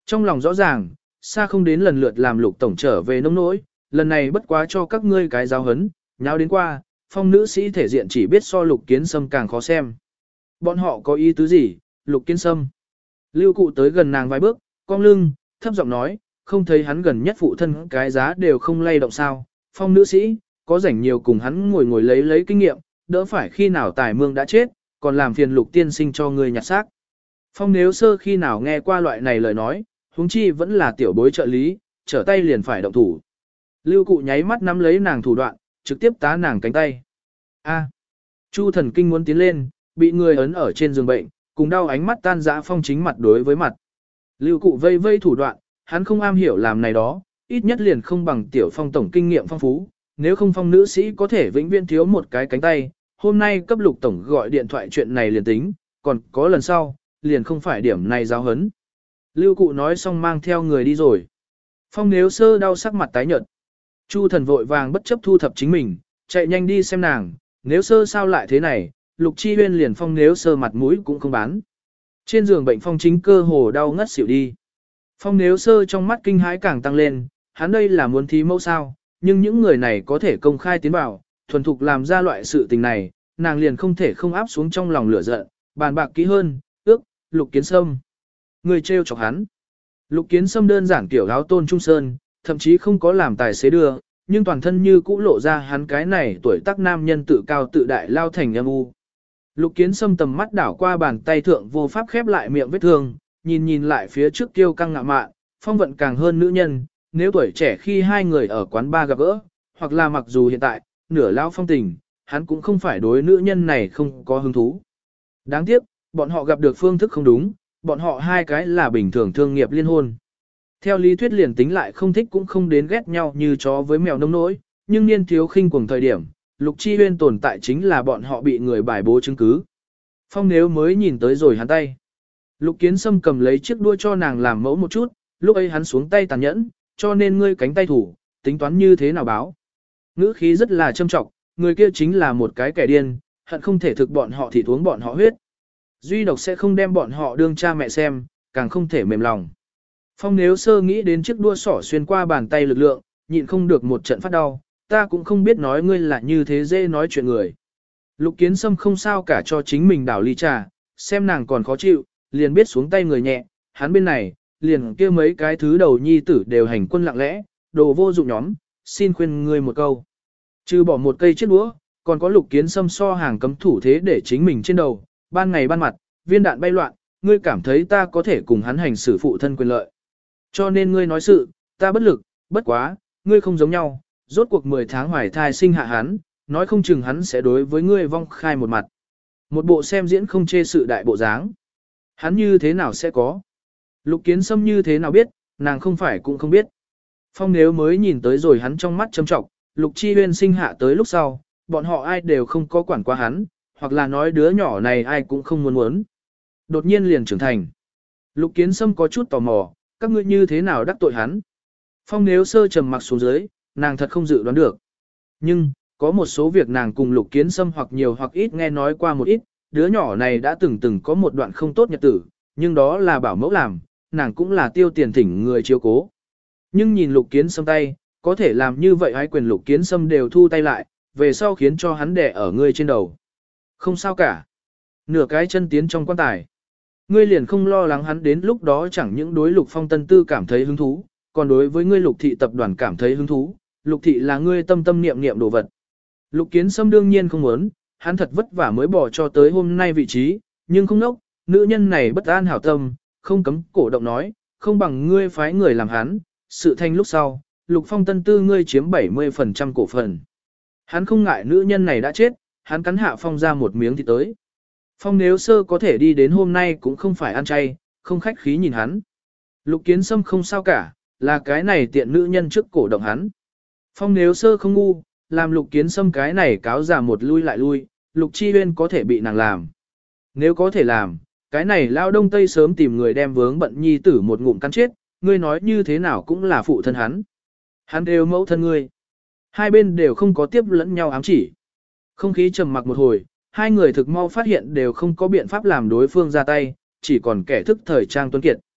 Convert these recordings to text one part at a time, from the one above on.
Trong lòng rõ ràng, xa không đến lần lượt làm Lục tổng trở về nông nỗi, lần này bất quá cho các ngươi cái giáo hấn, nháo đến qua, phong nữ sĩ thể diện chỉ biết so Lục Kiến Sâm càng khó xem. Bọn họ có ý tứ gì, Lục Kiến Sâm? Lưu Cụ tới gần nàng vài bước, cong lưng, thấp giọng nói, không thấy hắn gần nhất phụ thân cái giá đều không lay động sao, phong nữ sĩ, có rảnh nhiều cùng hắn ngồi ngồi lấy kinh nghiệm, đỡ phải khi nào tài mương đã chết, còn làm phiền Lục tiên sinh cho người nhặt xác. Phong nếu sơ khi nào nghe qua loại này lời nói, huống chi vẫn là tiểu bối trợ lý, trở tay liền phải động thủ. Lưu Cụ nháy mắt nắm lấy nàng thủ đoạn, trực tiếp tá nàng cánh tay. A. Chu thần kinh muốn tiến lên, bị người ấn ở trên giường bệnh, cùng đau ánh mắt tan dã phong chính mặt đối với mặt. Lưu Cụ vây vây thủ đoạn, hắn không am hiểu làm này đó, ít nhất liền không bằng tiểu phong tổng kinh nghiệm phong phú, nếu không phong nữ sĩ có thể vĩnh viễn thiếu một cái cánh tay, hôm nay cấp Lục tổng gọi điện thoại chuyện này liền tính, còn có lần sau, liền không phải điểm này giáo hấn. Lưu Cụ nói xong mang theo người đi rồi. Phong nếu sơ đau sắc mặt tái nhợt. Chu thần vội vàng bất chấp thu thập chính mình, chạy nhanh đi xem nàng, nếu sơ sao lại thế này, Lục Chi Huyên liền phong nếu sơ mặt mũi cũng không bán. Trên giường bệnh phong chính cơ hồ đau ngất xỉu đi. Phong nếu sơ trong mắt kinh hãi càng tăng lên, hắn đây là muốn thí mẫu sao, nhưng những người này có thể công khai tiến vào, thuần thục làm ra loại sự tình này, nàng liền không thể không áp xuống trong lòng lửa giận, bàn bạc kỹ hơn, Lục Kiến Sâm. Người trêu chọc hắn. Lục Kiến Sâm đơn giản kiểu áo tôn trung sơn, thậm chí không có làm tài xế đưa, nhưng toàn thân như cũ lộ ra hắn cái này tuổi tác nam nhân tự cao tự đại lao thành âm u. Lục Kiến Sâm tầm mắt đảo qua bàn tay thượng vô pháp khép lại miệng vết thương, nhìn lại phía trước kiêu căng ngạo mạn, phong vận càng hơn nữ nhân, nếu tuổi trẻ khi hai người ở quán bar gặp gỡ, hoặc là mặc dù hiện tại, nửa lao phong tình, hắn cũng không phải đối nữ nhân này không có hứng thú. Đáng tiếc, bọn họ gặp được phương thức không đúng, bọn họ hai cái là bình thường thương nghiệp liên hôn. Theo lý thuyết liền tính lại không thích cũng không đến ghét nhau như chó với mèo nông nỗi, nhưng niên thiếu khinh cuồng thời điểm, Lục Chi Huyên tồn tại chính là bọn họ bị người bài bố chứng cứ. Phong nếu mới nhìn tới rồi hắn tay. Lục Kiến Sâm cầm lấy chiếc đua cho nàng làm mẫu một chút, lúc ấy hắn xuống tay tàn nhẫn, cho nên ngươi cánh tay thủ, tính toán như thế nào báo. Ngữ khí rất là châm trọng, người kia chính là một cái kẻ điên, hận không thể thực bọn họ thì uống bọn họ huyết. Duy độc sẽ không đem bọn họ đương cha mẹ xem, càng không thể mềm lòng. Phong nếu sơ nghĩ đến chiếc đua sỏ xuyên qua bàn tay lực lượng, nhịn không được một trận phát đau, ta cũng không biết nói ngươi là như thế dễ nói chuyện người. Lục Kiến Sâm không sao cả cho chính mình đảo ly trà, xem nàng còn khó chịu, liền biết xuống tay người nhẹ, hắn bên này, liền kia mấy cái thứ đầu nhi tử đều hành quân lặng lẽ, đồ vô dụng nhóm, xin khuyên ngươi một câu. Trừ bỏ một cây chiếc đũa, còn có Lục Kiến Sâm so hàng cấm thủ thế để chính mình trên đầu, ban ngày ban mặt, viên đạn bay loạn, ngươi cảm thấy ta có thể cùng hắn hành xử phụ thân quyền lợi. Cho nên ngươi nói sự, ta bất lực, bất quá, ngươi không giống nhau, rốt cuộc 10 tháng hoài thai sinh hạ hắn, nói không chừng hắn sẽ đối với ngươi vong khai một mặt. Một bộ xem diễn không chê sự đại bộ dáng. Hắn như thế nào sẽ có? Lục Kiến Sâm như thế nào biết, nàng không phải cũng không biết. Phong nếu mới nhìn tới rồi hắn trong mắt châm trọng, Lục Chi Huyên sinh hạ tới lúc sau, bọn họ ai đều không có quản qua hắn, hoặc là nói đứa nhỏ này ai cũng không muốn. Đột nhiên liền trưởng thành. Lục Kiến Sâm có chút tò mò, các ngươi như thế nào đắc tội hắn? Phong nếu sơ trầm mặc xuống dưới, nàng thật không dự đoán được. Nhưng, có một số việc nàng cùng Lục Kiến Sâm hoặc nhiều hoặc ít nghe nói qua một ít, đứa nhỏ này đã từng có một đoạn không tốt nhật tử, nhưng đó là bảo mẫu làm, nàng cũng là tiêu tiền thỉnh người chiếu cố. Nhưng nhìn Lục Kiến Sâm tay, có thể làm như vậy ai quyền Lục Kiến Sâm đều thu tay lại, về sau khiến cho hắn đè ở ngươi trên đầu. Không sao cả. Nửa cái chân tiến trong quan tài. Ngươi liền không lo lắng hắn đến lúc đó chẳng những đối Lục Phong Tân Tư cảm thấy hứng thú, còn đối với ngươi Lục Thị tập đoàn cảm thấy hứng thú. Lục Thị là ngươi tâm tâm niệm niệm đồ vật. Lục Kiến Sâm đương nhiên không muốn, hắn thật vất vả mới bỏ cho tới hôm nay vị trí, nhưng không nốc, nữ nhân này bất an hảo tâm, không cấm cổ động nói, không bằng ngươi phái người làm hắn, sự thanh lúc sau, Lục Phong Tân Tư ngươi chiếm 70% cổ phần. Hắn không ngại nữ nhân này đã chết, hắn cắn hạ Phong ra một miếng thì tới. Phong nếu sơ có thể đi đến hôm nay cũng không phải ăn chay, không khách khí nhìn hắn. Lục Kiến Sâm không sao cả, là cái này tiện nữ nhân trước cổ động hắn. Phong nếu sơ không ngu, làm Lục Kiến Sâm cái này cáo giả một lui lại lui, Lục Chi Huyên có thể bị nàng làm. Nếu có thể làm, cái này lao đông tây sớm tìm người đem vướng bận nhi tử một ngụm cắn chết, ngươi nói như thế nào cũng là phụ thân hắn. Hắn đều mẫu thân ngươi. Hai bên đều không có tiếp lẫn nhau ám chỉ. Không khí trầm mặc một hồi, hai người thực mau phát hiện đều không có biện pháp làm đối phương ra tay, chỉ còn kẻ thức thời trang tuấn kiệt.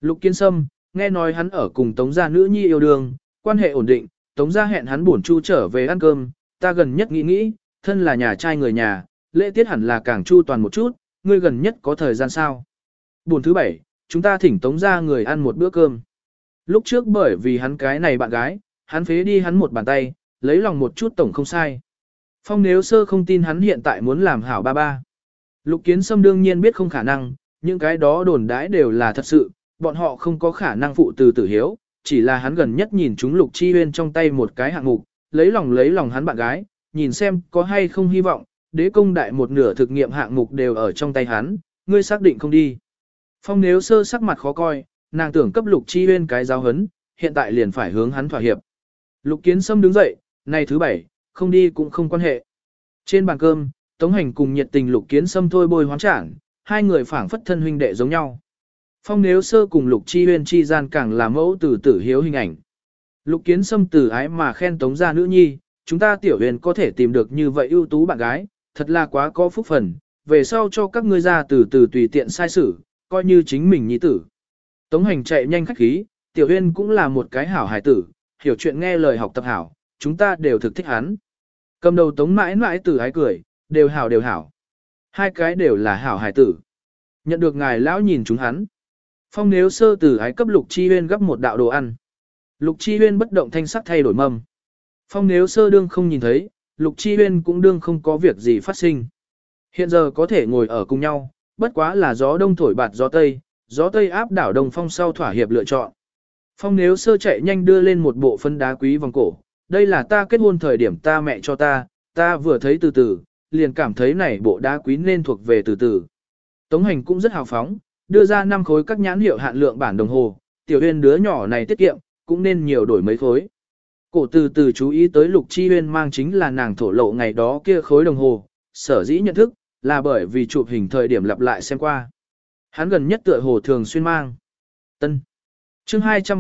Lục Kiến Sâm, nghe nói hắn ở cùng Tống gia nữ nhi yêu đương, quan hệ ổn định, Tống gia hẹn hắn buồn chu trở về ăn cơm, ta gần nhất nghĩ, thân là nhà trai người nhà, lễ tiết hẳn là càng chu toàn một chút, ngươi gần nhất có thời gian sao? Buổi thứ 7, chúng ta thỉnh Tống gia người ăn một bữa cơm. Lúc trước bởi vì hắn cái này bạn gái, hắn phế đi hắn một bàn tay, lấy lòng một chút tổng không sai. Phong nếu sơ không tin hắn hiện tại muốn làm hảo ba ba. Lục Kiến Sâm đương nhiên biết không khả năng, những cái đó đồn đãi đều là thật sự, bọn họ không có khả năng phụ từ tử hiếu, chỉ là hắn gần nhất nhìn chúng Lục Chi Huyên trong tay một cái hạng mục, lấy lòng hắn bạn gái, nhìn xem có hay không hy vọng, đế công đại một nửa thực nghiệm hạng mục đều ở trong tay hắn, ngươi xác định không đi. Phong nếu sơ sắc mặt khó coi, nàng tưởng cấp Lục Chi Huyên cái giáo hấn, hiện tại liền phải hướng hắn thỏa hiệp. Lục Kiến Sâm đứng dậy, này thứ 7, không đi cũng không quan hệ. Trên bàn cơm, Tống Hành cùng nhiệt tình Lục Kiến Sâm thôi bôi hoán trảng, hai người phảng phất thân huynh đệ giống nhau. Phong nếu sơ cùng Lục Chi Huyên chi gian càng là mẫu tử tử hiếu hình ảnh. Lục Kiến Sâm từ ái mà khen Tống gia nữ nhi, chúng ta tiểu huyền có thể tìm được như vậy ưu tú bạn gái, thật là quá có phúc phần, về sau cho các ngươi ra từ từ tùy tiện sai xử, coi như chính mình nhi tử. Tống Hành chạy nhanh khách khí, tiểu huyền cũng là một cái hảo hài tử, hiểu chuyện nghe lời học tập hảo, chúng ta đều thực thích hắn. Cầm đầu Tống mãi mãi từ ái cười, đều hảo đều hảo. Hai cái đều là hảo hài tử. Nhận được ngài lão nhìn chúng hắn. Phong nếu sơ từ ái cấp Lục Chi Huyên gấp một đạo đồ ăn. Lục Chi Huyên bất động thanh sắc thay đổi mâm. Phong nếu sơ đương không nhìn thấy, Lục Chi Huyên cũng đương không có việc gì phát sinh. Hiện giờ có thể ngồi ở cùng nhau, bất quá là gió đông thổi bạt gió tây áp đảo đông phong sau thỏa hiệp lựa chọn. Phong nếu sơ chạy nhanh đưa lên một bộ phân đá quý vòng cổ, đây là ta kết hôn thời điểm ta mẹ cho ta vừa thấy từ từ, liền cảm thấy này bộ đá quý nên thuộc về từ từ. Tống Hành cũng rất hào phóng, đưa ra 5 khối các nhãn hiệu hạn lượng bản đồng hồ, tiểu huyên đứa nhỏ này tiết kiệm, cũng nên nhiều đổi mấy khối. Cổ từ từ chú ý tới Lục Chi Huyên mang chính là nàng thổ lộ ngày đó kia khối đồng hồ, sở dĩ nhận thức, là bởi vì chụp hình thời điểm lặp lại xem qua. Hắn gần nhất tựa hồ thường xuyên mang. Tân. Chương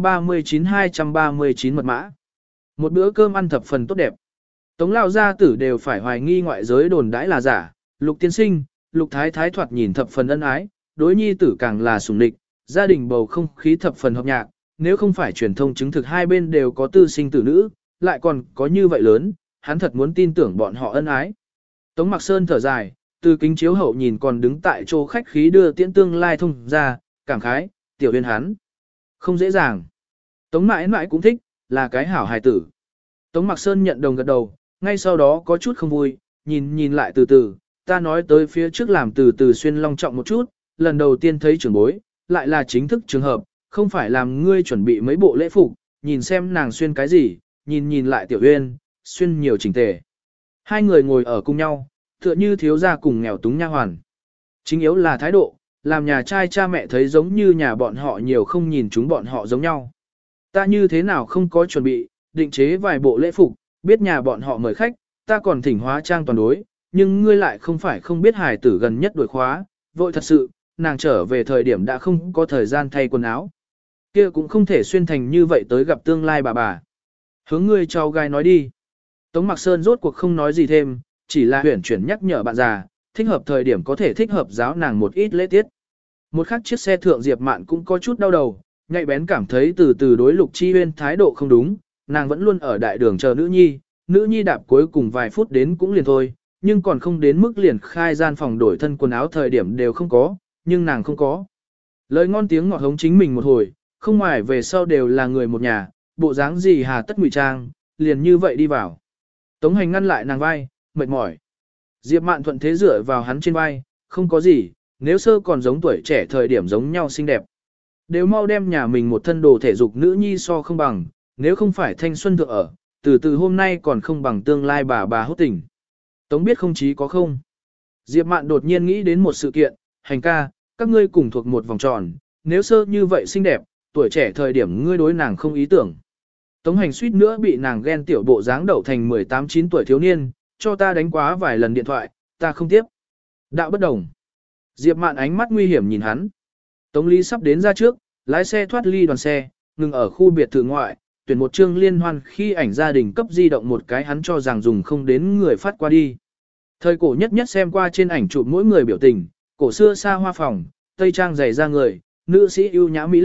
239 mật mã. Một bữa cơm ăn thập phần tốt đẹp. Tống lão gia tử đều phải hoài nghi ngoại giới đồn đãi là giả, Lục tiên sinh, Lục thái thái thoạt nhìn thập phần ân ái, đối nhi tử càng là sủng địch, gia đình bầu không khí thập phần hợp nhạc, nếu không phải truyền thông chứng thực hai bên đều có tư sinh tử nữ, lại còn có như vậy lớn, hắn thật muốn tin tưởng bọn họ ân ái. Tống Mặc Sơn thở dài, từ kính chiếu hậu nhìn còn đứng tại chỗ khách khí đưa tiễn tương lai thông ra, cảm khái, tiểu huyên hắn. Không dễ dàng. Tống mãi mãi cũng thích, là cái hảo hài tử. Tống Mặc Sơn nhận đồng gật đầu, ngay sau đó có chút không vui, nhìn lại từ từ, ta nói tới phía trước làm từ từ xuyên long trọng một chút, lần đầu tiên thấy trưởng bối, lại là chính thức trường hợp, không phải làm ngươi chuẩn bị mấy bộ lễ phục, nhìn xem nàng xuyên cái gì, nhìn lại tiểu uyên, xuyên nhiều chỉnh tề. Hai người ngồi ở cùng nhau, tựa như thiếu gia cùng nghèo túng nha hoàn. Chính yếu là thái độ, làm nhà trai cha mẹ thấy giống như nhà bọn họ nhiều không nhìn chúng bọn họ giống nhau. Ta như thế nào không có chuẩn bị, định chế vài bộ lễ phục, biết nhà bọn họ mời khách, ta còn thỉnh hóa trang toàn đối, nhưng ngươi lại không phải không biết hài tử gần nhất đổi khóa, vội thật sự, nàng trở về thời điểm đã không có thời gian thay quần áo. Kia cũng không thể xuyên thành như vậy tới gặp tương lai bà. Hướng ngươi cháu gái nói đi. Tống Mặc Sơn rốt cuộc không nói gì thêm, chỉ là huyển chuyển nhắc nhở bạn già, thích hợp thời điểm có thể thích hợp giáo nàng một ít lễ tiết. Một khắc chiếc xe thượng Diệp Mạn cũng có chút đau đầu, nhạy bén cảm thấy từ từ đối Lục Chi Huyên thái độ không đúng, nàng vẫn luôn ở đại đường chờ nữ nhi đạp cuối cùng vài phút đến cũng liền thôi, nhưng còn không đến mức liền khai gian phòng đổi thân quần áo thời điểm đều không có, nhưng nàng không có. Lời ngon tiếng ngọt hống chính mình một hồi, không ngoài về sau đều là người một nhà, bộ dáng gì hà tất ngụy trang, liền như vậy đi vào. Tống Hành ngăn lại nàng vai, mệt mỏi. Diệp Mạn thuận thế dựa vào hắn trên vai, không có gì, nếu sơ còn giống tuổi trẻ thời điểm giống nhau xinh đẹp. Đều mau đem nhà mình một thân đồ thể dục nữ nhi so không bằng, nếu không phải thanh xuân thượng ở, từ hôm nay còn không bằng tương lai bà hốt tình. Tống biết không chí có không. Diệp Mạn đột nhiên nghĩ đến một sự kiện, Hành ca, các ngươi cùng thuộc một vòng tròn, nếu sơ như vậy xinh đẹp, tuổi trẻ thời điểm ngươi đối nàng không ý tưởng. Tống Hành suýt nữa bị nàng ghen tiểu bộ dáng đậu thành 18-9 tuổi thiếu niên, cho ta đánh quá vài lần điện thoại, ta không tiếp. Đạo bất đồng. Diệp Mạn ánh mắt nguy hiểm nhìn hắn. Tống Lý sắp đến ra trước, lái xe thoát ly đoàn xe, ngừng ở khu biệt thự ngoại, tuyển một chương liên hoan khi ảnh gia đình cấp di động một cái hắn cho rằng dùng không đến người phát qua đi. Thời cổ nhất xem qua trên ảnh chụp mỗi người biểu tình, cổ xưa xa hoa phòng, tây trang dày ra người, nữ sĩ ưu nhã mỹ lệ,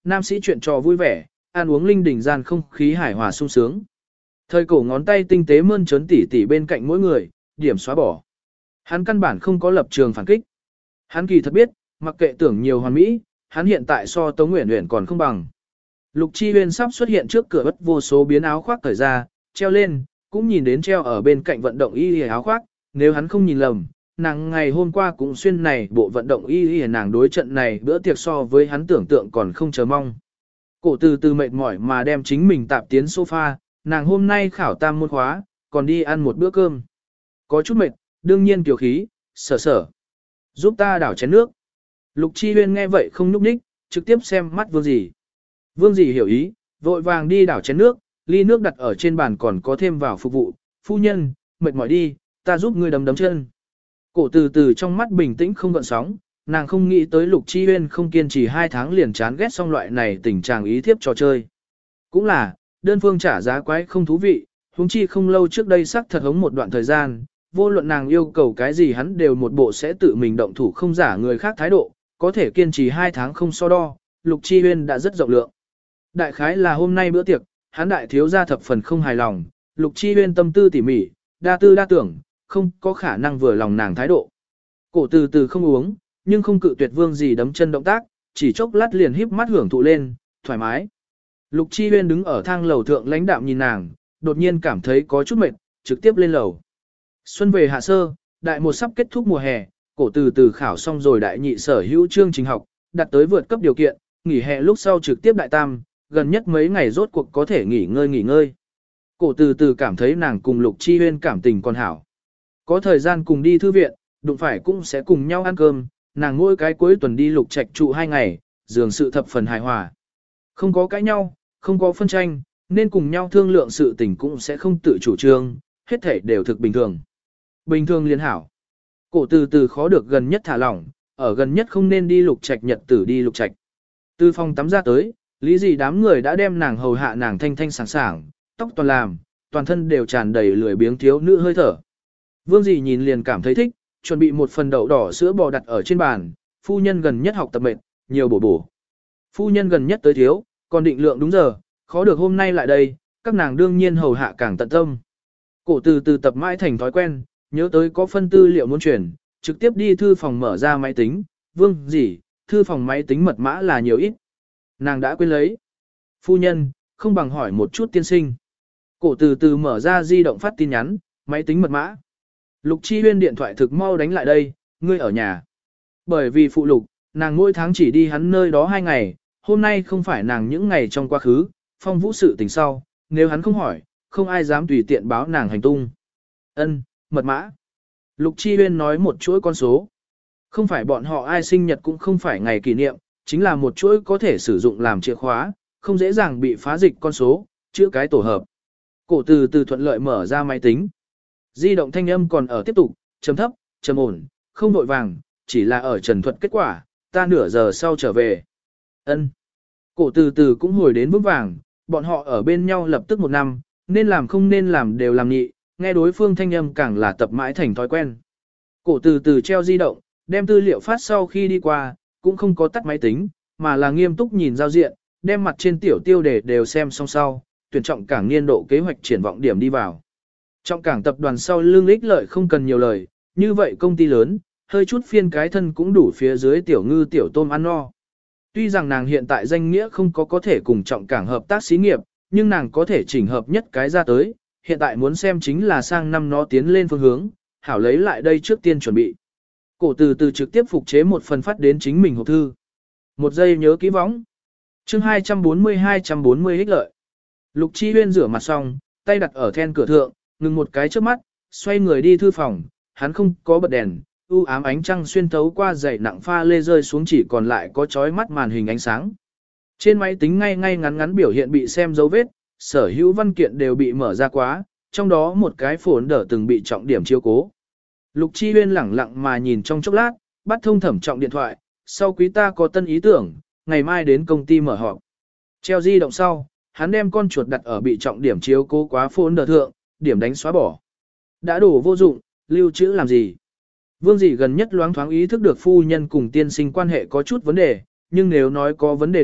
nam sĩ chuyện trò vui vẻ, ăn uống linh đình gian không khí hài hòa sung sướng. Thời cổ ngón tay tinh tế mơn trớn tỉ tỉ bên cạnh mỗi người, điểm xóa bỏ. Hắn căn bản không có lập trường phản kích. Hắn kỳ thật biết, mặc kệ tưởng nhiều hoàn mỹ, hắn hiện tại so Tống Uyển Uyển còn không bằng. Lục Chi Uyên sắp xuất hiện trước cửa bất vô số biến áo khoác cởi ra, treo lên, cũng nhìn đến treo ở bên cạnh vận động y áo khoác, nếu hắn không nhìn lầm, nàng ngày hôm qua cũng xuyên này bộ vận động y nàng đối trận này bữa tiệc so với hắn tưởng tượng còn không chờ mong. Cổ từ từ mệt mỏi mà đem chính mình tạp tiến sofa, nàng hôm nay khảo tam môn khóa, còn đi ăn một bữa cơm. Có chút mệt, đương nhiên kiều khí, sở. Giúp ta đảo chén nước. Lục Chi Huyên nghe vậy không nhúc nhích, trực tiếp xem mắt Vương Dì. Vương Dì hiểu ý, vội vàng đi đảo chén nước, ly nước đặt ở trên bàn còn có thêm vào phục vụ. Phu nhân, mệt mỏi đi, ta giúp ngươi đấm chân. Cổ từ từ trong mắt bình tĩnh không gợn sóng, nàng không nghĩ tới Lục Chi Huyên không kiên trì 2 tháng liền chán ghét xong loại này tình trạng ý thiếp trò chơi. Cũng là, đơn phương trả giá quái không thú vị, huống chi không lâu trước đây sắc thật hống một đoạn thời gian, vô luận nàng yêu cầu cái gì hắn đều một bộ sẽ tự mình động thủ không giả người khác thái độ, có thể kiên trì 2 tháng không so đo, Lục Chi Huyên đã rất rộng lượng. Đại khái là hôm nay bữa tiệc, hắn đại thiếu gia thập phần không hài lòng, Lục Chi Huyên tâm tư tỉ mỉ, đa tư đa tưởng, không có khả năng vừa lòng nàng thái độ. Cổ từ từ không uống, nhưng không cự tuyệt Vương Dì đấm chân động tác, chỉ chốc lát liền híp mắt hưởng thụ lên, thoải mái. Lục Chi Huyên đứng ở thang lầu thượng lãnh đạm nhìn nàng, đột nhiên cảm thấy có chút mệt, trực tiếp lên lầu. Xuân về hạ sơ, đại một sắp kết thúc mùa hè, cổ từ từ khảo xong rồi đại nhị sở hữu chương trình học, đặt tới vượt cấp điều kiện, nghỉ hè lúc sau trực tiếp đại tam, gần nhất mấy ngày rốt cuộc có thể nghỉ ngơi. Cổ từ từ cảm thấy nàng cùng Lục Chi Huyên cảm tình còn hảo. Có thời gian cùng đi thư viện, đụng phải cũng sẽ cùng nhau ăn cơm, nàng mỗi cái cuối tuần đi Lục Trạch trụ 2 ngày, dường sự thập phần hài hòa. Không có cãi nhau, không có phân tranh, nên cùng nhau thương lượng sự tình cũng sẽ không tự chủ trương, hết thể đều thực bình thường. Bình thường liên hảo. Cổ từ từ khó được gần nhất thả lỏng, ở gần nhất không nên đi Lục Trạch nhật tử đi Lục Trạch. Từ phòng tắm ra tới, lý gì đám người đã đem nàng hầu hạ nàng thanh thanh sảng sảng, tóc toàn làm, toàn thân đều tràn đầy lười biếng thiếu nữ hơi thở. Vương dì nhìn liền cảm thấy thích, chuẩn bị một phần đậu đỏ sữa bò đặt ở trên bàn, phu nhân gần nhất học tập mệt, nhiều bổ. Phu nhân gần nhất tới thiếu, còn định lượng đúng giờ, khó được hôm nay lại đây, các nàng đương nhiên hầu hạ càng tận tâm. Cổ từ từ tập mãi thành thói quen, nhớ tới có phân tư liệu muốn chuyển, trực tiếp đi thư phòng mở ra máy tính, Vương dì, thư phòng máy tính mật mã là nhiều ít. Nàng đã quên lấy. Phu nhân, không bằng hỏi một chút tiên sinh. Cổ từ từ mở ra di động phát tin nhắn, máy tính mật mã. Lục Chi Huyên điện thoại thực mau đánh lại đây, ngươi ở nhà. Bởi vì phụ lục, nàng mỗi tháng chỉ đi hắn nơi đó 2 ngày, hôm nay không phải nàng những ngày trong quá khứ, phong vũ sự tình sau, nếu hắn không hỏi, không ai dám tùy tiện báo nàng hành tung. Ân, mật mã. Lục Chi Huyên nói một chuỗi con số. Không phải bọn họ ai sinh nhật cũng không phải ngày kỷ niệm, chính là một chuỗi có thể sử dụng làm chìa khóa, không dễ dàng bị phá dịch con số, chữa cái tổ hợp. Cổ từ từ thuận lợi mở ra máy tính. Di động thanh âm còn ở tiếp tục, trầm thấp, trầm ổn, không vội vàng, chỉ là ở trần thuật kết quả, ta nửa giờ sau trở về. Ân. Cổ từ từ cũng hồi đến vững vàng, bọn họ ở bên nhau lập tức 1 năm, nên làm không nên làm đều làm nhị, nghe đối phương thanh âm càng là tập mãi thành thói quen. Cổ từ từ treo di động, đem tư liệu phát sau khi đi qua, cũng không có tắt máy tính, mà là nghiêm túc nhìn giao diện, đem mặt trên tiểu tiêu đề đều xem xong sau, tuyển trọng cảng niên độ kế hoạch triển vọng điểm đi vào. Trọng cảng tập đoàn sau lương ích lợi không cần nhiều lời, như vậy công ty lớn, hơi chút phiên cái thân cũng đủ phía dưới tiểu ngư tiểu tôm ăn no. Tuy rằng nàng hiện tại danh nghĩa không có thể cùng trọng cảng hợp tác xí nghiệp, nhưng nàng có thể chỉnh hợp nhất cái ra tới, hiện tại muốn xem chính là sang năm nó tiến lên phương hướng, hảo lấy lại đây trước tiên chuẩn bị. Cổ từ từ trực tiếp phục chế một phần phát đến chính mình hộp thư. 1 giây nhớ kỹ võng. Chương 240 ích lợi. Lục Chi Huyên rửa mặt xong, tay đặt ở then cửa thượng, ngừng một cái trước mắt, xoay người đi thư phòng, hắn không có bật đèn, u ám ánh trăng xuyên thấu qua dãy nặng pha lê rơi xuống chỉ còn lại có chói mắt màn hình ánh sáng. Trên máy tính ngay ngắn biểu hiện bị xem dấu vết, sở hữu văn kiện đều bị mở ra quá, trong đó một cái phồn đỡ từng bị trọng điểm chiếu cố. Lục Chi Huyên lẳng lặng mà nhìn trong chốc lát, bắt thông thẩm trọng điện thoại, sau quý ta có tân ý tưởng, ngày mai đến công ty mở họp. Treo di động sau, hắn đem con chuột đặt ở bị trọng điểm chiếu cố quá phồn đỡ thượng, điểm đánh xóa bỏ. Đã đổ vô dụng, lưu trữ làm gì? Vương dì gần nhất loáng thoáng ý thức được phu nhân cùng tiên sinh quan hệ có chút vấn đề, nhưng nếu nói có vấn đề đi,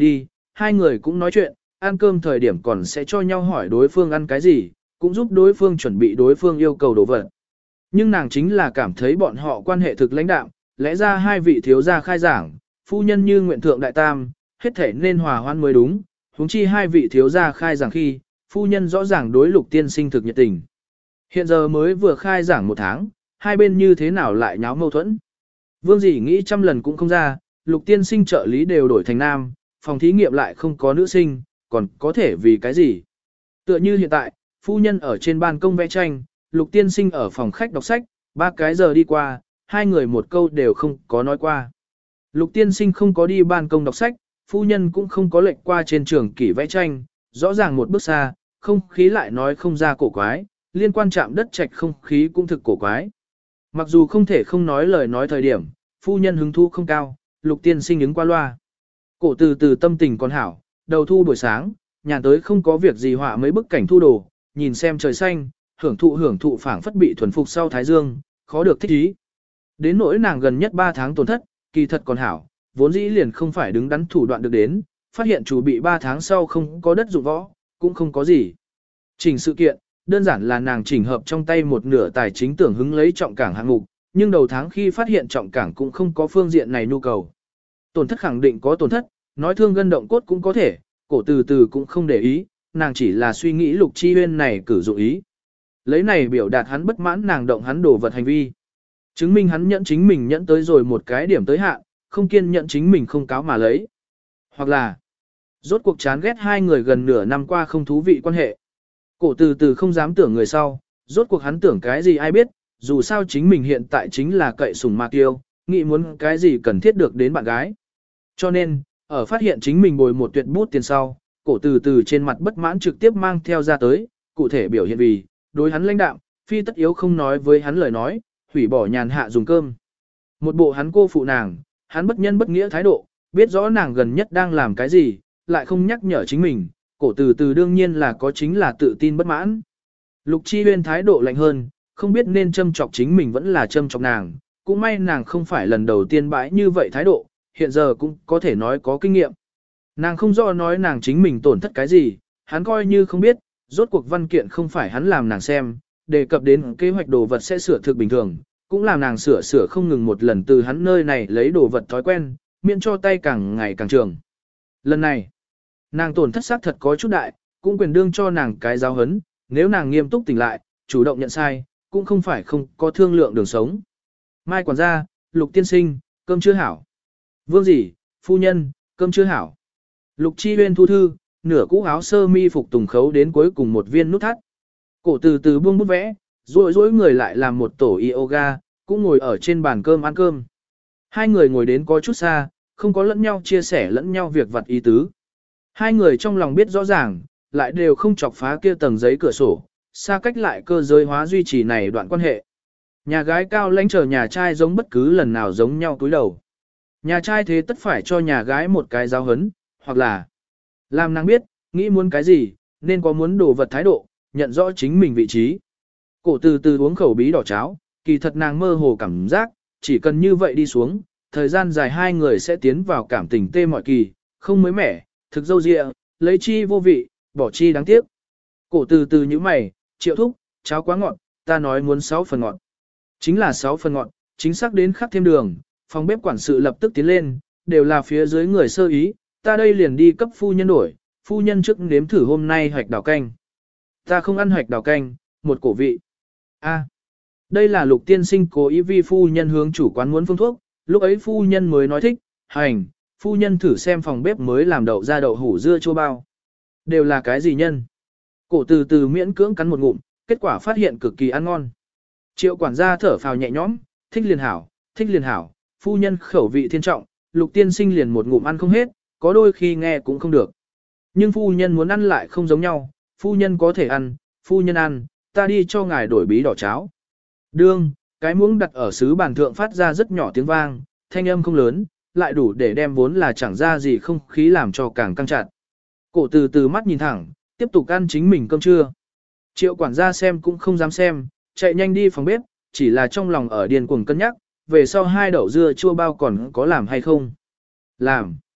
hai người cũng nói chuyện, ăn cơm thời điểm còn sẽ cho nhau hỏi đối phương ăn cái gì, cũng giúp đối phương chuẩn bị đối phương yêu cầu đồ vật. Nhưng nàng chính là cảm thấy bọn họ quan hệ thực lãnh đạm, lẽ ra hai vị thiếu gia khai giảng, phu nhân như nguyện thượng đại tam, hết thể nên hòa hoan mới đúng, huống chi hai vị thiếu gia khai giảng khi, phu nhân rõ ràng đối Lục tiên sinh thực nhiệt tình. Hiện giờ mới vừa khai giảng 1 tháng, hai bên như thế nào lại nháo mâu thuẫn. Vương dĩ nghĩ trăm lần cũng không ra, Lục tiên sinh trợ lý đều đổi thành nam, phòng thí nghiệm lại không có nữ sinh, còn có thể vì cái gì. Tựa như hiện tại, phu nhân ở trên ban công vẽ tranh, Lục tiên sinh ở phòng khách đọc sách, 3 cái giờ đi qua, hai người một câu đều không có nói qua. Lục tiên sinh không có đi ban công đọc sách, phu nhân cũng không có lệnh qua trên trường kỷ vẽ tranh, rõ ràng một bước xa, không khí lại nói không ra cổ quái, liên quan chạm đất trạch không khí cũng thực cổ quái. Mặc dù không thể không nói lời nói thời điểm, phu nhân hứng thú không cao, Lục tiên sinh ứng qua loa. Cổ từ từ tâm tình còn hảo, đầu thu buổi sáng, nhà tới không có việc gì họa mấy bức cảnh thu đồ, nhìn xem trời xanh, hưởng thụ phảng phất bị thuần phục sau thái dương, khó được thích ý. Đến nỗi nàng gần nhất 3 tháng tổn thất, kỳ thật còn hảo, vốn dĩ liền không phải đứng đắn thủ đoạn được đến, phát hiện chủ bị 3 tháng sau không có đất dụng võ, cũng không có gì. Chỉnh sự kiện, đơn giản là nàng chỉnh hợp trong tay một nửa tài chính tưởng hứng lấy trọng cảng hạng mục, nhưng đầu tháng khi phát hiện trọng cảng cũng không có phương diện này nhu cầu. Tổn thất khẳng định có tổn thất, nói thương gân động cốt cũng có thể, cổ từ từ cũng không để ý, nàng chỉ là suy nghĩ Lục Chi Huyên này cử dụng ý. Lấy này biểu đạt hắn bất mãn nàng động hắn đổ vật hành vi. Chứng minh hắn nhận chính mình nhận tới rồi một cái điểm tới hạn, không kiên nhận chính mình không cáo mà lấy. Hoặc là, rốt cuộc chán ghét hai người gần nửa năm qua không thú vị quan hệ. Cổ từ từ không dám tưởng người sau, rốt cuộc hắn tưởng cái gì ai biết, dù sao chính mình hiện tại chính là cậy sủng mạc tiêu, nghĩ muốn cái gì cần thiết được đến bạn gái. Cho nên, ở phát hiện chính mình bồi một tuyệt bút tiền sau, cổ từ từ trên mặt bất mãn trực tiếp mang theo ra tới, cụ thể biểu hiện vì, đối hắn lãnh đạm, phi tất yếu không nói với hắn lời nói, hủy bỏ nhàn hạ dùng cơm. Một bộ hắn cô phụ nàng, hắn bất nhân bất nghĩa thái độ, biết rõ nàng gần nhất đang làm cái gì, lại không nhắc nhở chính mình, cổ từ từ đương nhiên là có chính là tự tin bất mãn. Lục Chi Huyên thái độ lạnh hơn, không biết nên châm chọc chính mình vẫn là châm chọc nàng, cũng may nàng không phải lần đầu tiên bãi như vậy thái độ, hiện giờ cũng có thể nói có kinh nghiệm. Nàng không rõ nói nàng chính mình tổn thất cái gì, hắn coi như không biết, rốt cuộc văn kiện không phải hắn làm nàng xem, đề cập đến kế hoạch đồ vật sẽ sửa thực bình thường, cũng làm nàng sửa không ngừng một lần từ hắn nơi này lấy đồ vật thói quen, miễn cho tay càng ngày càng trường. Lần này, nàng tổn thất xác thật có chút đại, cũng quyền đương cho nàng cái giáo hấn, nếu nàng nghiêm túc tỉnh lại, chủ động nhận sai, cũng không phải không có thương lượng đường sống. Mai quản gia, Lục tiên sinh, cơm chưa hảo. Vương dĩ, phu nhân, cơm chưa hảo. Lục Chi Huyên thu thư, nửa cũ áo sơ mi phục tùng khấu đến cuối cùng một viên nút thắt. Cổ từ từ buông bút vẽ, rồi người lại làm một tổ yoga, cũng ngồi ở trên bàn cơm ăn cơm. Hai người ngồi đến có chút xa, không có lẫn nhau chia sẻ lẫn nhau việc vặt ý tứ. Hai người trong lòng biết rõ ràng, lại đều không chọc phá kia tầng giấy cửa sổ, xa cách lại cơ giới hóa duy trì này đoạn quan hệ. Nhà gái cao lãnh chờ nhà trai giống bất cứ lần nào giống nhau túi đầu. Nhà trai thế tất phải cho nhà gái một cái giáo hấn, hoặc là làm nàng biết, nghĩ muốn cái gì, nên có muốn đồ vật thái độ, nhận rõ chính mình vị trí. Cổ từ từ uống khẩu bí đỏ cháo, kỳ thật nàng mơ hồ cảm giác, chỉ cần như vậy đi xuống, thời gian dài hai người sẽ tiến vào cảm tình tê mọi kỳ, không mới mẻ, thực dâu dịa, lấy chi vô vị, bỏ chi đáng tiếc. Cổ từ từ như mày, Triệu thúc, cháo quá ngọt, ta nói muốn 6 phần ngọt. Chính là 6 phần ngọt, chính xác đến khắc thêm đường, phòng bếp quản sự lập tức tiến lên, đều là phía dưới người sơ ý, ta đây liền đi cấp phu nhân đổi, phu nhân trước nếm thử hôm nay hoạch đào canh. Ta không ăn hoạch đào canh, một cổ vị. A, đây là Lục tiên sinh cố ý vi phu nhân hướng chủ quán muốn phương thuốc, lúc ấy phu nhân mới nói thích, hành, phu nhân thử xem phòng bếp mới làm đậu ra đậu hủ dưa chua bao. Đều là cái gì nhân? Cổ từ từ miễn cưỡng cắn một ngụm, kết quả phát hiện cực kỳ ăn ngon. Triệu quản gia thở phào nhẹ nhõm, thích liền hảo, phu nhân khẩu vị thiên trọng, Lục tiên sinh liền một ngụm ăn không hết, có đôi khi nghe cũng không được. Nhưng phu nhân muốn ăn lại không giống nhau, phu nhân có thể ăn, phu nhân ăn, ta đi cho ngài đổi bí đỏ cháo. Đương, cái muỗng đặt ở sứ bàn thượng phát ra rất nhỏ tiếng vang, thanh âm không lớn, lại đủ để đem vốn là chẳng ra gì không khí làm cho càng căng chặt. Cổ từ từ mắt nhìn thẳng, tiếp tục ăn chính mình cơm trưa. Triệu quản gia xem cũng không dám xem, chạy nhanh đi phòng bếp, chỉ là trong lòng ở điên cuồng cân nhắc, về sau 2 đậu dưa chua bao còn có làm hay không. Làm.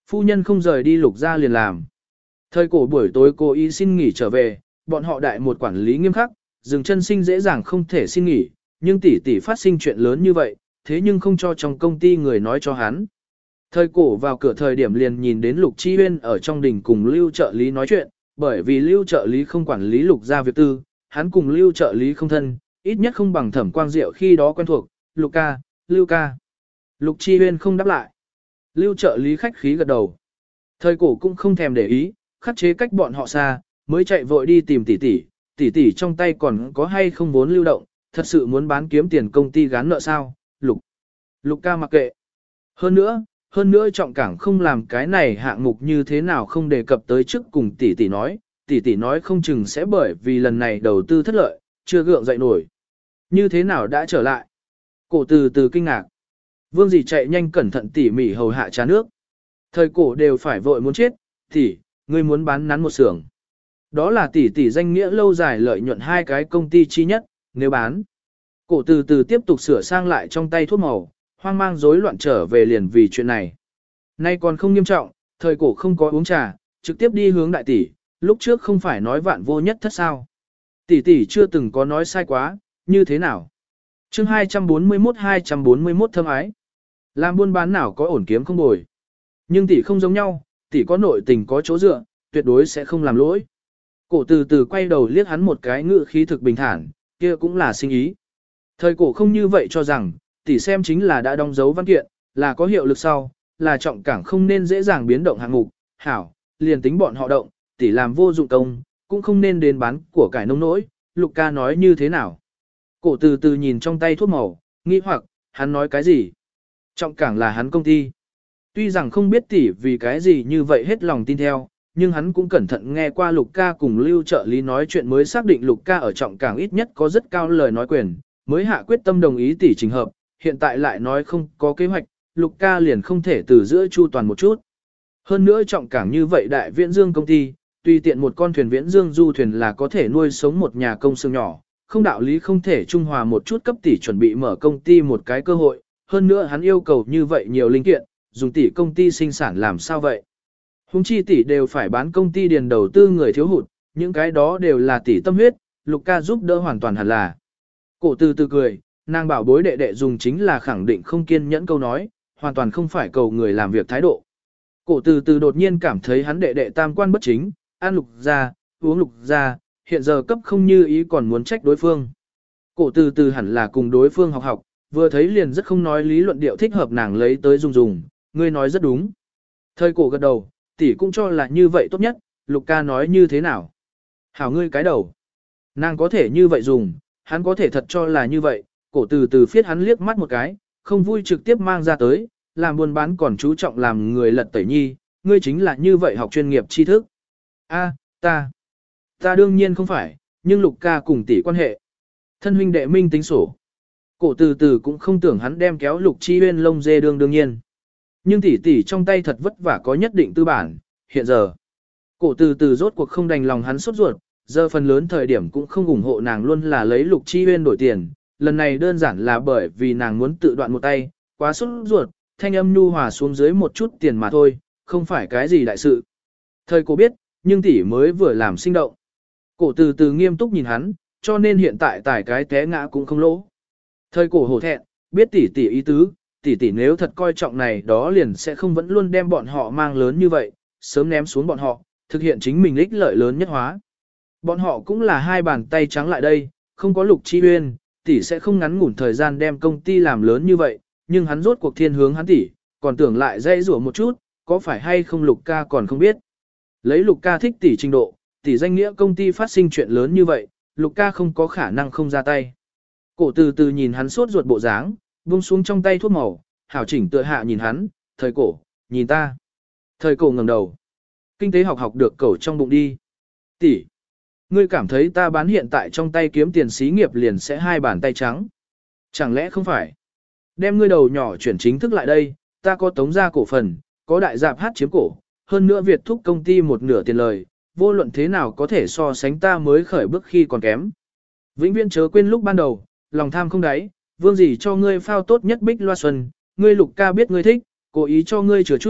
Phu nhân không rời đi Lục gia liền làm. Thời cổ buổi tối cô ý xin nghỉ trở về, bọn họ đại một quản lý nghiêm khắc, dừng chân sinh dễ dàng không thể xin nghỉ, nhưng tỷ tỷ phát sinh chuyện lớn như vậy, thế nhưng không cho trong công ty người nói cho hắn. Thời cổ vào cửa thời điểm liền nhìn đến Lục Chi Huyên ở trong đình cùng Lưu trợ lý nói chuyện, bởi vì Lưu trợ lý không quản lý Lục gia việc tư, hắn cùng Lưu trợ lý không thân, ít nhất không bằng Thẩm Quang Diệu khi đó quen thuộc, Lục ca, Lưu ca. Lục Chi Huyên không đáp lại. Lưu trợ lý khách khí gật đầu. Thời cổ cũng không thèm để ý, khắc chế cách bọn họ xa, mới chạy vội đi tìm tỷ tỷ trong tay còn có hay không vốn lưu động, thật sự muốn bán kiếm tiền công ty gán nợ sao, Lục ca mặc kệ. Hơn nữa trọng cảng không làm cái này hạng mục như thế nào không đề cập tới trước cùng tỷ tỷ nói không chừng sẽ bởi vì lần này đầu tư thất lợi, chưa gượng dậy nổi. Như thế nào đã trở lại? Cổ từ từ kinh ngạc. Vương dì chạy nhanh cẩn thận tỉ mỉ hầu hạ trà nước. Thời cổ đều phải vội muốn chết, tỷ, ngươi muốn bán nắn một xưởng. Đó là tỷ danh nghĩa lâu dài lợi nhuận hai cái công ty chi nhất, nếu bán. Cổ từ từ tiếp tục sửa sang lại trong tay thuốc màu, hoang mang rối loạn trở về liền vì chuyện này. Nay còn không nghiêm trọng, thời cổ không có uống trà, trực tiếp đi hướng đại tỷ, lúc trước không phải nói vạn vô nhất thất sao. Tỷ chưa từng có nói sai quá, như thế nào? Chương 241 thâm ái. Làm buôn bán nào có ổn kiếm không bồi. Nhưng tỷ không giống nhau, tỷ có nội tình có chỗ dựa, tuyệt đối sẽ không làm lỗi. Cổ từ từ quay đầu liếc hắn một cái ngự khí thực bình thản, kia cũng là sinh ý. Thời cổ không như vậy cho rằng, tỷ xem chính là đã đóng dấu văn kiện, là có hiệu lực sau, là trọng cảng không nên dễ dàng biến động hạng mục, hảo, liền tính bọn họ động, tỷ làm vô dụng công, cũng không nên đến bán của cải nông nỗi, Lục ca nói như thế nào. Cổ từ từ nhìn trong tay thuốc màu, nghĩ hoặc, hắn nói cái gì? Trọng cảng là hắn công ty. Tuy rằng không biết tỷ vì cái gì như vậy hết lòng tin theo, nhưng hắn cũng cẩn thận nghe qua Lục ca cùng Lưu trợ lý nói chuyện mới xác định Lục ca ở trọng cảng ít nhất có rất cao lời nói quyền, mới hạ quyết tâm đồng ý tỷ trình hợp, hiện tại lại nói không có kế hoạch, Lục ca liền không thể từ giữa chu toàn một chút. Hơn nữa trọng cảng như vậy đại viễn dương công ty, tùy tiện một con thuyền viễn dương du thuyền là có thể nuôi sống một nhà công xưởng nhỏ, không đạo lý không thể trung hòa một chút cấp tỷ chuẩn bị mở công ty một cái cơ hội, hơn nữa hắn yêu cầu như vậy nhiều linh kiện, dùng tỷ công ty sinh sản làm sao vậy? Hùng chi tỷ đều phải bán công ty điền đầu tư người thiếu hụt, những cái đó đều là tỷ tâm huyết, Lục ca giúp đỡ hoàn toàn hẳn là. Cổ từ từ cười, nàng bảo bối đệ đệ dùng chính là khẳng định không kiên nhẫn câu nói, hoàn toàn không phải cầu người làm việc thái độ. Cổ từ từ đột nhiên cảm thấy hắn đệ đệ tam quan bất chính, ăn Lục ra, uống Lục ra, hiện giờ cấp không như ý còn muốn trách đối phương. Cổ từ từ hẳn là cùng đối phương học, vừa thấy liền rất không nói lý luận điệu thích hợp nàng lấy tới dùng, ngươi nói rất đúng. Thời cổ gật đầu, tỷ cũng cho là như vậy tốt nhất, Lục ca nói như thế nào? Hảo ngươi cái đầu. Nàng có thể như vậy dùng, hắn có thể thật cho là như vậy, cổ từ từ phiết hắn liếc mắt một cái, không vui trực tiếp mang ra tới, làm buôn bán còn chú trọng làm người lật tẩy nhi, ngươi chính là như vậy học chuyên nghiệp tri thức. A, ta đương nhiên không phải, nhưng Lục ca cùng tỷ quan hệ. Thân huynh đệ minh tính sổ. Cổ từ từ cũng không tưởng hắn đem kéo Lục Chi Huyên lông dê đương nhiên. Nhưng tỷ trong tay thật vất vả có nhất định tư bản, hiện giờ. Cổ từ từ rốt cuộc không đành lòng hắn sốt ruột, giờ phần lớn thời điểm cũng không ủng hộ nàng luôn là lấy Lục Chi Huyên đổi tiền, lần này đơn giản là bởi vì nàng muốn tự đoạn một tay, quá sốt ruột, thanh âm nhu hòa xuống dưới một chút tiền mà thôi, không phải cái gì đại sự. Thời cổ biết, nhưng tỷ mới vừa làm sinh động. Cổ từ từ nghiêm túc nhìn hắn, cho nên hiện tại tải cái té ngã cũng không lỗ. Thời cổ hổ thẹn, biết tỷ ý tứ, tỷ nếu thật coi trọng này đó liền sẽ không vẫn luôn đem bọn họ mang lớn như vậy, sớm ném xuống bọn họ, thực hiện chính mình ích lợi lớn nhất hóa. Bọn họ cũng là hai bàn tay trắng lại đây, không có Lục Chi Huyên, tỷ sẽ không ngắn ngủn thời gian đem công ty làm lớn như vậy, nhưng hắn rốt cuộc thiên hướng hắn tỷ, còn tưởng lại dây rủa một chút, có phải hay không Lục ca còn không biết. Lấy Lục ca thích tỷ trình độ, tỷ danh nghĩa công ty phát sinh chuyện lớn như vậy, Lục ca không có khả năng không ra tay. Cổ từ từ nhìn hắn sốt ruột bộ dáng, buông xuống trong tay thuốc màu, hảo chỉnh tựa hạ nhìn hắn, thời cổ, nhìn ta. Thời cổ ngẩng đầu. Kinh tế học được cẩu trong bụng đi. Tỷ, ngươi cảm thấy ta bán hiện tại trong tay kiếm tiền xí nghiệp liền sẽ hai bàn tay trắng. Chẳng lẽ không phải? Đem ngươi đầu nhỏ chuyển chính thức lại đây, ta có tống gia cổ phần, có đại dạp hát chiếm cổ, hơn nữa Việt thúc công ty một nửa tiền lời, vô luận thế nào có thể so sánh ta mới khởi bước khi còn kém. Vĩnh viễn chớ quên lúc ban đầu, lòng tham không đáy, vương gì cho ngươi phao tốt nhất bích loa xuân, ngươi Lục ca biết ngươi thích, cố ý cho ngươi chừa chút,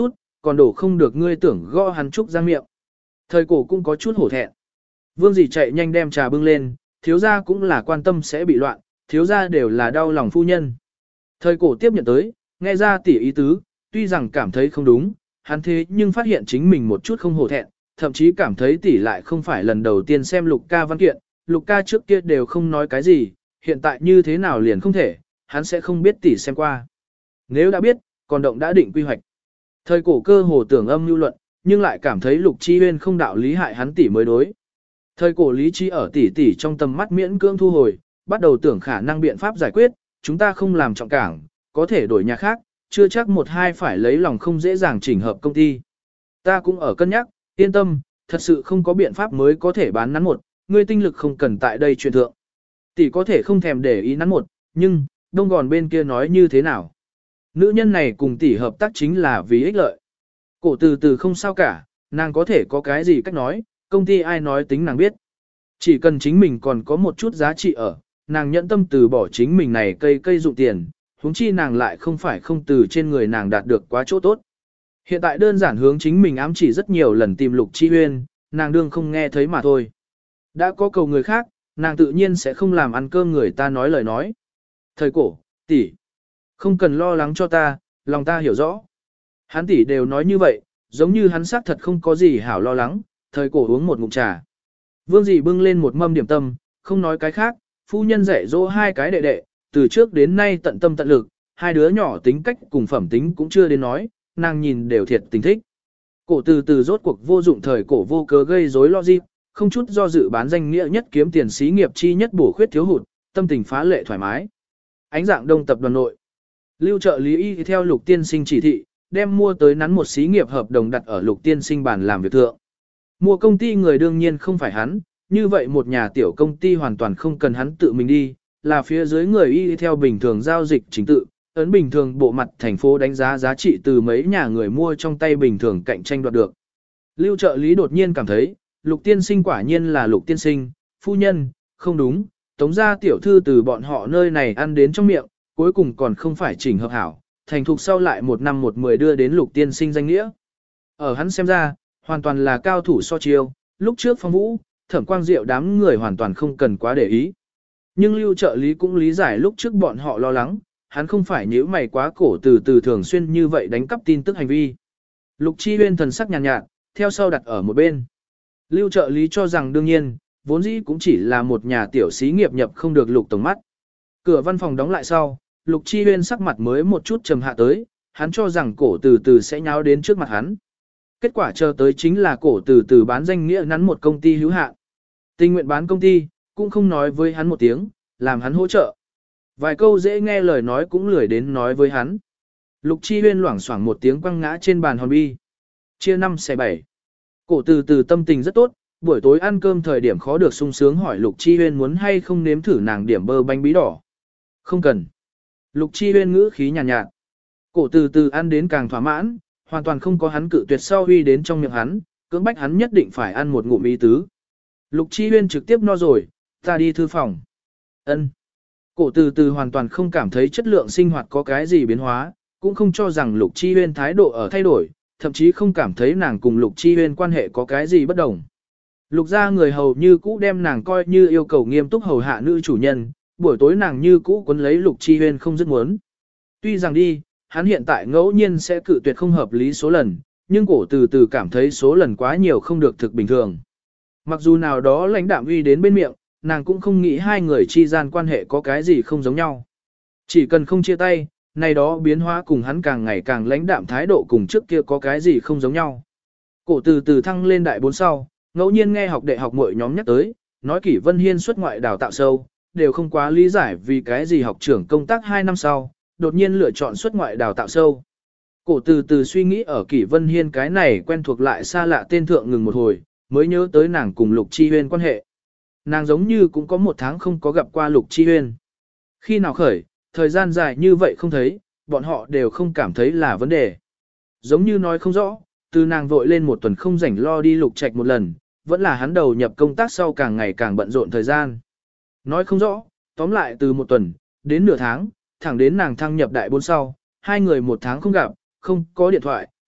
còn đổ không được ngươi tưởng gõ hắn Trúc Giang miệng. Thời cổ cũng có chút hổ thẹn. Vương dì chạy nhanh đem trà bưng lên, thiếu gia cũng là quan tâm sẽ bị loạn, thiếu gia đều là đau lòng phu nhân. Thời cổ tiếp nhận tới, nghe ra tỉ ý tứ, tuy rằng cảm thấy không đúng, hắn thế nhưng phát hiện chính mình một chút không hổ thẹn, thậm chí cảm thấy tỉ lại không phải lần đầu tiên xem lục ca văn kiện, lục ca trước kia đều không nói cái gì, hiện tại như thế nào liền không thể, hắn sẽ không biết tỉ xem qua. Nếu đã biết, còn động đã định quy hoạch. Thời cổ cơ hồ tưởng âm lưu luận, nhưng lại cảm thấy lục chi huyên không đạo lý hại hắn tỉ mới đối. Thời cổ lý trí ở tỉ tỉ trong tầm mắt miễn cưỡng thu hồi, bắt đầu tưởng khả năng biện pháp giải quyết, chúng ta không làm trọng cảng, có thể đổi nhà khác, chưa chắc một hai phải lấy lòng không dễ dàng chỉnh hợp công ty. Ta cũng ở cân nhắc, yên tâm, thật sự không có biện pháp mới có thể bán nắn một, ngươi tinh lực không cần tại đây truyền thượng. Tỷ có thể không thèm để ý nắn một, nhưng, đông gòn bên kia nói như thế nào? Nữ nhân này cùng tỷ hợp tác chính là vì ích lợi. Cổ từ từ không sao cả, nàng có thể có cái gì cách nói, công ty ai nói tính nàng biết. Chỉ cần chính mình còn có một chút giá trị ở, nàng nhẫn tâm từ bỏ chính mình này cây dụng tiền, huống chi nàng lại không phải không từ trên người nàng đạt được quá chỗ tốt. Hiện tại đơn giản hướng chính mình ám chỉ rất nhiều lần tìm Lục Chi Huyên, nàng đương không nghe thấy mà thôi. Đã có cầu người khác, nàng tự nhiên sẽ không làm ăn cơm người ta nói lời nói. Thời cổ, tỷ, không cần lo lắng cho ta, lòng ta hiểu rõ. Hắn tỷ đều nói như vậy, giống như hắn xác thật không có gì hảo lo lắng, thời cổ uống một ngụm trà. Vương dì bưng lên một mâm điểm tâm, không nói cái khác, phu nhân dạy dỗ hai cái đệ đệ, từ trước đến nay tận tâm tận lực, hai đứa nhỏ tính cách cùng phẩm tính cũng chưa đến nói, nàng nhìn đều thiệt tình thích. Cổ từ từ rốt cuộc vô dụng thời cổ vô cớ gây rối logic, không chút do dự bán danh nghĩa nhất kiếm tiền xí nghiệp chi nhất bổ khuyết thiếu hụt, tâm tình phá lệ thoải mái. Ánh dạng đông tập đoàn nội. Lưu trợ lý y theo Lục tiên sinh chỉ thị, đem mua tới nắn một xí nghiệp hợp đồng đặt ở Lục tiên sinh bàn làm việc thượng. Mua công ty người đương nhiên không phải hắn, như vậy một nhà tiểu công ty hoàn toàn không cần hắn tự mình đi, là phía dưới người y theo bình thường giao dịch chính tự, ấn bình thường bộ mặt thành phố đánh giá giá trị từ mấy nhà người mua trong tay bình thường cạnh tranh đoạt được. Lưu trợ lý đột nhiên cảm thấy, Lục tiên sinh quả nhiên là Lục tiên sinh, phu nhân, không đúng, tống gia tiểu thư từ bọn họ nơi này ăn đến trong miệng, cuối cùng còn không phải chỉnh hợp hảo, thành thục sau lại một năm một mười đưa đến Lục tiên sinh danh nghĩa. Ở hắn xem ra, hoàn toàn là cao thủ so chiêu, lúc trước Phong Vũ, Thẩm Quang Diệu đám người hoàn toàn không cần quá để ý. Nhưng Lưu trợ lý cũng lý giải lúc trước bọn họ lo lắng, hắn không phải nhíu mày quá cổ từ từ thường xuyên như vậy đánh cắp tin tức hành vi. Lục Chi Huyên thần sắc nhàn nhạt, theo sau đặt ở một bên. Lưu trợ lý cho rằng đương nhiên, vốn dĩ cũng chỉ là một nhà tiểu xí nghiệp nhập không được Lục tổng mắt. Cửa văn phòng đóng lại sau, Lục Chi Huyên sắc mặt mới một chút trầm hạ tới, hắn cho rằng cổ từ từ sẽ nháo đến trước mặt hắn. Kết quả chờ tới chính là cổ từ từ bán danh nghĩa nắn một công ty hữu hạn. Tình nguyện bán công ty, cũng không nói với hắn một tiếng, làm hắn hỗ trợ. Vài câu dễ nghe lời nói cũng lười đến nói với hắn. Lục Chi Huyên loảng xoảng một tiếng quăng ngã trên bàn hòn bi. Chia 5 xẻ 7. Cổ từ từ tâm tình rất tốt, buổi tối ăn cơm thời điểm khó được sung sướng hỏi Lục Chi Huyên muốn hay không nếm thử nàng điểm bơ bánh bí đỏ. Không cần. Lục Chi Huyên ngữ khí nhàn nhạt. Cổ từ từ ăn đến càng thỏa mãn, hoàn toàn không có hắn cự tuyệt sau huy đến trong miệng hắn, cưỡng bách hắn nhất định phải ăn một ngụm ý tứ. Lục Chi Huyên trực tiếp no rồi, ta đi thư phòng. Ân. Cổ từ từ hoàn toàn không cảm thấy chất lượng sinh hoạt có cái gì biến hóa, cũng không cho rằng Lục Chi Huyên thái độ ở thay đổi, thậm chí không cảm thấy nàng cùng Lục Chi Huyên quan hệ có cái gì bất đồng. Lục gia người hầu như cũ đem nàng coi như yêu cầu nghiêm túc hầu hạ nữ chủ nhân, buổi tối nàng như cũ quấn lấy Lục Chi Huyên không dứt muốn. Tuy rằng đi, hắn hiện tại ngẫu nhiên sẽ cự tuyệt không hợp lý số lần, nhưng cổ từ từ cảm thấy số lần quá nhiều không được thực bình thường. Mặc dù nào đó lãnh đạm uy đến bên miệng, nàng cũng không nghĩ hai người chi gian quan hệ có cái gì không giống nhau. Chỉ cần không chia tay, này đó biến hóa cùng hắn càng ngày càng lãnh đạm thái độ cùng trước kia có cái gì không giống nhau. Cổ từ từ thăng lên đại 4 sau, ngẫu nhiên nghe học đệ học mỗi nhóm nhắc tới, nói Kỷ Vân Hiên xuất ngoại đào tạo sâu, đều không quá lý giải vì cái gì học trưởng công tác 2 năm sau, đột nhiên lựa chọn xuất ngoại đào tạo sâu. Cổ từ từ suy nghĩ ở Kỷ Vân Hiên cái này quen thuộc lại xa lạ tên thượng ngừng một hồi, mới nhớ tới nàng cùng Lục Chi Huyên quan hệ. Nàng giống như cũng có 1 tháng không có gặp qua Lục Chi Huyên. Khi nào khởi, thời gian dài như vậy không thấy, bọn họ đều không cảm thấy là vấn đề. Giống như nói không rõ, từ nàng vội lên 1 tuần không rảnh lo đi Lục Trạch một lần, vẫn là hắn đầu nhập công tác sau càng ngày càng bận rộn thời gian. Nói không rõ, tóm lại từ 1 tuần, đến nửa tháng, thẳng đến nàng thăng nhập đại 4 sau, hai người 1 tháng không gặp, không có điện thoại,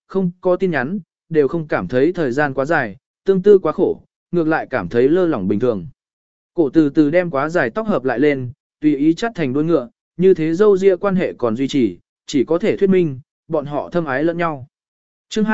không có tin nhắn, đều không cảm thấy thời gian quá dài, tương tư quá khổ, ngược lại cảm thấy lơ lỏng bình thường. Cổ từ từ đem quá dài tóc hợp lại lên, tùy ý chắt thành đuôi ngựa, như thế dâu ria quan hệ còn duy trì, chỉ có thể thuyết minh, bọn họ thâm ái lẫn nhau. Chương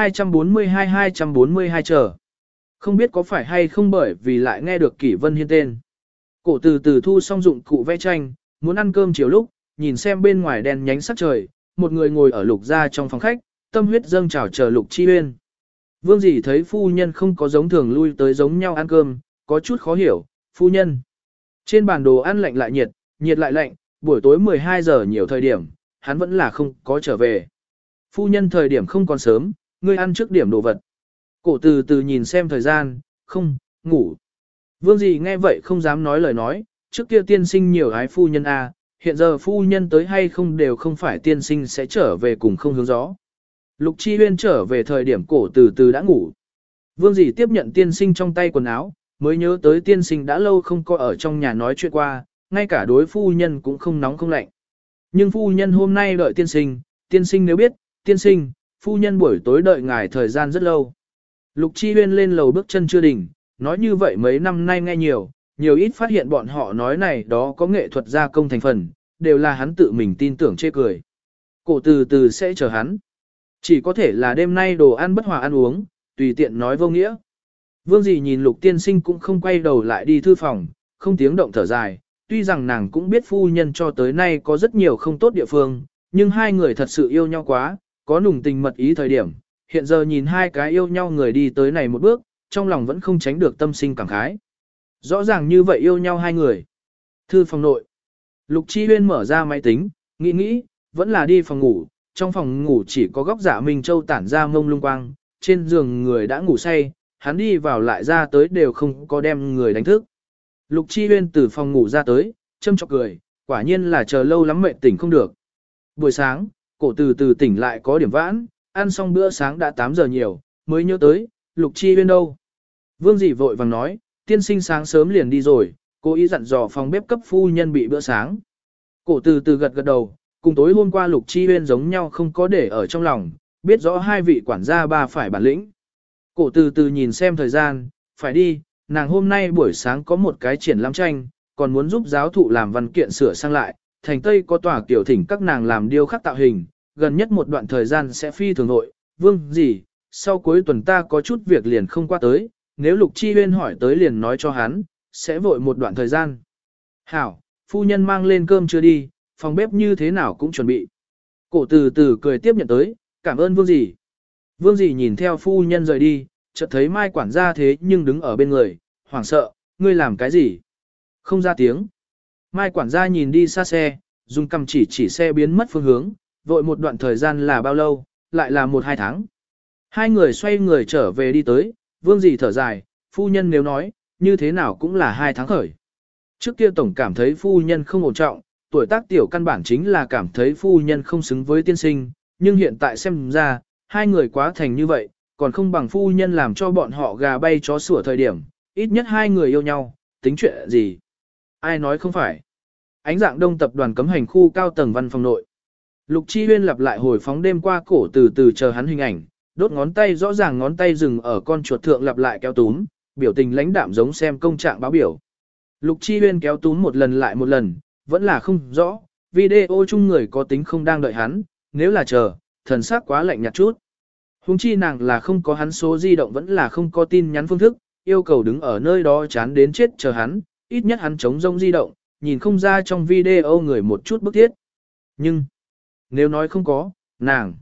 242 chờ. Không biết có phải hay không bởi vì lại nghe được Kỷ Vân Hiên tên. Cổ từ từ thu xong dụng cụ vẽ tranh, muốn ăn cơm chiều lúc, nhìn xem bên ngoài đèn nhánh sắc trời, một người ngồi ở Lục gia trong phòng khách, tâm huyết dâng trào chờ Lục Chi Uyên. Vương dì thấy phu nhân không có giống thường lui tới giống nhau ăn cơm, có chút khó hiểu, phu nhân. Trên bàn đồ ăn lạnh lại nhiệt, nhiệt lại lạnh, buổi tối 12 giờ nhiều thời điểm, hắn vẫn là không có trở về. Phu nhân thời điểm không còn sớm, ngươi ăn trước điểm đồ vật. Cổ từ từ nhìn xem thời gian, không, ngủ. Vương dì nghe vậy không dám nói lời nói, trước kia tiên sinh nhiều ái phu nhân a, hiện giờ phu nhân tới hay không đều không phải tiên sinh sẽ trở về cùng không hướng gió. Lục Chi Huyên trở về thời điểm cổ từ từ đã ngủ. Vương dì tiếp nhận tiên sinh trong tay quần áo, mới nhớ tới tiên sinh đã lâu không có ở trong nhà nói chuyện qua, ngay cả đối phu nhân cũng không nóng không lạnh. Nhưng phu nhân hôm nay đợi tiên sinh nếu biết, tiên sinh, phu nhân buổi tối đợi ngài thời gian rất lâu. Lục Chi Huyên lên lầu bước chân chưa đỉnh, nói như vậy mấy năm nay nghe nhiều ít phát hiện bọn họ nói này đó có nghệ thuật gia công thành phần, đều là hắn tự mình tin tưởng chê cười. Cổ từ từ sẽ chờ hắn. Chỉ có thể là đêm nay đồ ăn bất hòa ăn uống, tùy tiện nói vô nghĩa. Vương dì nhìn Lục tiên sinh cũng không quay đầu lại đi thư phòng, không tiếng động thở dài, tuy rằng nàng cũng biết phu nhân cho tới nay có rất nhiều không tốt địa phương, nhưng hai người thật sự yêu nhau quá, có nùng tình mật ý thời điểm, hiện giờ nhìn hai cái yêu nhau người đi tới này một bước, trong lòng vẫn không tránh được tâm sinh cảm khái. Rõ ràng như vậy yêu nhau hai người. Thư phòng nội. Lục Chi Huyên mở ra máy tính, nghĩ, vẫn là đi phòng ngủ, trong phòng ngủ chỉ có góc Dạ Minh Châu tản ra mông lung quang, trên giường người đã ngủ say, hắn đi vào lại ra tới đều không có đem người đánh thức. Lục Chi Huyên từ phòng ngủ ra tới, châm chọc cười, quả nhiên là chờ lâu lắm mệt tỉnh không được. Buổi sáng, cổ từ từ tỉnh lại có điểm vãn, ăn xong bữa sáng đã 8 giờ nhiều, mới nhớ tới, Lục Chi Huyên đâu. Vương dì vội vàng nói, tiên sinh sáng sớm liền đi rồi, cố ý dặn dò phòng bếp cấp phu nhân bị bữa sáng. Cổ từ từ gật đầu, cùng tối hôm qua Lục Chi Huyên giống nhau không có để ở trong lòng, biết rõ hai vị quản gia ba phải bản lĩnh. Cổ từ từ nhìn xem thời gian, phải đi, nàng hôm nay buổi sáng có một cái triển lãm tranh, còn muốn giúp giáo thụ làm văn kiện sửa sang lại, thành Tây có tòa kiểu thỉnh các nàng làm điêu khắc tạo hình, gần nhất một đoạn thời gian sẽ phi thường nội, vương gì, sau cuối tuần ta có chút việc liền không qua tới, nếu Lục Chi Huyên hỏi tới liền nói cho hắn, sẽ vội một đoạn thời gian. Hảo, phu nhân mang lên cơm chưa đi, phòng bếp như thế nào cũng chuẩn bị. Cổ từ từ cười tiếp nhận tới, cảm ơn vương dì. Vương dì nhìn theo phu nhân rời đi, chợt thấy Mai quản gia thế nhưng đứng ở bên người, hoảng sợ, ngươi làm cái gì? Không ra tiếng. Mai quản gia nhìn đi xa xe, dùng cầm chỉ xe biến mất phương hướng, vội một đoạn thời gian là bao lâu, lại là 1-2 tháng. Hai người xoay người trở về đi tới, vương dì thở dài, phu nhân nếu nói, như thế nào cũng là 2 tháng khởi. Trước kia tổng cảm thấy phu nhân không ổn trọng, tuổi tác tiểu căn bản chính là cảm thấy phu nhân không xứng với tiên sinh, nhưng hiện tại xem ra, hai người quá thành như vậy, còn không bằng phu nhân làm cho bọn họ gà bay chó sủa thời điểm, ít nhất hai người yêu nhau, tính chuyện gì. Ai nói không phải. Ánh dạng đông tập đoàn cấm hành khu cao tầng văn phòng nội. Lục Chi Huyên lặp lại hồi phóng đêm qua cổ từ từ chờ hắn hình ảnh, đốt ngón tay rõ ràng ngón tay dừng ở con chuột thượng lặp lại kéo túm, biểu tình lãnh đạm giống xem công trạng báo biểu. Lục Chi Huyên kéo túm một lần lại một lần, vẫn là không rõ, video chung người có tính không đang đợi hắn, nếu là chờ, thần sắc quá lạnh nhạt chút. Hùng chi nàng là không có hắn số di động vẫn là không có tin nhắn phương thức, yêu cầu đứng ở nơi đó chán đến chết chờ hắn, ít nhất hắn chống rông di động, nhìn không ra trong video người một chút bức thiết. Nhưng, nếu nói không có, nàng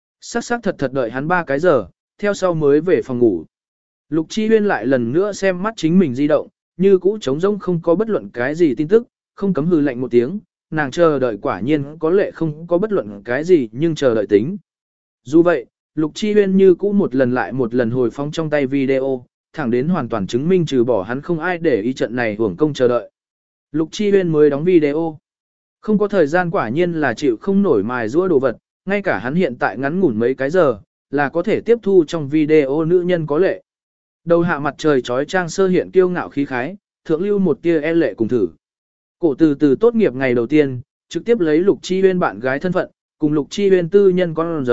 sắc thật đợi hắn 3 cái giờ, theo sau mới về phòng ngủ. Lục Chi Huyên lại lần nữa xem mắt chính mình di động, như cũ trống rỗng không có bất luận cái gì tin tức, không cấm hừ lạnh một tiếng, nàng chờ đợi quả nhiên có lẽ không có bất luận cái gì nhưng chờ đợi tính. Dù vậy, Lục Chi Huyên như cũ một lần lại một lần hồi phóng trong tay video, thẳng đến hoàn toàn chứng minh trừ bỏ hắn không ai để ý trận này hưởng công chờ đợi. Lục Chi Huyên mới đóng video. Không có thời gian quả nhiên là chịu không nổi mài giũa đồ vật, ngay cả hắn hiện tại ngắn ngủn mấy cái giờ, là có thể tiếp thu trong video nữ nhân có lệ. Đầu hạ mặt trời trói trang sơ hiện kiêu ngạo khí khái, thượng lưu một tia e lệ cùng thử. Cổ từ từ tốt nghiệp ngày đầu tiên, trực tiếp lấy Lục Chi Huyên bạn gái thân phận, cùng Lục Chi Huyên tư nhân con dấu,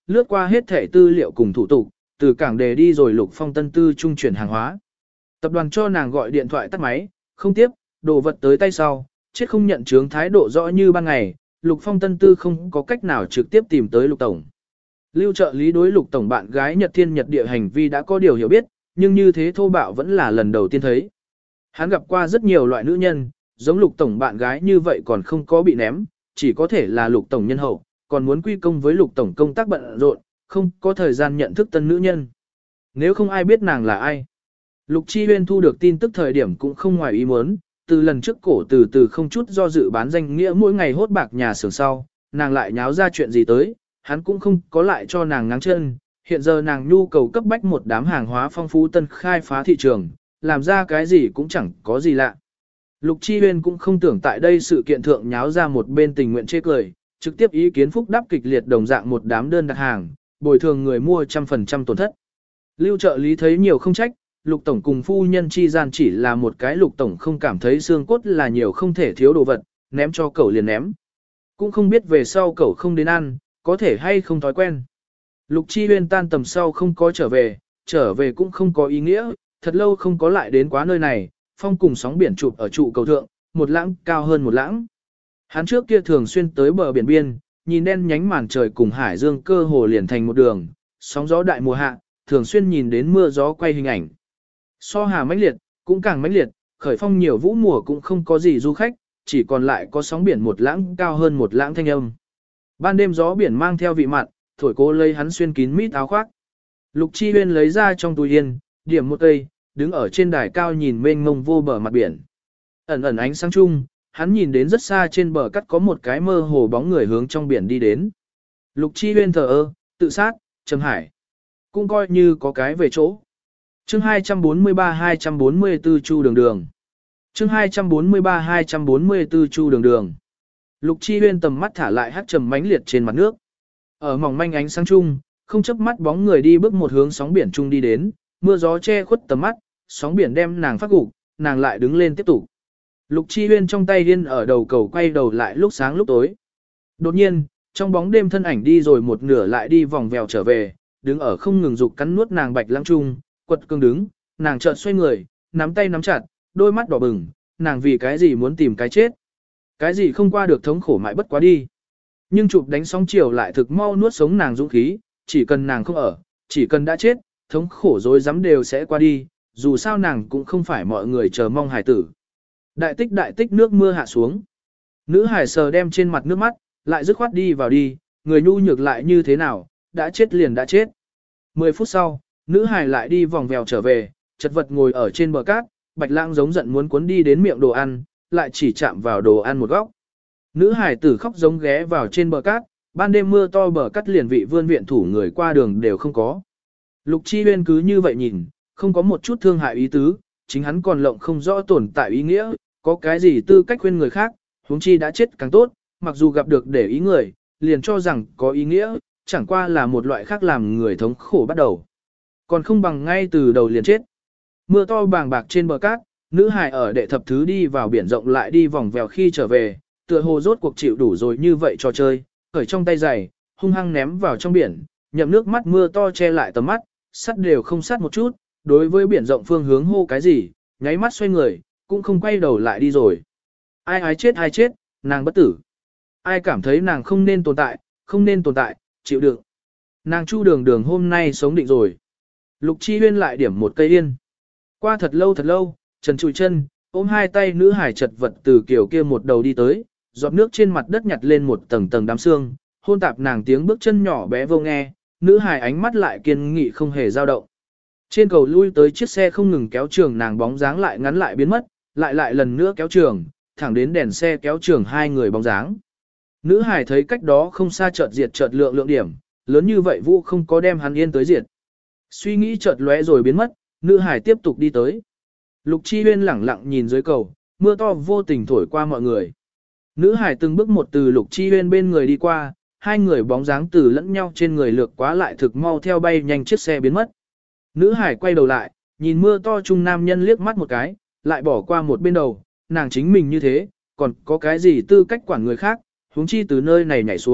lướt qua hết thẻ tư liệu cùng thủ tục, từ cảng đề đi rồi Lục Phong Tân Tư trung chuyển hàng hóa. Tập đoàn cho nàng gọi điện thoại tắt máy, không tiếp, đồ vật tới tay sau, chết không nhận chướng thái độ rõ như ban ngày, Lục Phong Tân Tư không có cách nào trực tiếp tìm tới Lục Tổng. Lưu trợ lý đối Lục Tổng bạn gái Nhật Thiên Nhật Địa hành vi đã có điều hiểu biết, nhưng như thế thô bạo vẫn là lần đầu tiên thấy. Hắn gặp qua rất nhiều loại nữ nhân, giống Lục Tổng bạn gái như vậy còn không có bị ném, chỉ có thể là Lục Tổng nhân hậu, còn muốn quy công với Lục Tổng công tác bận rộn, không có thời gian nhận thức tân nữ nhân. Nếu không ai biết nàng là ai. Lục Chi Huyên thu được tin tức thời điểm cũng không ngoài ý muốn, từ lần trước cổ từ từ không chút do dự bán danh nghĩa mỗi ngày hốt bạc nhà xưởng sau, nàng lại nháo ra chuyện gì tới, hắn cũng không có lại cho nàng ngáng chân, hiện giờ nàng nhu cầu cấp bách một đám hàng hóa phong phú tân khai phá thị trường, làm ra cái gì cũng chẳng có gì lạ. Lục Chi Huyên cũng không tưởng tại đây sự kiện thượng nháo ra một bên tình nguyện chê cười, trực tiếp ý kiến phúc đáp kịch liệt đồng dạng một đám đơn đặt hàng, bồi thường người mua 100% tổn thất. Lưu trợ lý thấy nhiều không trách, Lục Tổng cùng phu nhân chi gian chỉ là một cái Lục Tổng không cảm thấy xương cốt là nhiều không thể thiếu đồ vật, ném cho cậu liền ném. Cũng không biết về sau cậu không đến ăn, có thể hay không thói quen. Lục Chi Huyên tan tầm sau không có trở về cũng không có ý nghĩa, thật lâu không có lại đến quá nơi này, phong cùng sóng biển chụp ở trụ cầu thượng, một lãng cao hơn một lãng. Hắn trước kia thường xuyên tới bờ biển biên, nhìn đen nhánh màn trời cùng hải dương cơ hồ liền thành một đường, sóng gió đại mùa hạ, thường xuyên nhìn đến mưa gió quay hình ảnh. So hà mãnh liệt, cũng càng mãnh liệt, khởi phong nhiều vũ mùa cũng không có gì du khách, chỉ còn lại có sóng biển một lãng cao hơn một lãng thanh âm. Ban đêm gió biển mang theo vị mặn, thổi cố lấy hắn xuyên kín mít áo khoác. Lục Chi Huyên lấy ra trong túi yên, điểm một cây, đứng ở trên đài cao nhìn mênh mông vô bờ mặt biển. Ẩn ẩn ánh sáng chung, hắn nhìn đến rất xa trên bờ cắt có một cái mơ hồ bóng người hướng trong biển đi đến. Lục Chi Huyên thờ ơ, tự sát, Trầm Hải. Cũng coi như có cái về chỗ. Chương 243-244 Chu Đường Đường. Chương 243-244 Chu Đường Đường. Lục Chi Huyên tầm mắt thả lại hắt trầm mãnh liệt trên mặt nước. Ở mỏng manh ánh sáng chung, không chớp mắt bóng người đi bước một hướng sóng biển chung đi đến, mưa gió che khuất tầm mắt, sóng biển đem nàng phát gục, nàng lại đứng lên tiếp tục. Lục Chi Huyên trong tay điên ở đầu cầu quay đầu lại lúc sáng lúc tối. Đột nhiên, trong bóng đêm thân ảnh đi rồi một nửa lại đi vòng vèo trở về, đứng ở không ngừng dục cắn nuốt nàng bạch lãng trung, quật cương đứng, nàng chợt xoay người, nắm tay nắm chặt, đôi mắt đỏ bừng, nàng vì cái gì muốn tìm cái chết. Cái gì không qua được thống khổ mãi bất quá đi. Nhưng chụp đánh sóng chiều lại thực mau nuốt sống nàng dũng khí, chỉ cần nàng không ở, chỉ cần đã chết, thống khổ dối dám đều sẽ qua đi, dù sao nàng cũng không phải mọi người chờ mong hài tử. Đại tích nước mưa hạ xuống. Nữ hải sờ đem trên mặt nước mắt, lại dứt khoát đi vào đi, người nhu nhược lại như thế nào, đã chết liền đã chết. 10 phút sau, nữ hải lại đi vòng vèo trở về, chật vật ngồi ở trên bờ cát, Bạch Lãng giống giận muốn cuốn đi đến miệng đồ ăn, lại chỉ chạm vào đồ ăn một góc. Nữ hải tử khóc giống ghé vào trên bờ cát, ban đêm mưa to bờ cát liền vị vươn viện thủ người qua đường đều không có. Lục Chi Huyên cứ như vậy nhìn, không có một chút thương hại ý tứ, chính hắn còn lộng không rõ tồn tại ý nghĩa, có cái gì tư cách khuyên người khác, huống chi đã chết càng tốt, mặc dù gặp được để ý người, liền cho rằng có ý nghĩa, chẳng qua là một loại khác làm người thống khổ bắt đầu. Còn không bằng ngay từ đầu liền chết. Mưa to bàng bạc trên bờ cát, nữ hài ở đệ thập thứ đi vào biển rộng lại đi vòng vèo khi trở về, tựa hồ rốt cuộc chịu đủ rồi như vậy cho chơi, khởi trong tay giày, hung hăng ném vào trong biển, nhậm nước mắt mưa to che lại tầm mắt, sắt đều không sát một chút, đối với biển rộng phương hướng hô cái gì, nháy mắt xoay người, cũng không quay đầu lại đi rồi. Ai chết, nàng bất tử. Ai cảm thấy nàng không nên tồn tại, chịu đựng. Nàng Chu Đường Đường hôm nay sống định rồi. Lục Chi Huyên lại điểm một cây yên. Qua thật lâu, trần trụi chân, ôm hai tay nữ hải chật vật từ kiểu kia một đầu đi tới, giọt nước trên mặt đất nhặt lên một tầng tầng đám xương, hôn tạp nàng tiếng bước chân nhỏ bé vô nghe, nữ hải ánh mắt lại kiên nghị không hề dao động. Trên cầu lui tới chiếc xe không ngừng kéo trường nàng bóng dáng lại ngắn lại biến mất, lại lần nữa kéo trường, thẳng đến đèn xe kéo trường hai người bóng dáng. Nữ hải thấy cách đó không xa chợt diệt chợt lượng điểm, lớn như vậy vũ không có đem hắn yên tới diệt. Suy nghĩ chợt lóe rồi biến mất, nữ hải tiếp tục đi tới. Lục Chi Huyên lẳng lặng nhìn dưới cầu, mưa to vô tình thổi qua mọi người. Nữ hải từng bước một từ Lục Chi Huyên bên người đi qua, hai người bóng dáng từ lẫn nhau trên người lược quá lại thực mau theo bay nhanh chiếc xe biến mất. Nữ hải quay đầu lại, nhìn mưa to trung nam nhân liếc mắt một cái, lại bỏ qua một bên đầu, nàng chính mình như thế, còn có cái gì tư cách quản người khác, huống chi từ nơi này nhảy xuống,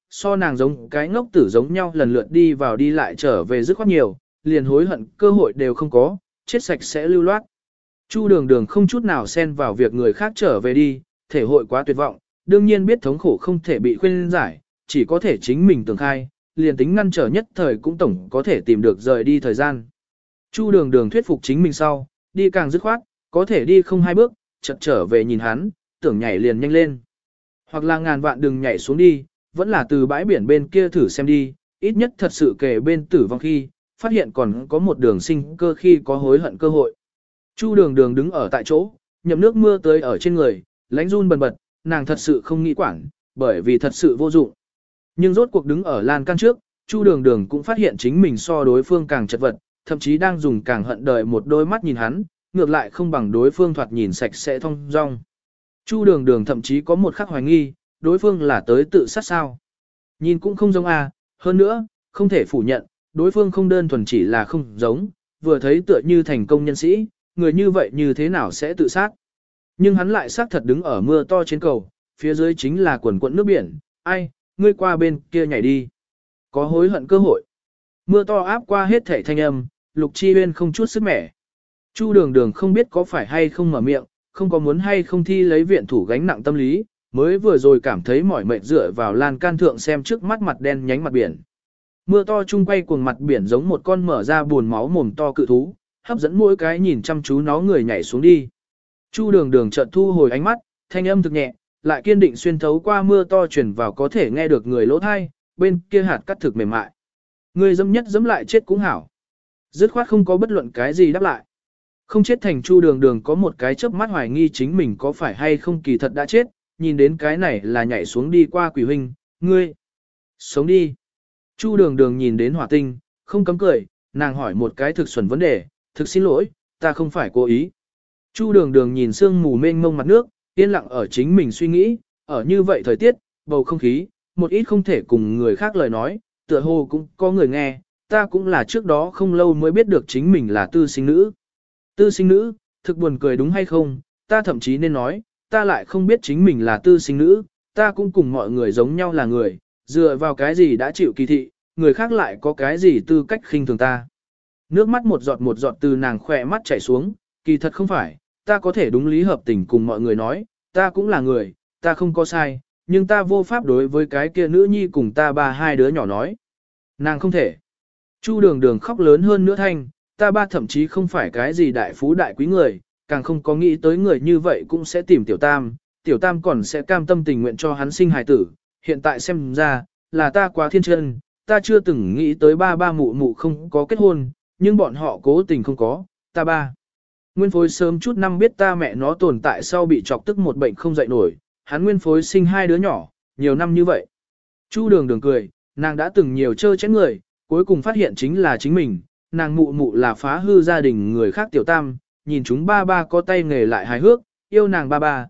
so nàng giống cái ngốc tử giống nhau lần lượt đi vào đi lại trở về dứt khoát nhiều, liền hối hận cơ hội đều không có, chết sạch sẽ lưu loát. Chu Đường Đường không chút nào xen vào việc người khác trở về đi, thể hội quá tuyệt vọng, đương nhiên biết thống khổ không thể bị khuyên giải, chỉ có thể chính mình tưởng khai, liền tính ngăn trở nhất thời cũng tổng có thể tìm được rời đi thời gian. Chu Đường Đường thuyết phục chính mình sau, đi càng dứt khoát, có thể đi không hai bước, chợt trở về nhìn hắn, tưởng nhảy liền nhanh lên. Hoặc là ngàn vạn đừng nhảy xuống đi, vẫn là từ bãi biển bên kia thử xem đi, ít nhất thật sự kể bên tử vong khi, phát hiện còn có một đường sinh cơ khi có hối hận cơ hội. Chu Đường Đường đứng ở tại chỗ, nhậm nước mưa tới ở trên người, lánh run bần bật, nàng thật sự không nghĩ quản, bởi vì thật sự vô dụng. Nhưng rốt cuộc đứng ở lan can trước, Chu Đường Đường cũng phát hiện chính mình so đối phương càng chật vật, thậm chí đang dùng càng hận đời một đôi mắt nhìn hắn, ngược lại không bằng đối phương thoạt nhìn sạch sẽ thong dong. Chu Đường Đường thậm chí có một khắc hoài nghi, đối phương là tới tự sát sao. Nhìn cũng không giống hơn nữa, không thể phủ nhận, đối phương không đơn thuần chỉ là không giống, vừa thấy tựa như thành công nhân sĩ, người như vậy như thế nào sẽ tự sát. Nhưng hắn lại xác thật đứng ở mưa to trên cầu, phía dưới chính là quần quận nước biển, ai, ngươi qua bên kia nhảy đi. Có hối hận cơ hội. Mưa to áp qua hết thảy thanh âm, Lục Chi Huyên không chút sức mẻ. Chu Đường Đường không biết có phải hay không mở miệng, không có muốn hay không thi lấy viện thủ gánh nặng tâm lý, mới vừa rồi cảm thấy mỏi mệt dựa vào lan can thượng xem trước mắt mặt đen nhánh mặt biển. Mưa to chung quay cuồng mặt biển giống một con mở ra buồn máu mồm to cự thú, hấp dẫn mỗi cái nhìn chăm chú nó người nhảy xuống đi. Chu Đường Đường chợt thu hồi ánh mắt, thanh âm thực nhẹ, lại kiên định xuyên thấu qua mưa to truyền vào có thể nghe được người lỗ thai, bên kia hạt cắt thực mềm mại. Người dẫm nhất dẫm lại chết cũng hảo. Dứt khoát không có bất luận cái gì đáp lại. Không chết thành Chu Đường Đường có một cái chớp mắt hoài nghi chính mình có phải hay không kỳ thật đã chết, nhìn đến cái này là nhảy xuống đi qua quỷ huynh, ngươi. Sống đi. Chu Đường Đường nhìn đến hỏa tinh, không cấm cười, nàng hỏi một cái thực xuẩn vấn đề, thực xin lỗi, ta không phải cố ý. Chu Đường Đường nhìn sương mù mênh mông mặt nước, yên lặng ở chính mình suy nghĩ, ở như vậy thời tiết, bầu không khí, một ít không thể cùng người khác lời nói, tựa hồ cũng có người nghe, ta cũng là trước đó không lâu mới biết được chính mình là tư sinh nữ. Tư sinh nữ, thực buồn cười đúng hay không, ta thậm chí nên nói, ta lại không biết chính mình là tư sinh nữ, ta cũng cùng mọi người giống nhau là người, dựa vào cái gì đã chịu kỳ thị, người khác lại có cái gì tư cách khinh thường ta. Nước mắt một giọt từ nàng khỏe mắt chảy xuống, kỳ thật không phải, ta có thể đúng lý hợp tình cùng mọi người nói, ta cũng là người, ta không có sai, nhưng ta vô pháp đối với cái kia nữ nhi cùng ta ba hai đứa nhỏ nói. Nàng không thể. Chu Đường Đường khóc lớn hơn nữa thanh, ta ba thậm chí không phải cái gì đại phú đại quý người, càng không có nghĩ tới người như vậy cũng sẽ tìm tiểu tam còn sẽ cam tâm tình nguyện cho hắn sinh hài tử, hiện tại xem ra, là ta quá thiên chân, ta chưa từng nghĩ tới ba ba mụ mụ không có kết hôn, nhưng bọn họ cố tình không có, ta ba. Nguyên phối sớm chút năm biết ta mẹ nó tồn tại sau bị chọc tức một bệnh không dậy nổi, hắn nguyên phối sinh hai đứa nhỏ, nhiều năm như vậy. Chu Đường Đường cười, nàng đã từng nhiều chơi chén người, cuối cùng phát hiện chính là chính mình, nàng mụ mụ là phá hư gia đình người khác tiểu tam, nhìn chúng ba ba có tay nghề lại hài hước, yêu nàng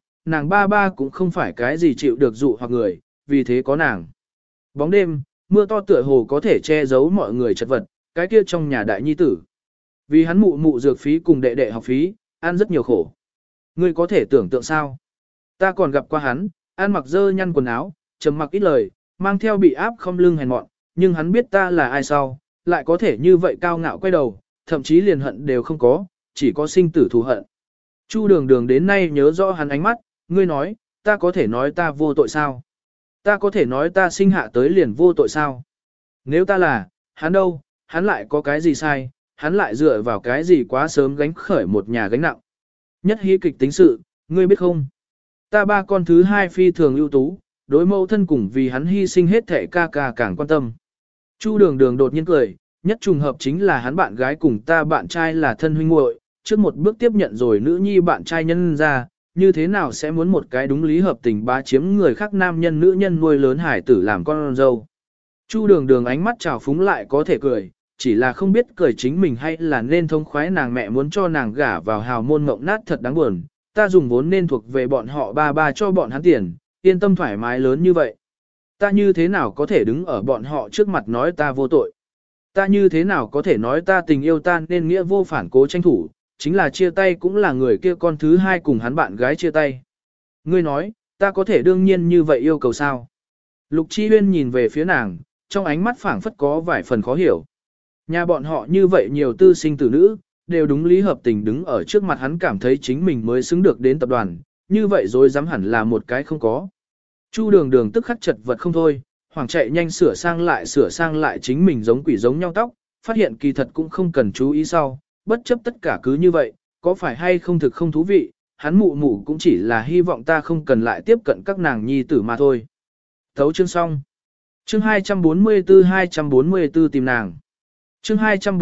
ba ba cũng không phải cái gì chịu được dụ hoặc người, vì thế có nàng. Bóng đêm, mưa to tựa hồ có thể che giấu mọi người chật vật, cái kia trong nhà đại nhi tử. Vì hắn mụ mụ dược phí cùng đệ đệ học phí, ăn rất nhiều khổ. Ngươi có thể tưởng tượng sao? Ta còn gặp qua hắn, ăn mặc dơ nhăn quần áo, trầm mặc ít lời, mang theo bị áp không lưng hèn mọn, nhưng hắn biết ta là ai sau, lại có thể như vậy cao ngạo quay đầu, thậm chí liền hận đều không có, chỉ có sinh tử thù hận. Chu Đường Đường đến nay nhớ rõ hắn ánh mắt, ngươi nói, ta có thể nói ta vô tội sao? Ta có thể nói ta sinh hạ tới liền vô tội sao? Nếu ta là, hắn đâu, hắn lại có cái gì sai, hắn lại dựa vào cái gì quá sớm gánh khởi một nhà gánh nặng. Nhất hí kịch tính sự, ngươi biết không? Ta ba con thứ hai phi thường ưu tú, đối mẫu thân cùng vì hắn hy sinh hết thể ca ca càng quan tâm. Chu Đường Đường đột nhiên cười, nhất trùng hợp chính là hắn bạn gái cùng ta bạn trai là thân huynh muội, trước một bước tiếp nhận rồi nữ nhi bạn trai nhân ra, như thế nào sẽ muốn một cái đúng lý hợp tình bá chiếm người khác nam nhân nữ nhân nuôi lớn hải tử làm con dâu. Chu Đường Đường ánh mắt trào phúng lại có thể cười, chỉ là không biết cười chính mình hay là nên thông khoái nàng mẹ muốn cho nàng gả vào hào môn mộng nát thật đáng buồn, ta dùng vốn nên thuộc về bọn họ ba ba cho bọn hắn tiền, yên tâm thoải mái lớn như vậy. Ta như thế nào có thể đứng ở bọn họ trước mặt nói ta vô tội? Ta như thế nào có thể nói ta tình yêu ta nên nghĩa vô phản cố tranh thủ, chính là chia tay cũng là người kia con thứ hai cùng hắn bạn gái chia tay. Ngươi nói, ta có thể đương nhiên như vậy yêu cầu sao? Lục Chi Huyên nhìn về phía nàng, trong ánh mắt phảng phất có vài phần khó hiểu. Nhà bọn họ như vậy nhiều tư sinh tử nữ, đều đúng lý hợp tình đứng ở trước mặt hắn cảm thấy chính mình mới xứng được đến tập đoàn, như vậy rồi dám hẳn là một cái không có. Chu Đường Đường tức khắc chật vật không thôi, hoảng chạy nhanh sửa sang lại chính mình giống quỷ giống nhau tóc, phát hiện kỳ thật cũng không cần chú ý sau, bất chấp tất cả cứ như vậy, có phải hay không thực không thú vị, hắn mụ mụ cũng chỉ là hy vọng ta không cần lại tiếp cận các nàng nhi tử mà thôi. Thấu chương xong. Chương 244 tìm nàng. Chương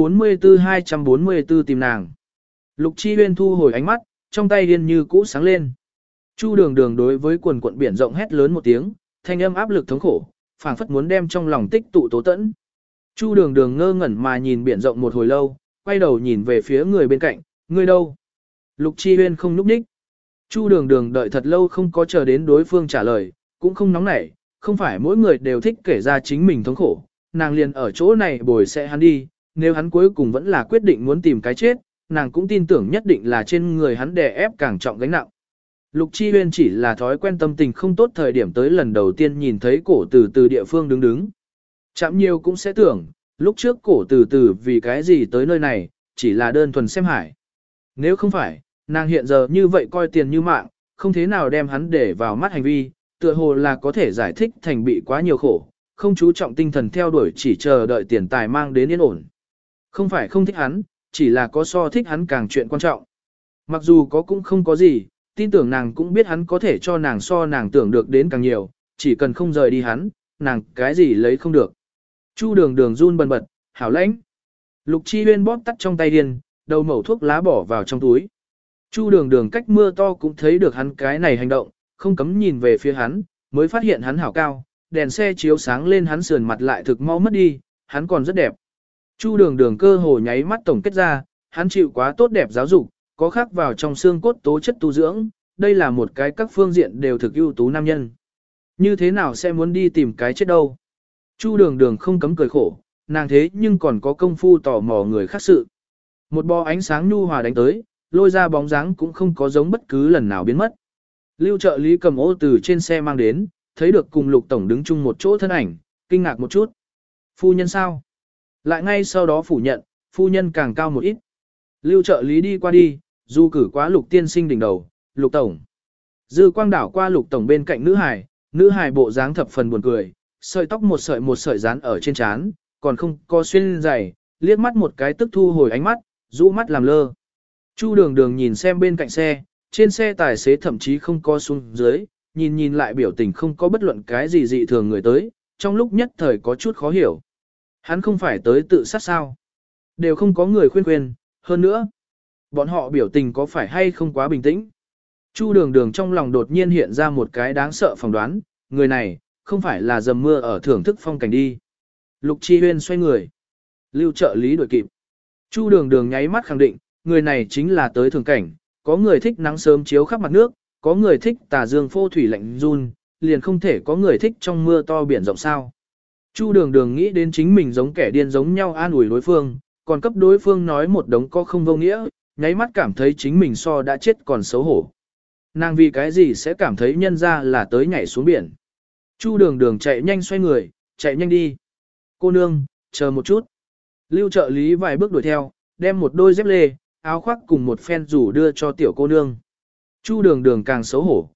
244 tìm nàng. Lục Chi Huyên thu hồi ánh mắt, trong tay điên như cũ sáng lên. Chu Đường Đường đối với quần quận biển rộng hét lớn một tiếng, thanh âm áp lực thống khổ, phảng phất muốn đem trong lòng tích tụ tố tẫn. Chu Đường Đường ngơ ngẩn mà nhìn biển rộng một hồi lâu, quay đầu nhìn về phía người bên cạnh, ngươi đâu? Lục Chi Huyên không núp ních. Chu Đường Đường đợi thật lâu không có chờ đến đối phương trả lời, cũng không nóng nảy, không phải mỗi người đều thích kể ra chính mình thống khổ, nàng liền ở chỗ này bồi sẽ hắn đi, nếu hắn cuối cùng vẫn là quyết định muốn tìm cái chết, nàng cũng tin tưởng nhất định là trên người hắn đè ép càng trọng gánh nặng. Lục Chi Huyên chỉ là thói quen tâm tình không tốt thời điểm tới lần đầu tiên nhìn thấy cổ từ địa phương đứng. Chạm nhiều cũng sẽ tưởng, lúc trước cổ từ vì cái gì tới nơi này, chỉ là đơn thuần xem hải. Nếu không phải, nàng hiện giờ như vậy coi tiền như mạng, không thế nào đem hắn để vào mắt hành vi, tựa hồ là có thể giải thích thành bị quá nhiều khổ, không chú trọng tinh thần theo đuổi chỉ chờ đợi tiền tài mang đến yên ổn. Không phải không thích hắn, chỉ là có so thích hắn càng chuyện quan trọng. Mặc dù có cũng không có gì, tin tưởng nàng cũng biết hắn có thể cho nàng so nàng tưởng được đến càng nhiều, chỉ cần không rời đi hắn, nàng cái gì lấy không được. Chu Đường Đường run bần bật, hảo lãnh. Lục Chi Huyên bóp tắt trong tay điên, đầu mẩu thuốc lá bỏ vào trong túi. Chu Đường Đường cách mưa to cũng thấy được hắn cái này hành động, không cấm nhìn về phía hắn, mới phát hiện hắn hảo cao, đèn xe chiếu sáng lên hắn sườn mặt lại thực mau mất đi, hắn còn rất đẹp. Chu Đường Đường cơ hồ nháy mắt tổng kết ra, hắn chịu quá tốt đẹp giáo dục, có khắc vào trong xương cốt tố chất tu dưỡng, đây là một cái các phương diện đều thực ưu tú nam nhân. Như thế nào sẽ muốn đi tìm cái chết đâu? Chu Đường Đường không cấm cười khổ, nàng thế nhưng còn có công phu tò mò người khác sự. Một bó ánh sáng nhu hòa đánh tới, lôi ra bóng dáng cũng không có giống bất cứ lần nào biến mất. Lưu trợ lý cầm ô từ trên xe mang đến, thấy được cùng Lục Tổng đứng chung một chỗ thân ảnh, kinh ngạc một chút. Phu nhân sao? Lại ngay sau đó phủ nhận, phu nhân càng cao một ít. Lưu trợ lý đi qua đi, du cử quá Lục tiên sinh đỉnh đầu, Lục Tổng. Dư quang đảo qua Lục Tổng bên cạnh nữ hài bộ dáng thập phần buồn cười, sợi tóc một sợi dán ở trên trán, còn không có xuyên giày, liếc mắt một cái tức thu hồi ánh mắt, rũ mắt làm lơ. Chu Đường Đường nhìn xem bên cạnh xe, trên xe tài xế thậm chí không có xuống dưới, nhìn lại biểu tình không có bất luận cái gì dị thường người tới, trong lúc nhất thời có chút khó hiểu. Hắn không phải tới tự sát sao? Đều không có người khuyên, hơn nữa. Bọn họ biểu tình có phải hay không quá bình tĩnh? Chu Đường Đường trong lòng đột nhiên hiện ra một cái đáng sợ phỏng đoán, người này, không phải là dầm mưa ở thưởng thức phong cảnh đi. Lục Chi Huyên xoay người. Lưu trợ lý đuổi kịp. Chu Đường Đường nháy mắt khẳng định, người này chính là tới thường cảnh, có người thích nắng sớm chiếu khắp mặt nước, có người thích tà dương phô thủy lạnh run, liền không thể có người thích trong mưa to biển rộng sao. Chu Đường Đường nghĩ đến chính mình giống kẻ điên giống nhau an ủi đối phương, còn cấp đối phương nói một đống có không vô nghĩa, nháy mắt cảm thấy chính mình so đã chết còn xấu hổ. Nàng vì cái gì sẽ cảm thấy nhân ra là tới nhảy xuống biển. Chu Đường Đường chạy nhanh xoay người, chạy nhanh đi. Cô nương, chờ một chút. Lưu trợ lý vài bước đuổi theo, đem một đôi dép lê, áo khoác cùng một phen rủ đưa cho tiểu cô nương. Chu Đường Đường càng xấu hổ,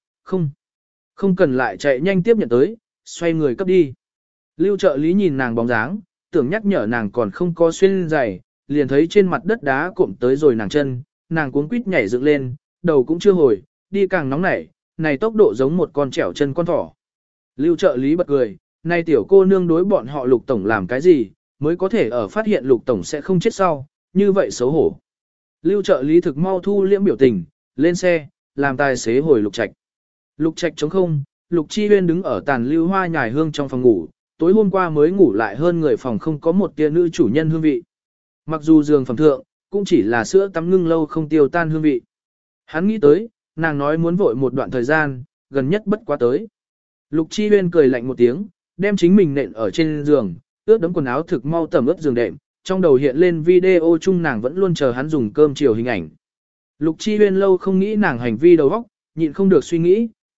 không cần lại chạy nhanh tiếp nhận tới, xoay người cấp đi. Lưu trợ lý nhìn nàng bóng dáng, tưởng nhắc nhở nàng còn không có xuyên giày, liền thấy trên mặt đất đá cụm tới rồi nàng chân, nàng cuống quýt nhảy dựng lên, đầu cũng chưa hồi, đi càng nóng nảy, này tốc độ giống một con trẻo chân con thỏ. Lưu trợ lý bật cười, này tiểu cô nương đối bọn họ Lục Tổng làm cái gì, mới có thể ở phát hiện Lục Tổng sẽ không chết sau, như vậy xấu hổ. Lưu trợ lý thực mau thu liễm biểu tình, lên xe, làm tài xế hồi Lục Trạch. Lục Trạch trống không, Lục Chi Huyên đứng ở tàn lưu hoa nhài hương trong phòng ngủ, tối hôm qua mới ngủ lại hơn người phòng không có một tia nữ chủ nhân hương vị. Mặc dù giường phẩm thượng, cũng chỉ là sữa tắm ngưng lâu không tiêu tan hương vị. Hắn nghĩ tới, nàng nói muốn vội một đoạn thời gian, gần nhất bất quá tới. Lục Chi Huyên cười lạnh một tiếng, đem chính mình nện ở trên giường, ướt đẫm quần áo thực mau tẩm ướt giường đệm, trong đầu hiện lên video chung nàng vẫn luôn chờ hắn dùng cơm chiều hình ảnh. Lục Chi Huyên lâu không nghĩ nàng hành vi đầu óc, nhịn không được suy nghĩ,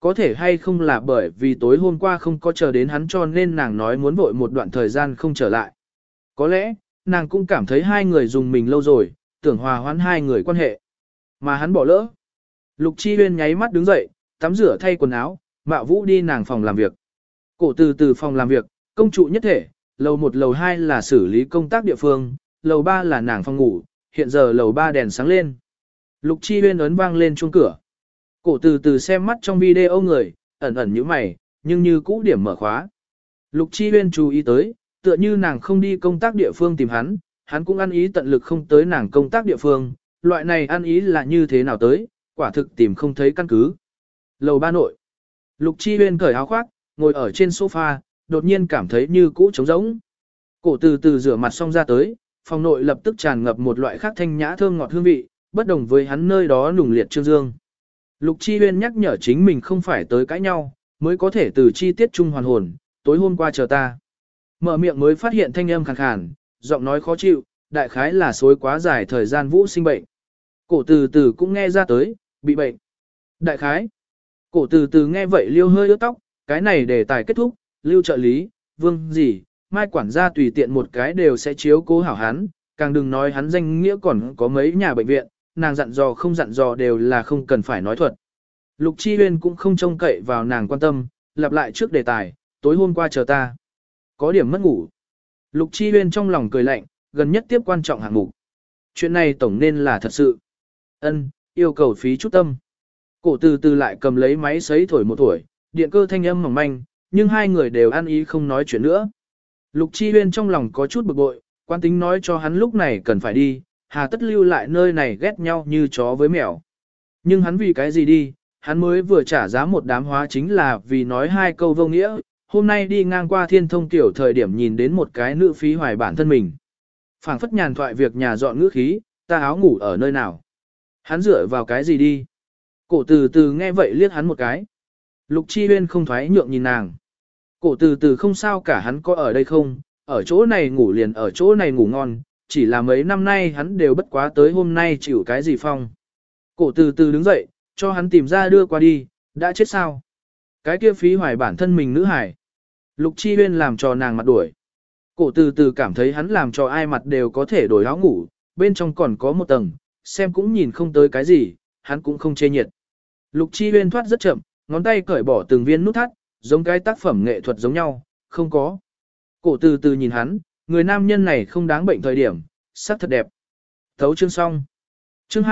Có thể hay không là bởi vì tối hôm qua không có chờ đến hắn cho nên nàng nói muốn vội một đoạn thời gian không trở lại. Có lẽ, nàng cũng cảm thấy hai người dùng mình lâu rồi, tưởng hòa hoãn hai người quan hệ. Mà hắn bỏ lỡ. Lục Chi Huyên nháy mắt đứng dậy, tắm rửa thay quần áo, Mạo Vũ đi nàng phòng làm việc. Cổ từ phòng làm việc, công trụ nhất thể, lầu 1 lầu 2 là xử lý công tác địa phương, lầu 3 là nàng phòng ngủ, hiện giờ lầu 3 đèn sáng lên. Lục Chi Huyên ấn vang lên chuông cửa. Cổ từ xem mắt trong video người, ẩn ẩn như mày, nhưng như cũ điểm mở khóa. Lục Chi Huyên chú ý tới, tựa như nàng không đi công tác địa phương tìm hắn, hắn cũng ăn ý tận lực không tới nàng công tác địa phương, loại này ăn ý là như thế nào tới, quả thực tìm không thấy căn cứ. Lầu 3 nội. Lục Chi Huyên cởi áo khoác, ngồi ở trên sofa, đột nhiên cảm thấy như cũ trống rỗng. Cổ từ rửa mặt xong ra tới, phòng nội lập tức tràn ngập một loại khác thanh nhã thơm ngọt hương vị, bất đồng với hắn nơi đó nùng liệt trương dương. Lục Chi Huyên nhắc nhở chính mình không phải tới cãi nhau, mới có thể từ chi tiết chung hoàn hồn, tối hôm qua chờ ta. Mở miệng mới phát hiện thanh âm khàn khàn, giọng nói khó chịu, đại khái là xối quá dài thời gian Vũ sinh bệnh. Cổ từ cũng nghe ra tới, bị bệnh. Đại khái. Cổ từ nghe vậy liêu hơi ướt tóc, cái này đề tài kết thúc, lưu trợ lý, vương gì, mai quản gia tùy tiện một cái đều sẽ chiếu cố hảo hắn, càng đừng nói hắn danh nghĩa còn có mấy nhà bệnh viện, nàng dặn dò không dặn dò đều là không cần phải nói thuật. Lục Chi Huyên cũng không trông cậy vào nàng quan tâm, lặp lại trước đề tài, tối hôm qua chờ ta. Có điểm mất ngủ. Lục Chi Huyên trong lòng cười lạnh, gần nhất tiếp quan trọng hạng mục. Chuyện này tổng nên là thật sự. Ân, yêu cầu phí chút tâm. Cổ từ lại cầm lấy máy sấy thổi một thổi, điện cơ thanh âm mỏng manh, nhưng hai người đều ăn ý không nói chuyện nữa. Lục Chi Huyên trong lòng có chút bực bội, quan tính nói cho hắn lúc này cần phải đi, hà tất lưu lại nơi này ghét nhau như chó với mèo. Nhưng hắn vì cái gì đi, hắn mới vừa trả giá một đám hóa chính là vì nói hai câu vô nghĩa, hôm nay đi ngang qua Thiên Thông tiểu thời điểm nhìn đến một cái nữ phí hoài bản thân mình. Phảng phất nhàn thoại việc nhà dọn ngữ khí, ta áo ngủ ở nơi nào. Hắn dựa vào cái gì đi. Cổ từ nghe vậy liếc hắn một cái. Lục Chi Huyên không thoái nhượng nhìn nàng. Cổ từ không sao cả, hắn có ở đây không, ở chỗ này ngủ liền ở chỗ này ngủ ngon, chỉ là mấy năm nay hắn đều bất quá tới hôm nay chịu cái gì phong. Cổ từ đứng dậy, cho hắn tìm ra đưa qua đi, đã chết sao. Cái kia phí hoài bản thân mình nữ hải. Lục Chi Huyên làm cho nàng mặt đuổi. Cổ từ cảm thấy hắn làm cho ai mặt đều có thể đổi áo ngủ, bên trong còn có một tầng, xem cũng nhìn không tới cái gì, hắn cũng không chê nhiệt. Lục Chi Huyên thoát rất chậm, ngón tay cởi bỏ từng viên nút thắt, giống cái tác phẩm nghệ thuật giống nhau, không có. Cổ từ nhìn hắn, người nam nhân này không đáng bệnh thời điểm, sắc thật đẹp. Thấu chương xong. Chương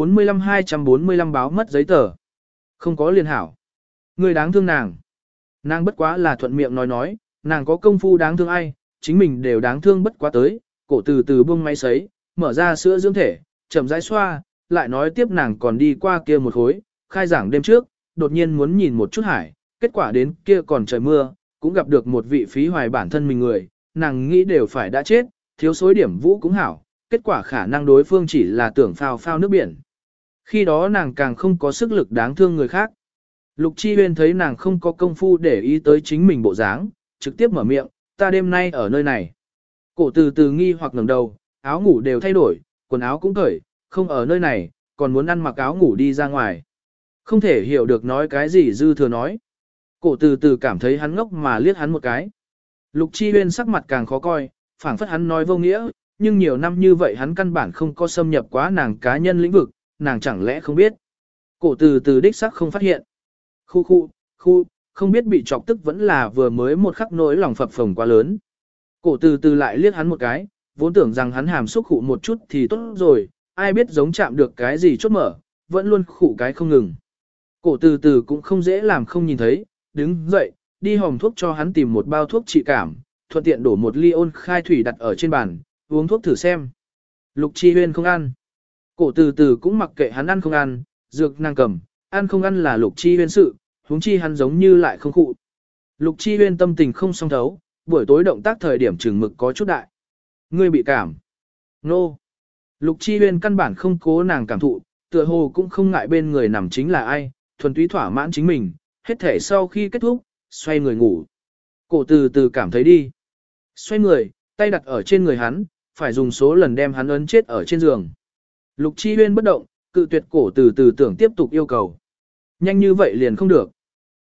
245 báo mất giấy tờ. Không có liên hảo. Người đáng thương nàng. Nàng bất quá là thuận miệng nói, nàng có công phu đáng thương ai, chính mình đều đáng thương bất quá tới. Cổ từ buông máy sấy, mở ra sữa dưỡng thể, chậm rãi xoa, lại nói tiếp nàng còn đi qua kia một khối, khai giảng đêm trước, đột nhiên muốn nhìn một chút hải, kết quả đến kia còn trời mưa, cũng gặp được một vị phí hoài bản thân mình người, nàng nghĩ đều phải đã chết, thiếu xối điểm vũ cũng hảo, kết quả khả năng đối phương chỉ là tưởng phao nước biển. Khi đó nàng càng không có sức lực đáng thương người khác. Lục Chi Huyên thấy nàng không có công phu để ý tới chính mình bộ dáng, trực tiếp mở miệng, ta đêm nay ở nơi này. Cổ từ nghi hoặc ngẩng đầu, áo ngủ đều thay đổi, quần áo cũng cởi, không ở nơi này, còn muốn ăn mặc áo ngủ đi ra ngoài. Không thể hiểu được nói cái gì dư thừa nói. Cổ từ cảm thấy hắn ngốc mà liếc hắn một cái. Lục Chi Huyên sắc mặt càng khó coi, phảng phất hắn nói vô nghĩa, nhưng nhiều năm như vậy hắn căn bản không có xâm nhập quá nàng cá nhân lĩnh vực, nàng chẳng lẽ không biết. Cổ từ đích sắc không phát hiện. Khu, không biết bị chọc tức vẫn là vừa mới một khắc nỗi lòng phập phồng quá lớn. Cổ từ lại liếc hắn một cái, vốn tưởng rằng hắn hàm xúc khụ một chút thì tốt rồi, ai biết giống chạm được cái gì chốt mở, vẫn luôn khụ cái không ngừng. Cổ từ cũng không dễ làm không nhìn thấy, đứng dậy, đi hòm thuốc cho hắn tìm một bao thuốc trị cảm, thuận tiện đổ một ly ôn khai thủy đặt ở trên bàn, uống thuốc thử xem. Lục Chi Huyên không ăn. Cổ từ cũng mặc kệ hắn ăn không ăn, dược nàng cầm, ăn không ăn là Lục Chi Huyên sự, huống chi hắn giống như lại không khụ. Lục Chi Huyên tâm tình không song thấu, buổi tối động tác thời điểm chừng mực có chút đại. Ngươi bị cảm. Nô. Lục Chi Huyên căn bản không cố nàng cảm thụ, tựa hồ cũng không ngại bên người nằm chính là ai, thuần túy thỏa mãn chính mình, hết thể sau khi kết thúc, xoay người ngủ. Cổ từ cảm thấy đi. Xoay người, tay đặt ở trên người hắn, phải dùng số lần đem hắn ấn chết ở trên giường. Lục Chi Huyên bất động, cự tuyệt cổ từ tưởng tiếp tục yêu cầu. Nhanh như vậy liền không được.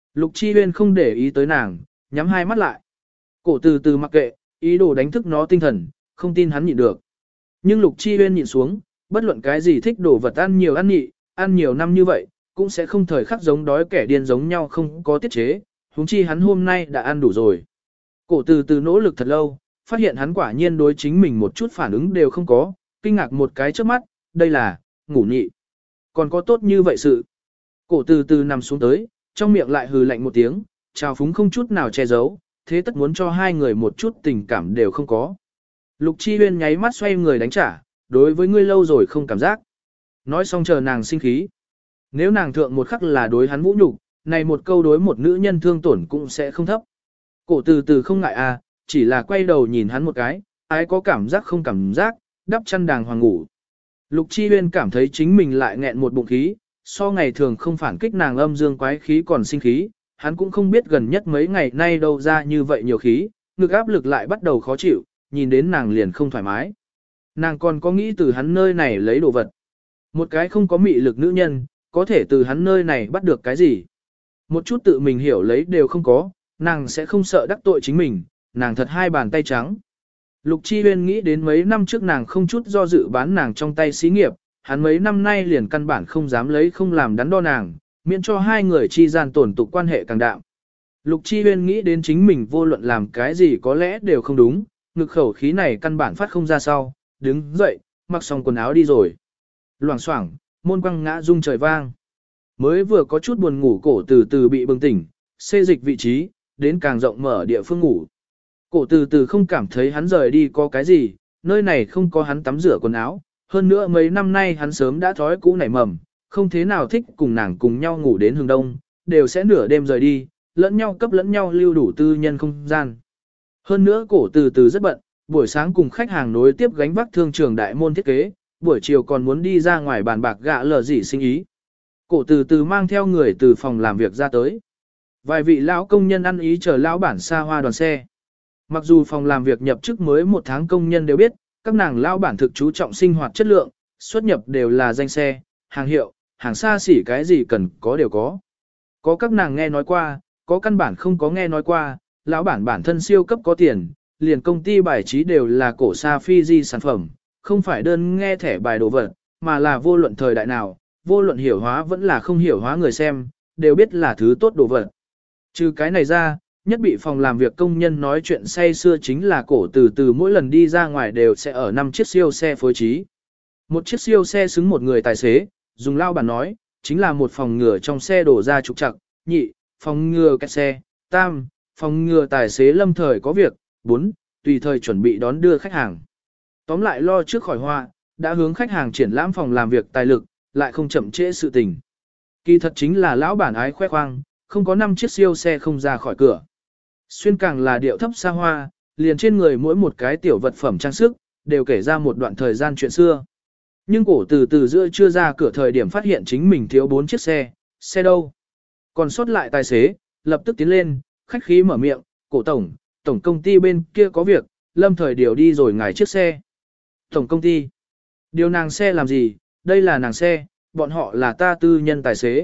Lục Chi Huyên không để ý tới nàng, nhắm hai mắt lại. Cổ từ từ mặc kệ, ý đồ đánh thức nó tinh thần, không tin hắn nhịn được. Nhưng Lục Chi Huyên nhịn xuống, bất luận cái gì thích đồ vật ăn nhiều ăn nhị, ăn nhiều năm như vậy, cũng sẽ không thời khắc giống đói kẻ điên giống nhau không có tiết chế, huống chi hắn hôm nay đã ăn đủ rồi. Cổ từ từ nỗ lực thật lâu, phát hiện hắn quả nhiên đối chính mình một chút phản ứng đều không có, kinh ngạc một cái trước mắt, đây là, ngủ nhị. Còn có tốt như vậy sự. Cổ từ từ nằm xuống tới, trong miệng lại hừ lạnh một tiếng, trào phúng không chút nào che giấu, thế tất muốn cho hai người một chút tình cảm đều không có. Lục Chi Huyên nháy mắt xoay người đánh trả, đối với ngươi lâu rồi không cảm giác. Nói xong chờ nàng sinh khí. Nếu nàng thượng một khắc là đối hắn vũ nhục, này một câu đối một nữ nhân thương tổn cũng sẽ không thấp. Cổ từ từ không ngại à, chỉ là quay đầu nhìn hắn một cái, ái có cảm giác không cảm giác, đắp chăn đàng hoàng ngủ. Lục Chi Huyên cảm thấy chính mình lại nghẹn một bụng khí, so ngày thường không phản kích nàng âm dương quái khí còn sinh khí, hắn cũng không biết gần nhất mấy ngày nay đâu ra như vậy nhiều khí, ngực áp lực lại bắt đầu khó chịu, nhìn đến nàng liền không thoải mái. Nàng còn có nghĩ từ hắn nơi này lấy đồ vật. Một cái không có mị lực nữ nhân, có thể từ hắn nơi này bắt được cái gì. Một chút tự mình hiểu lấy đều không có, nàng sẽ không sợ đắc tội chính mình, nàng thật hai bàn tay trắng. Lục Chi Huyên nghĩ đến mấy năm trước nàng không chút do dự bán nàng trong tay xí nghiệp, hắn mấy năm nay liền căn bản không dám lấy không làm đắn đo nàng, miễn cho hai người chi gian tổn tục quan hệ càng đạm. Lục Chi Huyên nghĩ đến chính mình vô luận làm cái gì có lẽ đều không đúng, ngực khẩu khí này căn bản phát không ra sau, đứng dậy, mặc xong quần áo đi rồi. Loảng xoảng, môn quăng ngã rung trời vang. Mới vừa có chút buồn ngủ cổ từ từ bị bừng tỉnh, xê dịch vị trí, đến càng rộng mở địa phương ngủ. Cổ từ từ không cảm thấy hắn rời đi có cái gì, nơi này không có hắn tắm rửa quần áo, hơn nữa mấy năm nay hắn sớm đã thói cũ nảy mầm, không thế nào thích cùng nàng cùng nhau ngủ đến hướng đông, đều sẽ nửa đêm rời đi, lẫn nhau cấp lẫn nhau lưu đủ tư nhân không gian. Hơn nữa cổ từ từ rất bận, buổi sáng cùng khách hàng nối tiếp gánh vác thương trường đại môn thiết kế, buổi chiều còn muốn đi ra ngoài bàn bạc gạ lờ gì sinh ý. Cổ từ từ mang theo người từ phòng làm việc ra tới. Vài vị lão công nhân ăn ý chờ lão bản xa hoa đoàn xe. Mặc dù phòng làm việc nhập chức mới một tháng công nhân đều biết, các nàng lão bản thực chú trọng sinh hoạt chất lượng, xuất nhập đều là danh xe, hàng hiệu, hàng xa xỉ cái gì cần có đều có. Có các nàng nghe nói qua, có căn bản không có nghe nói qua, lão bản bản thân siêu cấp có tiền, liền công ty bài trí đều là cổ xa Fiji sản phẩm, không phải đơn nghe thẻ bài đồ vật, mà là vô luận thời đại nào, vô luận hiểu hóa vẫn là không hiểu hóa người xem, đều biết là thứ tốt đồ vật. Trừ cái này ra, nhất bị phòng làm việc công nhân nói chuyện say xưa chính là cổ từ từ mỗi lần đi ra ngoài đều sẽ ở 5 chiếc siêu xe phối trí. Một chiếc siêu xe xứng một người tài xế, dùng lao bản nói, chính là một phòng ngừa trong xe đổ ra trục trặc, nhị, phòng ngừa kẹt xe, tam, phòng ngừa tài xế lâm thời có việc, 4, tùy thời chuẩn bị đón đưa khách hàng. Tóm lại lo trước khỏi họa, đã hướng khách hàng triển lãm phòng làm việc tài lực, lại không chậm trễ sự tình. Kỳ thật chính là lão bản ái khoe khoang, không có 5 chiếc siêu xe không ra khỏi cửa. Xuyên càng là điệu thấp xa hoa, liền trên người mỗi một cái tiểu vật phẩm trang sức, đều kể ra một đoạn thời gian chuyện xưa. Nhưng cổ từ từ giữa chưa ra cửa thời điểm phát hiện chính mình thiếu 4 chiếc xe đâu. Còn sót lại tài xế, lập tức tiến lên, khách khí mở miệng, cổ tổng công ty bên kia có việc, lâm thời điều đi rồi ngài chiếc xe. Tổng công ty, điều nàng xe làm gì, đây là nàng xe, bọn họ là ta tư nhân tài xế.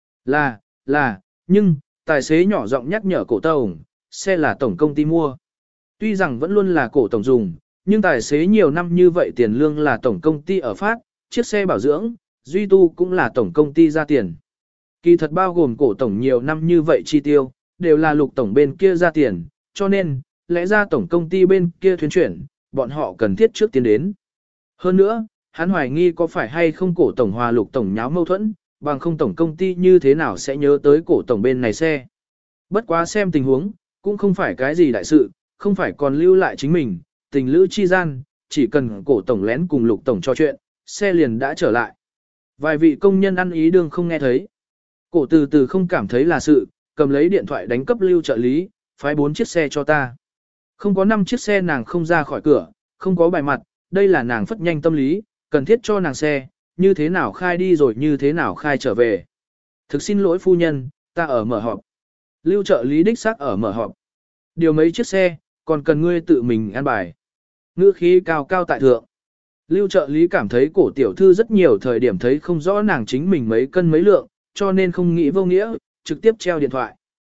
Là, nhưng, tài xế nhỏ giọng nhắc nhở cổ tổng, xe là tổng công ty mua. Tuy rằng vẫn luôn là cổ tổng dùng, nhưng tài xế nhiều năm như vậy tiền lương là tổng công ty ở phát, chiếc xe bảo dưỡng, duy tu cũng là tổng công ty ra tiền. Kỳ thật bao gồm cổ tổng nhiều năm như vậy chi tiêu, đều là lục tổng bên kia ra tiền, cho nên, lẽ ra tổng công ty bên kia thuyên chuyển, bọn họ cần thiết trước tiến đến. Hơn nữa, hắn hoài nghi có phải hay không cổ tổng hòa lục tổng nháo mâu thuẫn, bằng không tổng công ty như thế nào sẽ nhớ tới cổ tổng bên này xe. Bất quá xem tình huống, cũng không phải cái gì đại sự, không phải còn lưu lại chính mình, tình lữ chi gian, chỉ cần cổ tổng lén cùng lục tổng trò chuyện, xe liền đã trở lại. Vài vị công nhân ăn ý đương không nghe thấy. Cổ từ từ không cảm thấy là sự, cầm lấy điện thoại đánh cấp lưu trợ lý, phái 4 chiếc xe cho ta. Không có 5 chiếc xe nàng không ra khỏi cửa, không có bài mặt, đây là nàng phất nhanh tâm lý, cần thiết cho nàng xe, như thế nào khai đi rồi như thế nào khai trở về. Thực xin lỗi phu nhân, ta ở mở họp. Lưu trợ lý đích xác ở mở họp. Điều mấy chiếc xe, còn cần ngươi tự mình an bài. Ngữ khí cao cao tại thượng. Lưu trợ lý cảm thấy cổ tiểu thư rất nhiều thời điểm thấy không rõ nàng chính mình mấy cân mấy lượng, cho nên không nghĩ vô nghĩa, trực tiếp treo điện thoại.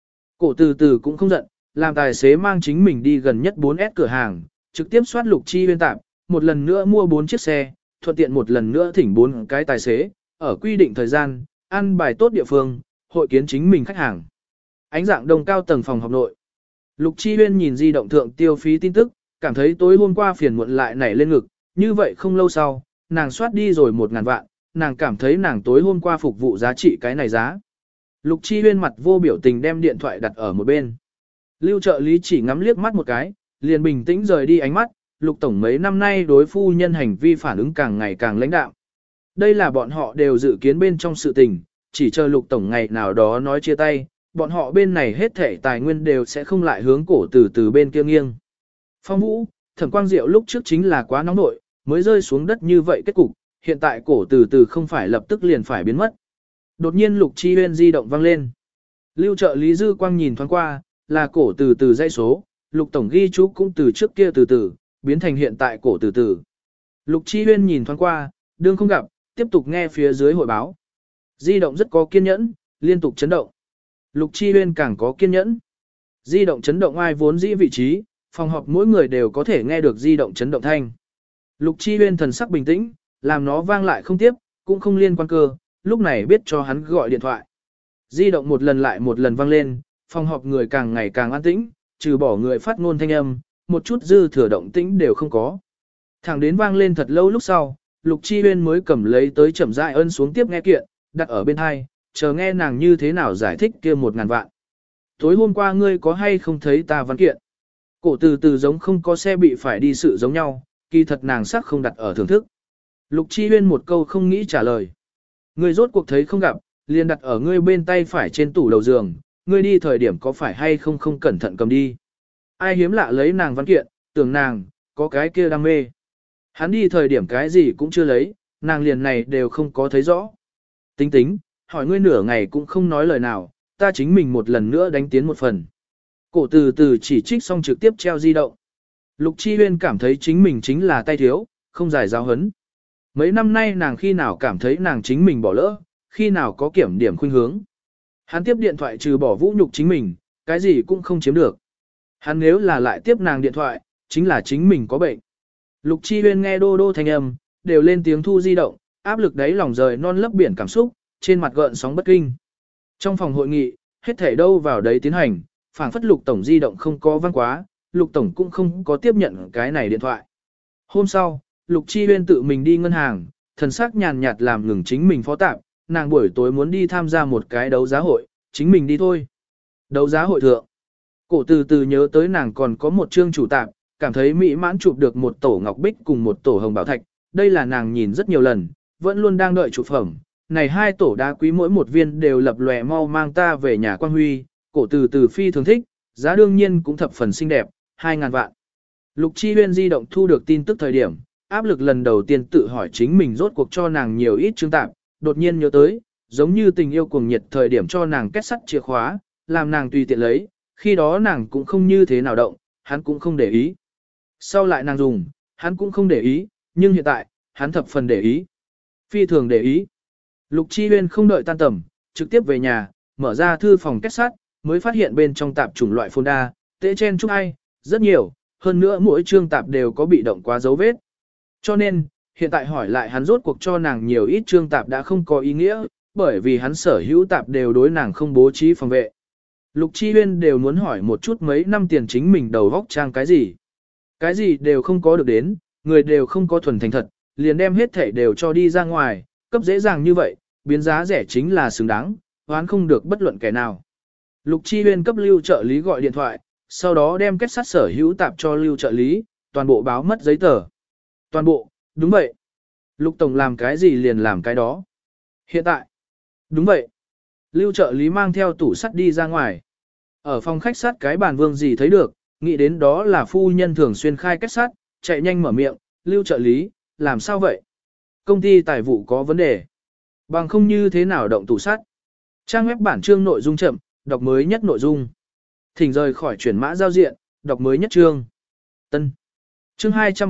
Cổ từ từ cũng không giận, làm tài xế mang chính mình đi gần nhất 4S cửa hàng, trực tiếp soát Lục Chi Huyên tạp, một lần nữa mua 4 chiếc xe, thuận tiện một lần nữa thỉnh 4 cái tài xế, ở quy định thời gian, ăn bài tốt địa phương, hội kiến chính mình khách hàng. Ánh dạng đông cao tầng phòng học nội. Lục Chi Huyên nhìn di động thượng tiêu phí tin tức, cảm thấy tối hôm qua phiền muộn lại nảy lên ngực, như vậy không lâu sau, nàng soát đi rồi 1.000 vạn, nàng cảm thấy nàng tối hôm qua phục vụ giá trị cái này giá. Lục Chi Huyên mặt vô biểu tình đem điện thoại đặt ở một bên. Lưu trợ lý chỉ ngắm liếc mắt một cái, liền bình tĩnh rời đi ánh mắt, Lục tổng mấy năm nay đối phu nhân hành vi phản ứng càng ngày càng lãnh đạm. Đây là bọn họ đều dự kiến bên trong sự tình, chỉ chờ Lục tổng ngày nào đó nói chia tay, bọn họ bên này hết thảy tài nguyên đều sẽ không lại hướng cổ từ từ bên kia nghiêng. Phong Vũ, Thẩm Quang Diệu lúc trước chính là quá nóng nội, mới rơi xuống đất như vậy kết cục, hiện tại cổ từ từ không phải lập tức liền phải biến mất. Đột nhiên Lục Chi Huyên di động vang lên. Lưu trợ lý Dư Quang nhìn thoáng qua, là cổ từ từ dãy số, Lục tổng ghi chú cũng từ trước kia từ từ, biến thành hiện tại cổ từ từ. Lục Chi Huyên nhìn thoáng qua, đương không gặp, tiếp tục nghe phía dưới hội báo. Di động rất có kiên nhẫn, liên tục chấn động. Lục Chi Huyên càng có kiên nhẫn. Di động chấn động ai vốn dĩ vị trí, phòng họp mỗi người đều có thể nghe được di động chấn động thanh. Lục Chi Huyên thần sắc bình tĩnh, làm nó vang lại không tiếp, cũng không liên quan cơ, lúc này biết cho hắn gọi điện thoại. Di động một lần lại một lần vang lên, phòng họp người càng ngày càng an tĩnh, trừ bỏ người phát ngôn thanh âm, một chút dư thừa động tĩnh đều không có. Thẳng đến vang lên thật lâu lúc sau, Lục Chi Huyên mới cầm lấy tới chậm rãi ân xuống tiếp nghe kiện, đặt ở bên hai, chờ nghe nàng như thế nào giải thích kia 1.000 vạn. Tối hôm qua ngươi có hay không thấy ta văn kiện? Cổ từ từ giống không có xe bị phải đi sự giống nhau, kỳ thật nàng sắc không đặt ở thưởng thức. Lục Chi Huyên một câu không nghĩ trả lời. Ngươi rốt cuộc thấy không gặp, liền đặt ở ngươi bên tay phải trên tủ đầu giường, ngươi đi thời điểm có phải hay không không cẩn thận cầm đi. Ai hiếm lạ lấy nàng văn kiện, tưởng nàng, có cái kia đam mê. Hắn đi thời điểm cái gì cũng chưa lấy, nàng liền này đều không có thấy rõ. Tính tính, hỏi ngươi nửa ngày cũng không nói lời nào, ta chính mình một lần nữa đánh tiến một phần. Cổ từ từ chỉ trích xong trực tiếp treo di động. Lục Chi Huyên cảm thấy chính mình chính là tay thiếu, không giải giáo hấn. Mấy năm nay nàng khi nào cảm thấy nàng chính mình bỏ lỡ, khi nào có kiểm điểm khuynh hướng. Hắn tiếp điện thoại trừ bỏ vũ nhục chính mình, cái gì cũng không chiếm được. Hắn nếu là lại tiếp nàng điện thoại, chính là chính mình có bệnh. Lục Chi Huyên nghe đô đô thanh âm, đều lên tiếng thu di động, áp lực đáy lòng rời non lấp biển cảm xúc, trên mặt gợn sóng bất kinh. Trong phòng hội nghị, hết thảy đâu vào đấy tiến hành, phảng phất Lục tổng di động không có vang quá, Lục tổng cũng không có tiếp nhận cái này điện thoại. Hôm sau, Lục Chi Huyên tự mình đi ngân hàng, thần sắc nhàn nhạt làm ngừng chính mình phó tạm, nàng buổi tối muốn đi tham gia một cái đấu giá hội, chính mình đi thôi. Đấu giá hội thượng. Cổ từ từ nhớ tới nàng còn có một chương chủ tạm, cảm thấy mỹ mãn chụp được một tổ ngọc bích cùng một tổ hồng bảo thạch, đây là nàng nhìn rất nhiều lần, vẫn luôn đang đợi chụp phẩm. Này hai tổ đá quý mỗi một viên đều lập lòe mau mang ta về nhà quan huy, cổ từ từ phi thường thích, giá đương nhiên cũng thập phần xinh đẹp, 2.000 vạn. Lục Chi Huyên di động thu được tin tức thời điểm, áp lực lần đầu tiên tự hỏi chính mình rốt cuộc cho nàng nhiều ít chương tạm, đột nhiên nhớ tới, giống như tình yêu cuồng nhiệt thời điểm cho nàng kết sắt chìa khóa, làm nàng tùy tiện lấy, khi đó nàng cũng không như thế nào động, hắn cũng không để ý. Sau lại nàng dùng, hắn cũng không để ý, nhưng hiện tại, hắn thập phần để ý. Phi thường để ý. Lục Chi Huyên không đợi tan tầm, trực tiếp về nhà, mở ra thư phòng kết sắt, mới phát hiện bên trong tạp chủng loại phôn đa, tệ chen chúc ai, rất nhiều, hơn nữa mỗi chương tạp đều có bị động quá dấu vết. Cho nên, hiện tại hỏi lại hắn rốt cuộc cho nàng nhiều ít chương tạp đã không có ý nghĩa, bởi vì hắn sở hữu tạp đều đối nàng không bố trí phòng vệ. Lục Chi Huyên đều muốn hỏi một chút mấy năm tiền chính mình đầu góc trang cái gì. Cái gì đều không có được đến, người đều không có thuần thành thật, liền đem hết thể đều cho đi ra ngoài, cấp dễ dàng như vậy, biến giá rẻ chính là xứng đáng, hoán không được bất luận kẻ nào. Lục Chi Huyên cấp Lưu trợ lý gọi điện thoại, sau đó đem kết sắt sở hữu tạp cho Lưu trợ lý, toàn bộ báo mất giấy tờ. Toàn bộ, đúng vậy. Lục tổng làm cái gì liền làm cái đó. Hiện tại, đúng vậy. Lưu trợ lý mang theo tủ sắt đi ra ngoài. Ở phòng khách sắt cái bàn Vương gì thấy được, nghĩ đến đó là phu nhân thường xuyên khai kết sắt, chạy nhanh mở miệng, Lưu trợ lý, làm sao vậy? Công ty tài vụ có vấn đề. Bằng không như thế nào động tủ sắt. Trang web bản chương nội dung chậm, đọc mới nhất nội dung. Thỉnh rời khỏi chuyển mã giao diện, đọc mới nhất chương. Tân. Chương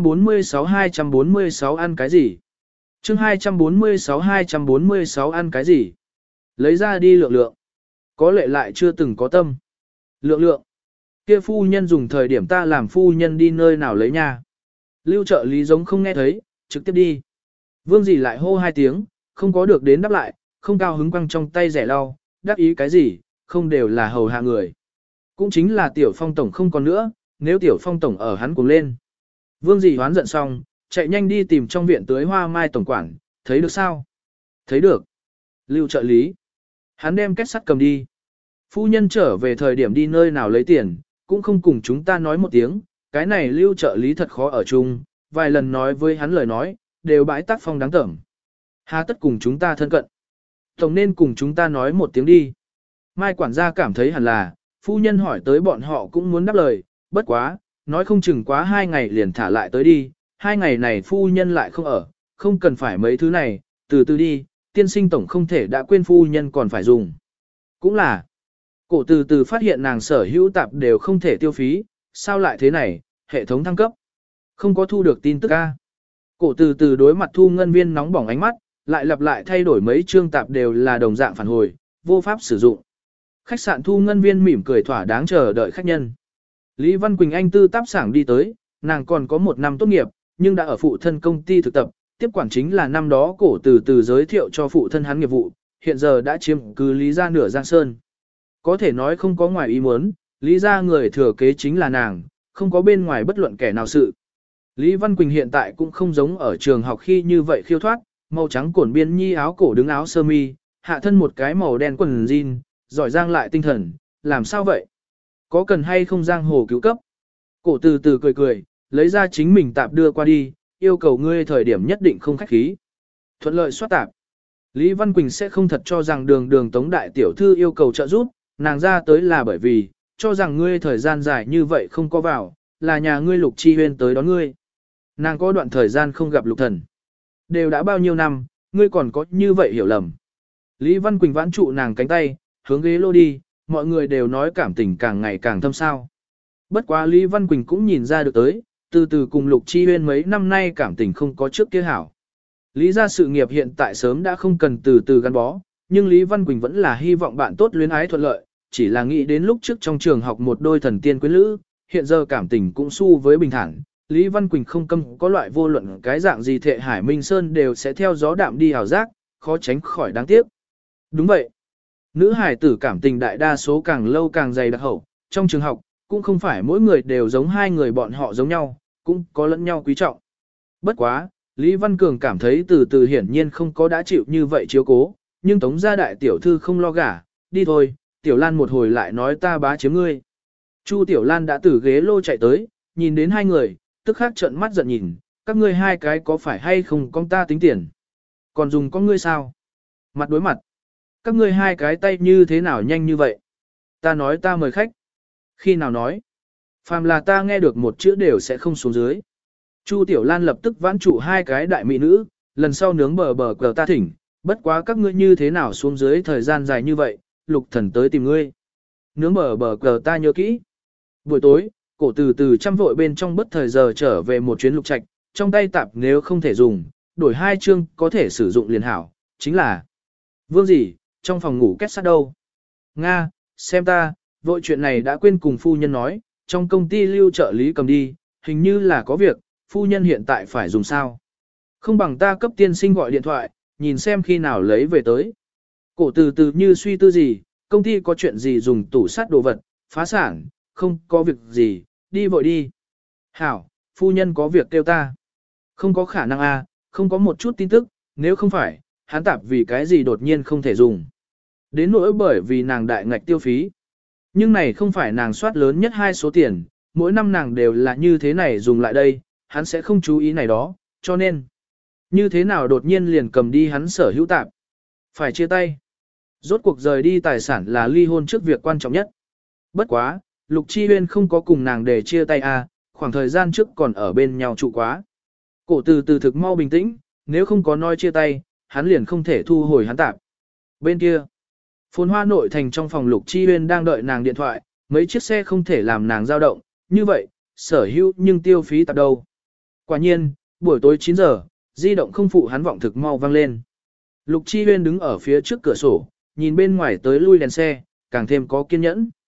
246 ăn cái gì? Chương 246 ăn cái gì? Lấy ra đi lượng lượng. Có lệ lại chưa từng có tâm. Lượng lượng. Kia phu nhân dùng thời điểm ta làm phu nhân đi nơi nào lấy nha. Lưu trợ lý giống không nghe thấy, trực tiếp đi. Vương dì lại hô hai tiếng, không có được đến đáp lại, không cao hứng quăng trong tay rẻ lau, đáp ý cái gì, không đều là hầu hạ người. Cũng chính là tiểu phong tổng không còn nữa, nếu tiểu phong tổng ở hắn cùng lên. Vương dì hoán giận xong, chạy nhanh đi tìm trong viện tưới hoa mai tổng quản, thấy được sao? Thấy được. Lưu trợ lý. Hắn đem kết sắt cầm đi. Phu nhân trở về thời điểm đi nơi nào lấy tiền, cũng không cùng chúng ta nói một tiếng, cái này lưu trợ lý thật khó ở chung, vài lần nói với hắn lời nói, đều bãi tác phong đáng tởm. Hà tất cùng chúng ta thân cận. Tổng nên cùng chúng ta nói một tiếng đi. Mai quản gia cảm thấy hẳn là, phu nhân hỏi tới bọn họ cũng muốn đáp lời, bất quá, nói không chừng quá 2 ngày liền thả lại tới đi, 2 ngày này phu nhân lại không ở, không cần phải mấy thứ này, từ từ đi, tiên sinh tổng không thể đã quên phu nhân còn phải dùng. Cũng là, cổ từ từ phát hiện nàng sở hữu tạp đều không thể tiêu phí, sao lại thế này, hệ thống thăng cấp. Không có thu được tin tức A. Cổ từ từ đối mặt thu ngân viên nóng bỏng ánh mắt, lại lặp lại thay đổi mấy chương tạp đều là đồng dạng phản hồi, vô pháp sử dụng. Khách sạn thu ngân viên mỉm cười thỏa đáng chờ đợi khách nhân. Lý Văn Quỳnh Anh tư táp sảng đi tới, nàng còn có 1 năm tốt nghiệp, nhưng đã ở phụ thân công ty thực tập, tiếp quản chính là năm đó cổ từ từ giới thiệu cho phụ thân hắn nghiệp vụ, hiện giờ đã chiếm cứ Lý gia nửa Giang Sơn. Có thể nói không có ngoài ý muốn, Lý gia người thừa kế chính là nàng, không có bên ngoài bất luận kẻ nào sự. Lý Văn Quỳnh hiện tại cũng không giống ở trường học khi như vậy khiêu thoát, màu trắng cổn biên nhi áo cổ đứng áo sơ mi, hạ thân một cái màu đen quần jean, giỏi giang lại tinh thần, làm sao vậy? Có cần hay không giang hồ cứu cấp? Cổ từ từ cười cười, lấy ra chính mình tạp đưa qua đi, yêu cầu ngươi thời điểm nhất định không khách khí. Thuận lợi soát tạp. Lý Văn Quỳnh sẽ không thật cho rằng đường tống đại tiểu thư yêu cầu trợ giúp, nàng ra tới là bởi vì, cho rằng ngươi thời gian dài như vậy không có vào, là nhà ngươi Lục Chi Huyên tới đón ngươi. Nàng có đoạn thời gian không gặp Lục Thần. Đều đã bao nhiêu năm, ngươi còn có như vậy hiểu lầm. Lý Văn Quỳnh vãn trụ nàng cánh tay, hướng ghế lô đi, mọi người đều nói cảm tình càng ngày càng thâm sao. Bất quá Lý Văn Quỳnh cũng nhìn ra được tới, từ từ cùng Lục Chi Huyên mấy năm nay cảm tình không có trước kia hảo. Lý gia sự nghiệp hiện tại sớm đã không cần từ từ gắn bó, nhưng Lý Văn Quỳnh vẫn là hy vọng bạn tốt luyến ái thuận lợi, chỉ là nghĩ đến lúc trước trong trường học một đôi thần tiên quyến lữ, hiện giờ cảm tình cũng su với bình thản. Lý Văn Quỳnh không câm có loại vô luận cái dạng gì thệ Hải Minh Sơn đều sẽ theo gió đạm đi hào giác, khó tránh khỏi đáng tiếc. Đúng vậy. Nữ hải tử cảm tình đại đa số càng lâu càng dày đặc hậu, trong trường học, cũng không phải mỗi người đều giống hai người bọn họ giống nhau, cũng có lẫn nhau quý trọng. Bất quá, Lý Văn Cường cảm thấy từ từ hiển nhiên không có đã chịu như vậy chiếu cố, nhưng Tống gia đại tiểu thư không lo gả, đi thôi, Tiểu Lan một hồi lại nói ta bá chiếm ngươi. Chu Tiểu Lan đã từ ghế lô chạy tới, nhìn đến hai người, tức khắc trợn mắt giận nhìn, các ngươi hai cái có phải hay không con ta tính tiền. Còn dùng con ngươi sao? Mặt đối mặt. Các ngươi hai cái tay như thế nào nhanh như vậy? Ta nói ta mời khách. Khi nào nói? Phàm là ta nghe được một chữ đều sẽ không xuống dưới. Chu Tiểu Lan lập tức vãn trụ hai cái đại mỹ nữ, lần sau nướng bờ cờ ta thỉnh, bất quá các ngươi như thế nào xuống dưới thời gian dài như vậy, Lục Thần tới tìm ngươi. Nướng bờ cờ ta nhớ kỹ. Buổi tối, cổ từ từ chăm vội bên trong bất thời giờ trở về một chuyến lục trạch, trong tay tạp nếu không thể dùng, đổi 2 chương có thể sử dụng liền hảo, chính là Vương gì, trong phòng ngủ kết sắt đâu. Nga, xem ta, vội chuyện này đã quên cùng phu nhân nói, trong công ty lưu trợ lý cầm đi, hình như là có việc, phu nhân hiện tại phải dùng sao. Không bằng ta cấp tiên sinh gọi điện thoại, nhìn xem khi nào lấy về tới. Cổ từ từ như suy tư gì, công ty có chuyện gì dùng tủ sắt đồ vật, phá sản, không có việc gì, đi vội đi. Hảo, phu nhân có việc kêu ta. Không có khả năng a, không có một chút tin tức, nếu không phải, hắn tạp vì cái gì đột nhiên không thể dùng. Đến nỗi bởi vì nàng đại ngạch tiêu phí. Nhưng này không phải nàng soát lớn nhất 2 số tiền, mỗi năm nàng đều là như thế này dùng lại đây, hắn sẽ không chú ý này đó, cho nên. Như thế nào đột nhiên liền cầm đi hắn sở hữu tạp. Phải chia tay. Rốt cuộc rời đi tài sản là ly hôn trước việc quan trọng nhất. Bất quá, Lục Chi Huyên không có cùng nàng để chia tay khoảng thời gian trước còn ở bên nhau trụ quá. Cổ từ từ thực mau bình tĩnh, nếu không có nói chia tay, hắn liền không thể thu hồi hắn tạp. Bên kia, Phồn Hoa nội thành trong phòng Lục Chi Huyên đang đợi nàng điện thoại, mấy chiếc xe không thể làm nàng dao động, như vậy, sở hữu nhưng tiêu phí tạp đâu. Quả nhiên, buổi tối 9 giờ, di động không phụ hắn vọng thực mau vang lên. Lục Chi Huyên đứng ở phía trước cửa sổ, nhìn bên ngoài tới lui đèn xe, càng thêm có kiên nhẫn.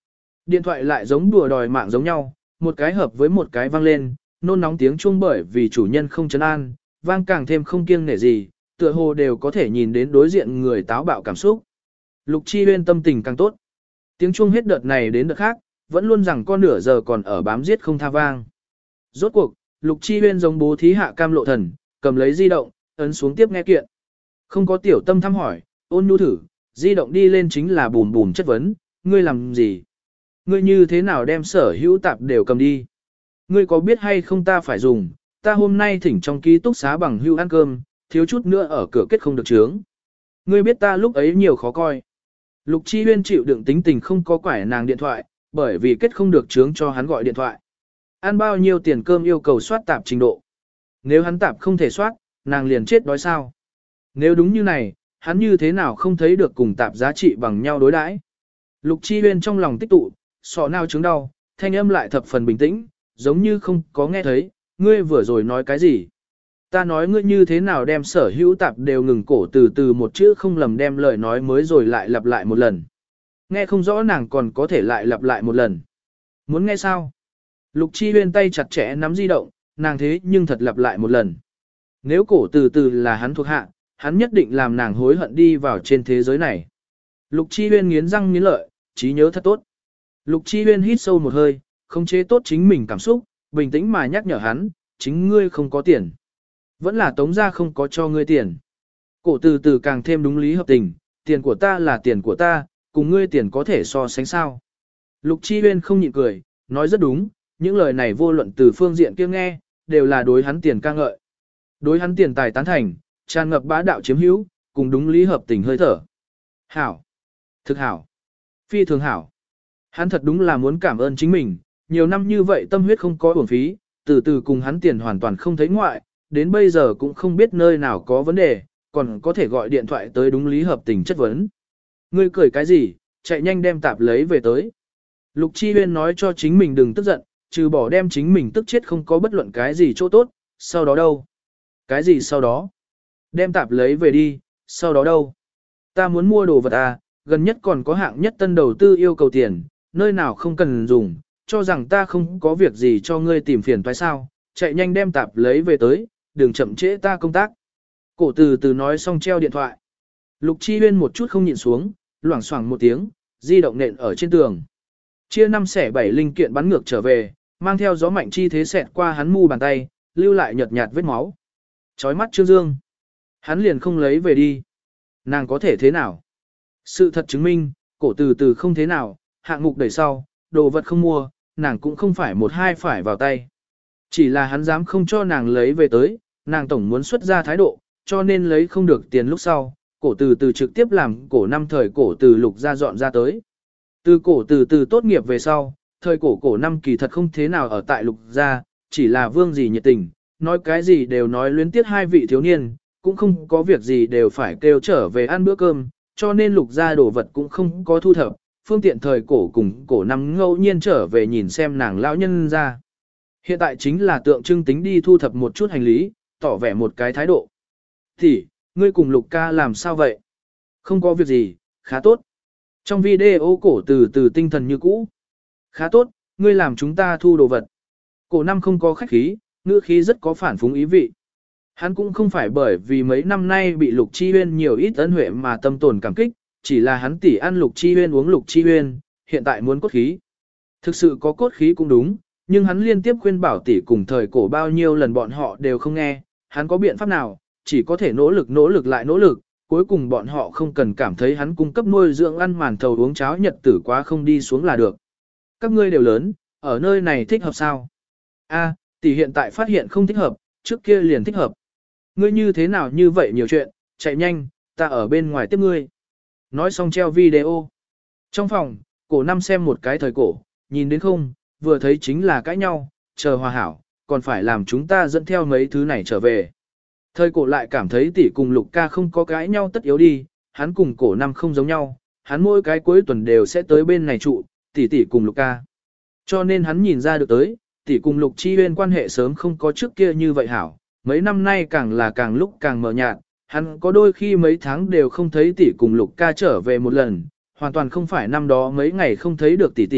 Điện thoại lại giống đùa đòi mạng giống nhau, một cái hợp với một cái vang lên, nôn nóng tiếng chuông bởi vì chủ nhân không trấn an, vang càng thêm không kiêng nể gì, tựa hồ đều có thể nhìn đến đối diện người táo bạo cảm xúc. Lục Chi Huyên tâm tình càng tốt. Tiếng chuông hết đợt này đến đợt khác, vẫn luôn rằng con nửa giờ còn ở bám giết không tha vang. Rốt cuộc, Lục Chi Huyên giống bố thí hạ cam lộ thần, cầm lấy di động, ấn xuống tiếp nghe kiện. Không có tiểu tâm thăm hỏi, ôn nhu thử, di động đi lên chính là bùm bùm chất vấn, ngươi làm gì? Ngươi như thế nào đem sở hữu tạp đều cầm đi? Ngươi có biết hay không ta phải dùng, ta hôm nay thỉnh trong ký túc xá bằng hưu ăn cơm, thiếu chút nữa ở cửa kết không được trướng. Ngươi biết ta lúc ấy nhiều khó coi. Lục Chi Huyên chịu đựng tính tình không có quải nàng điện thoại, bởi vì kết không được trướng cho hắn gọi điện thoại. Ăn bao nhiêu tiền cơm yêu cầu soát tạp trình độ. Nếu hắn tạp không thể soát, nàng liền chết đói sao. Nếu đúng như này, hắn như thế nào không thấy được cùng tạp giá trị bằng nhau đối đãi. Lục Chi Huyên trong lòng tích tụ, sọ nao chứng đau, thanh âm lại thập phần bình tĩnh, giống như không có nghe thấy, ngươi vừa rồi nói cái gì. Ta nói ngươi như thế nào đem sở hữu tạp đều ngừng cổ từ từ một chữ không lầm đem lời nói mới rồi lại lặp lại một lần. Nghe không rõ nàng còn có thể lại lặp lại một lần. Muốn nghe sao? Lục Chi Huyên tay chặt chẽ nắm di động, nàng thế nhưng thật lặp lại một lần. Nếu cổ từ từ là hắn thuộc hạ, hắn nhất định làm nàng hối hận đi vào trên thế giới này. Lục Chi Huyên nghiến răng nghiến lợi, trí nhớ thật tốt. Lục Chi Huyên hít sâu một hơi, khống chế tốt chính mình cảm xúc, bình tĩnh mà nhắc nhở hắn, chính ngươi không có tiền. Vẫn là Tống gia không có cho ngươi tiền. Cổ từ từ càng thêm đúng lý hợp tình, tiền của ta là tiền của ta, cùng ngươi tiền có thể so sánh sao. Lục Chi Huyên không nhịn cười, nói rất đúng, những lời này vô luận từ phương diện kia nghe, đều là đối hắn tiền ca ngợi. Đối hắn tiền tài tán thành, tràn ngập bá đạo chiếm hữu, cùng đúng lý hợp tình hơi thở. Hảo. Thực hảo. Phi thường hảo. Hắn thật đúng là muốn cảm ơn chính mình, nhiều năm như vậy tâm huyết không có uổng phí, từ từ cùng hắn tiền hoàn toàn không thấy ngoại, đến bây giờ cũng không biết nơi nào có vấn đề, còn có thể gọi điện thoại tới đúng lý hợp tình chất vấn. Ngươi cười cái gì, chạy nhanh đem tạp lấy về tới. Lục Chi Huyên nói cho chính mình đừng tức giận, trừ bỏ đem chính mình tức chết không có bất luận cái gì chỗ tốt, sau đó đâu? Cái gì sau đó? Đem tạp lấy về đi, sau đó đâu? Ta muốn mua đồ vật à, gần nhất còn có hạng nhất tân đầu tư yêu cầu tiền, nơi nào không cần dùng, cho rằng ta không có việc gì cho ngươi tìm phiền toái sao, chạy nhanh đem tạp lấy về tới, đừng chậm trễ ta công tác. Cổ từ từ nói xong treo điện thoại. Lục Chi Huyên một chút không nhịn xuống, loảng xoảng một tiếng, di động nện ở trên tường. Chia 5 xẻ 7 linh kiện bắn ngược trở về, mang theo gió mạnh chi thế xẹt qua hắn mu bàn tay, lưu lại nhợt nhạt vết máu. Chói mắt Trương Dương. Hắn liền không lấy về đi. Nàng có thể thế nào? Sự thật chứng minh, cổ từ từ không thế nào, hạng mục đẩy sau, đồ vật không mua, nàng cũng không phải một hai phải vào tay. Chỉ là hắn dám không cho nàng lấy về tới, nàng tổng muốn xuất ra thái độ, cho nên lấy không được tiền lúc sau, cổ từ từ trực tiếp làm cổ năm thời cổ từ lục ra dọn ra tới. Từ cổ từ từ tốt nghiệp về sau, thời cổ năm kỳ thật không thế nào ở tại lục gia, chỉ là vương gì nhiệt tình, nói cái gì đều nói luyến tiếc hai vị thiếu niên, cũng không có việc gì đều phải kêu trở về ăn bữa cơm, cho nên lục gia đồ vật cũng không có thu thập, phương tiện thời cổ cùng cổ năm ngẫu nhiên trở về nhìn xem nàng lão nhân ra. Hiện tại chính là tượng trưng tính đi thu thập một chút hành lý, tỏ vẻ một cái thái độ. Thì, ngươi cùng lục ca làm sao vậy? Không có việc gì, khá tốt. Trong video cổ từ từ tinh thần như cũ. Khá tốt, ngươi làm chúng ta thu đồ vật. Cổ năm không có khách khí, ngữ khí rất có phản phúng ý vị. Hắn cũng không phải bởi vì mấy năm nay bị Lục Chi Huyên nhiều ít ân huệ mà tâm tồn cảm kích, chỉ là hắn tỉ ăn Lục Chi Huyên uống Lục Chi Huyên, hiện tại muốn cốt khí. Thực sự có cốt khí cũng đúng, nhưng hắn liên tiếp khuyên bảo tỷ cùng thời cổ bao nhiêu lần bọn họ đều không nghe, hắn có biện pháp nào, chỉ có thể nỗ lực lại nỗ lực, cuối cùng bọn họ không cần cảm thấy hắn cung cấp nuôi dưỡng ăn màn thầu uống cháo nhật tử quá không đi xuống là được. Các ngươi đều lớn, ở nơi này thích hợp sao? A, tỷ hiện tại phát hiện không thích hợp, trước kia liền thích hợp. Ngươi như thế nào như vậy nhiều chuyện, chạy nhanh, ta ở bên ngoài tiếp ngươi. Nói xong treo video. Trong phòng, cổ năm xem một cái thời cổ, nhìn đến không, vừa thấy chính là cãi nhau, chờ hòa hảo, còn phải làm chúng ta dẫn theo mấy thứ này trở về. Thời cổ lại cảm thấy tỷ cùng lục ca không có cãi nhau tất yếu đi, hắn cùng cổ năm không giống nhau, hắn mỗi cái cuối tuần đều sẽ tới bên này trụ, tỷ cùng lục ca. Cho nên hắn nhìn ra được tới, tỷ cùng Lục Chi Huyên quan hệ sớm không có trước kia như vậy hảo, mấy năm nay càng là càng lúc càng mờ nhạt, hắn có đôi khi mấy tháng đều không thấy tỷ cùng Lục ca trở về một lần, hoàn toàn không phải năm đó mấy ngày không thấy được tỷ,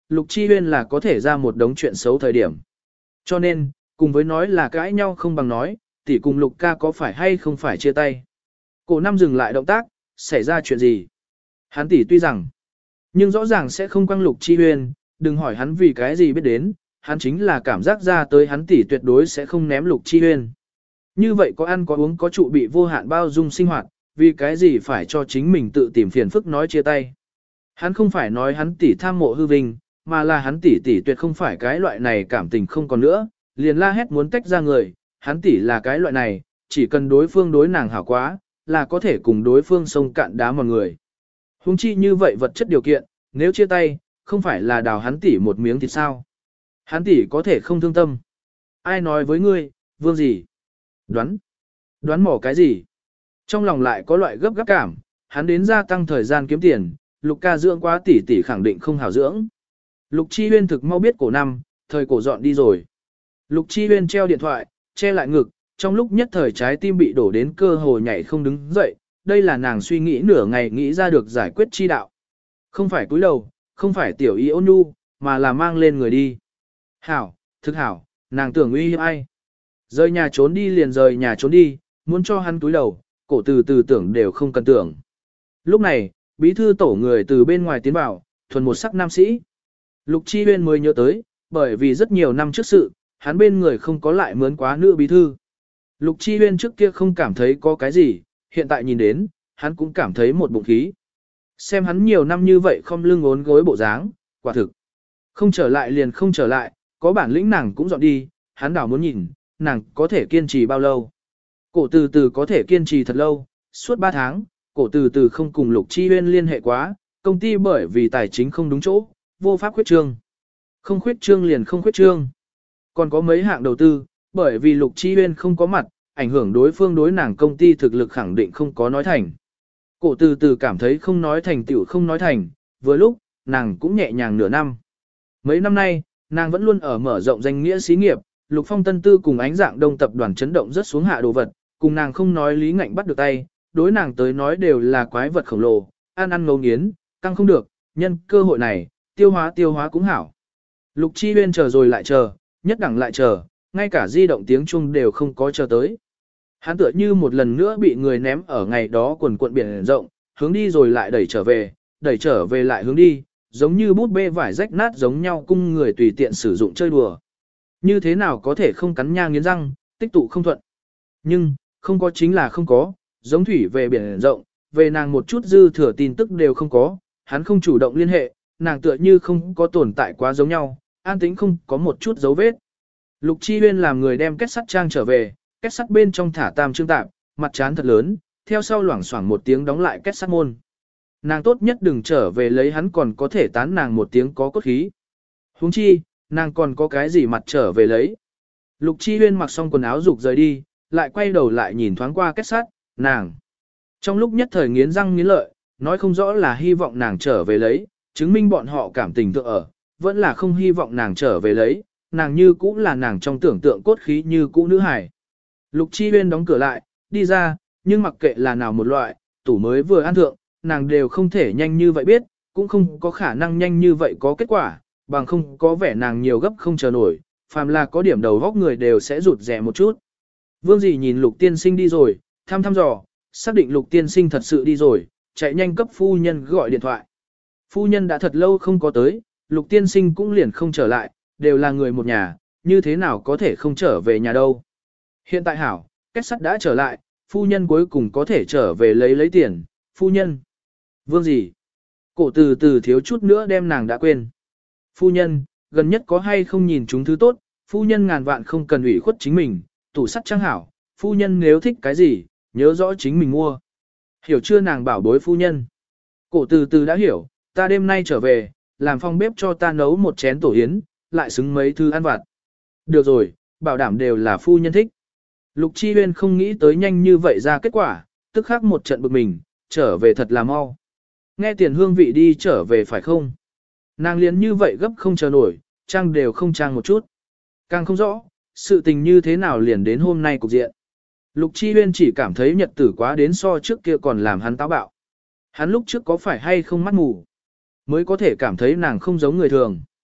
Lục Chi Huyên là có thể ra một đống chuyện xấu thời điểm. Cho nên, cùng với nói là cãi nhau không bằng nói, tỷ cùng Lục ca có phải hay không phải chia tay. Cổ Năm dừng lại động tác, xảy ra chuyện gì? Hắn tỷ tuy rằng, nhưng rõ ràng sẽ không quăng Lục Chi Huyên, đừng hỏi hắn vì cái gì biết đến, hắn chính là cảm giác ra tới hắn tỷ tuyệt đối sẽ không ném Lục Chi Huyên. Như vậy có ăn có uống có trụ bị vô hạn bao dung sinh hoạt, vì cái gì phải cho chính mình tự tìm phiền phức nói chia tay. Hắn không phải nói hắn tỷ tham mộ hư vinh, mà là hắn tỷ tỷ tuyệt không phải cái loại này cảm tình không còn nữa, liền la hét muốn tách ra người, hắn tỷ là cái loại này, chỉ cần đối phương đối nàng hảo quá, là có thể cùng đối phương sông cạn đá mọi người. Hùng chi như vậy vật chất điều kiện, nếu chia tay, không phải là đào hắn tỷ một miếng thì sao? Hắn tỷ có thể không thương tâm. Ai nói với ngươi, vương gì? Đoán mỏ cái gì? Trong lòng lại có loại gấp gáp cảm, hắn đến gia tăng thời gian kiếm tiền, Lục ca dưỡng quá tỷ tỷ khẳng định không hảo dưỡng. Lục Chi Huyên thực mau biết Cổ Năm, thời cổ dọn đi rồi. Lục Chi Huyên treo điện thoại, che lại ngực, trong lúc nhất thời trái tim bị đổ đến cơ hồ nhảy không đứng dậy, đây là nàng suy nghĩ nửa ngày nghĩ ra được giải quyết chi đạo. Không phải cúi đầu, không phải tiểu y ôn nhu, mà là mang lên người đi. Hảo, thực hảo, nàng tưởng uy hiếp ai. Rời nhà trốn đi liền rời nhà trốn đi, muốn cho hắn cúi đầu, cổ từ từ tưởng đều không cần tưởng. Lúc này, bí thư tổ người từ bên ngoài tiến vào, thuần một sắc nam sĩ. Lục Chi Huyên mới nhớ tới, bởi vì rất nhiều năm trước sự, hắn bên người không có lại mướn quá nữ bí thư. Lục Chi Huyên trước kia không cảm thấy có cái gì, hiện tại nhìn đến, hắn cũng cảm thấy một bụng khí. Xem hắn nhiều năm như vậy không lưng ốn gối bộ dáng, quả thực. Không trở lại liền không trở lại, có bản lĩnh nàng cũng dọn đi, hắn đảo muốn nhìn, nàng có thể kiên trì bao lâu. Cổ từ từ có thể kiên trì thật lâu, suốt 3 tháng, cổ từ từ không cùng Lục Chi Huyên liên hệ quá, công ty bởi vì tài chính không đúng chỗ, vô pháp khuyết trương. Không khuyết trương liền không khuyết trương. Còn có mấy hạng đầu tư, bởi vì Lục Chi Huyên không có mặt, ảnh hưởng đối phương đối nàng công ty thực lực khẳng định không có nói thành. Cổ từ từ cảm thấy không nói thành tựu không nói thành, vừa lúc, nàng cũng nhẹ nhàng nửa năm. Mấy năm nay, nàng vẫn luôn ở mở rộng danh nghĩa xí nghiệp, Lục Phong Tân Tư cùng Ánh Dạng Đông tập đoàn chấn động rất xuống hạ đồ vật, cùng nàng không nói lý ngạnh bắt được tay, đối nàng tới nói đều là quái vật khổng lồ, ăn ngấu nghiến, căng không được, nhân cơ hội này, tiêu hóa cũng hảo. Lục Chi Huyên chờ rồi lại chờ, nhất đẳng lại chờ, ngay cả di động tiếng chuông đều không có chờ tới. Hắn tựa như một lần nữa bị người ném ở ngày đó quần cuộn biển rộng, hướng đi rồi lại đẩy trở về lại hướng đi, giống như bút bê vải rách nát giống nhau cung người tùy tiện sử dụng chơi đùa. Như thế nào có thể không cắn nha nghiến răng, tích tụ không thuận. Nhưng, không có chính là không có, giống thủy về biển rộng, về nàng một chút dư thừa tin tức đều không có, hắn không chủ động liên hệ, nàng tựa như không có tồn tại quá giống nhau, an tĩnh không có một chút dấu vết. Lục Chi Huyên làm người đem kết sắt trang trở về, kết sắt bên trong thả tam trương tạp, mặt trán thật lớn, theo sau loảng xoảng một tiếng đóng lại kết sắt môn. Nàng tốt nhất đừng trở về lấy hắn còn có thể tán nàng một tiếng có cốt khí. Huống chi, nàng còn có cái gì mặt trở về lấy. Lục Chi Huyên mặc xong quần áo rục rời đi, lại quay đầu lại nhìn thoáng qua kết sắt, nàng. Trong lúc nhất thời nghiến răng nghiến lợi, nói không rõ là hy vọng nàng trở về lấy, chứng minh bọn họ cảm tình tự ở, vẫn là không hy vọng nàng trở về lấy, nàng như cũ là nàng trong tưởng tượng cốt khí như cũ nữ hải. Lục Chi Huyên đóng cửa lại, đi ra, nhưng mặc kệ là nào một loại, tủ mới vừa ăn thượng, nàng đều không thể nhanh như vậy biết, cũng không có khả năng nhanh như vậy có kết quả, bằng không có vẻ nàng nhiều gấp không chờ nổi, phàm là có điểm đầu góc người đều sẽ rụt rè một chút. Vương dì nhìn Lục tiên sinh đi rồi, thăm dò, xác định Lục tiên sinh thật sự đi rồi, chạy nhanh cấp phu nhân gọi điện thoại. Phu nhân đã thật lâu không có tới, Lục tiên sinh cũng liền không trở lại, đều là người một nhà, như thế nào có thể không trở về nhà đâu. Hiện tại hảo, kết sắt đã trở lại, phu nhân cuối cùng có thể trở về lấy tiền, phu nhân. Vương gì? Cổ từ từ thiếu chút nữa đem nàng đã quên. Phu nhân, gần nhất có hay không nhìn chúng thứ tốt, phu nhân ngàn vạn không cần ủy khuất chính mình, tủ sắt trang hảo, phu nhân nếu thích cái gì, nhớ rõ chính mình mua. Hiểu chưa nàng bảo bối phu nhân? Cổ từ từ đã hiểu, ta đêm nay trở về, làm phòng bếp cho ta nấu một chén tổ yến, lại xứng mấy thứ ăn vặt. Được rồi, bảo đảm đều là phu nhân thích. Lục Chi Huyên không nghĩ tới nhanh như vậy ra kết quả, tức khắc một trận bực mình, trở về thật là mau. Nghe tiền hương vị đi trở về phải không? Nàng liền như vậy gấp không chờ nổi, trang đều không trang một chút. Càng không rõ, sự tình như thế nào liền đến hôm nay cục diện. Lục Chi Huyên chỉ cảm thấy nhật tử quá đến so trước kia còn làm hắn táo bạo. Hắn lúc trước có phải hay không mắt mù, mới có thể cảm thấy nàng không giống người thường.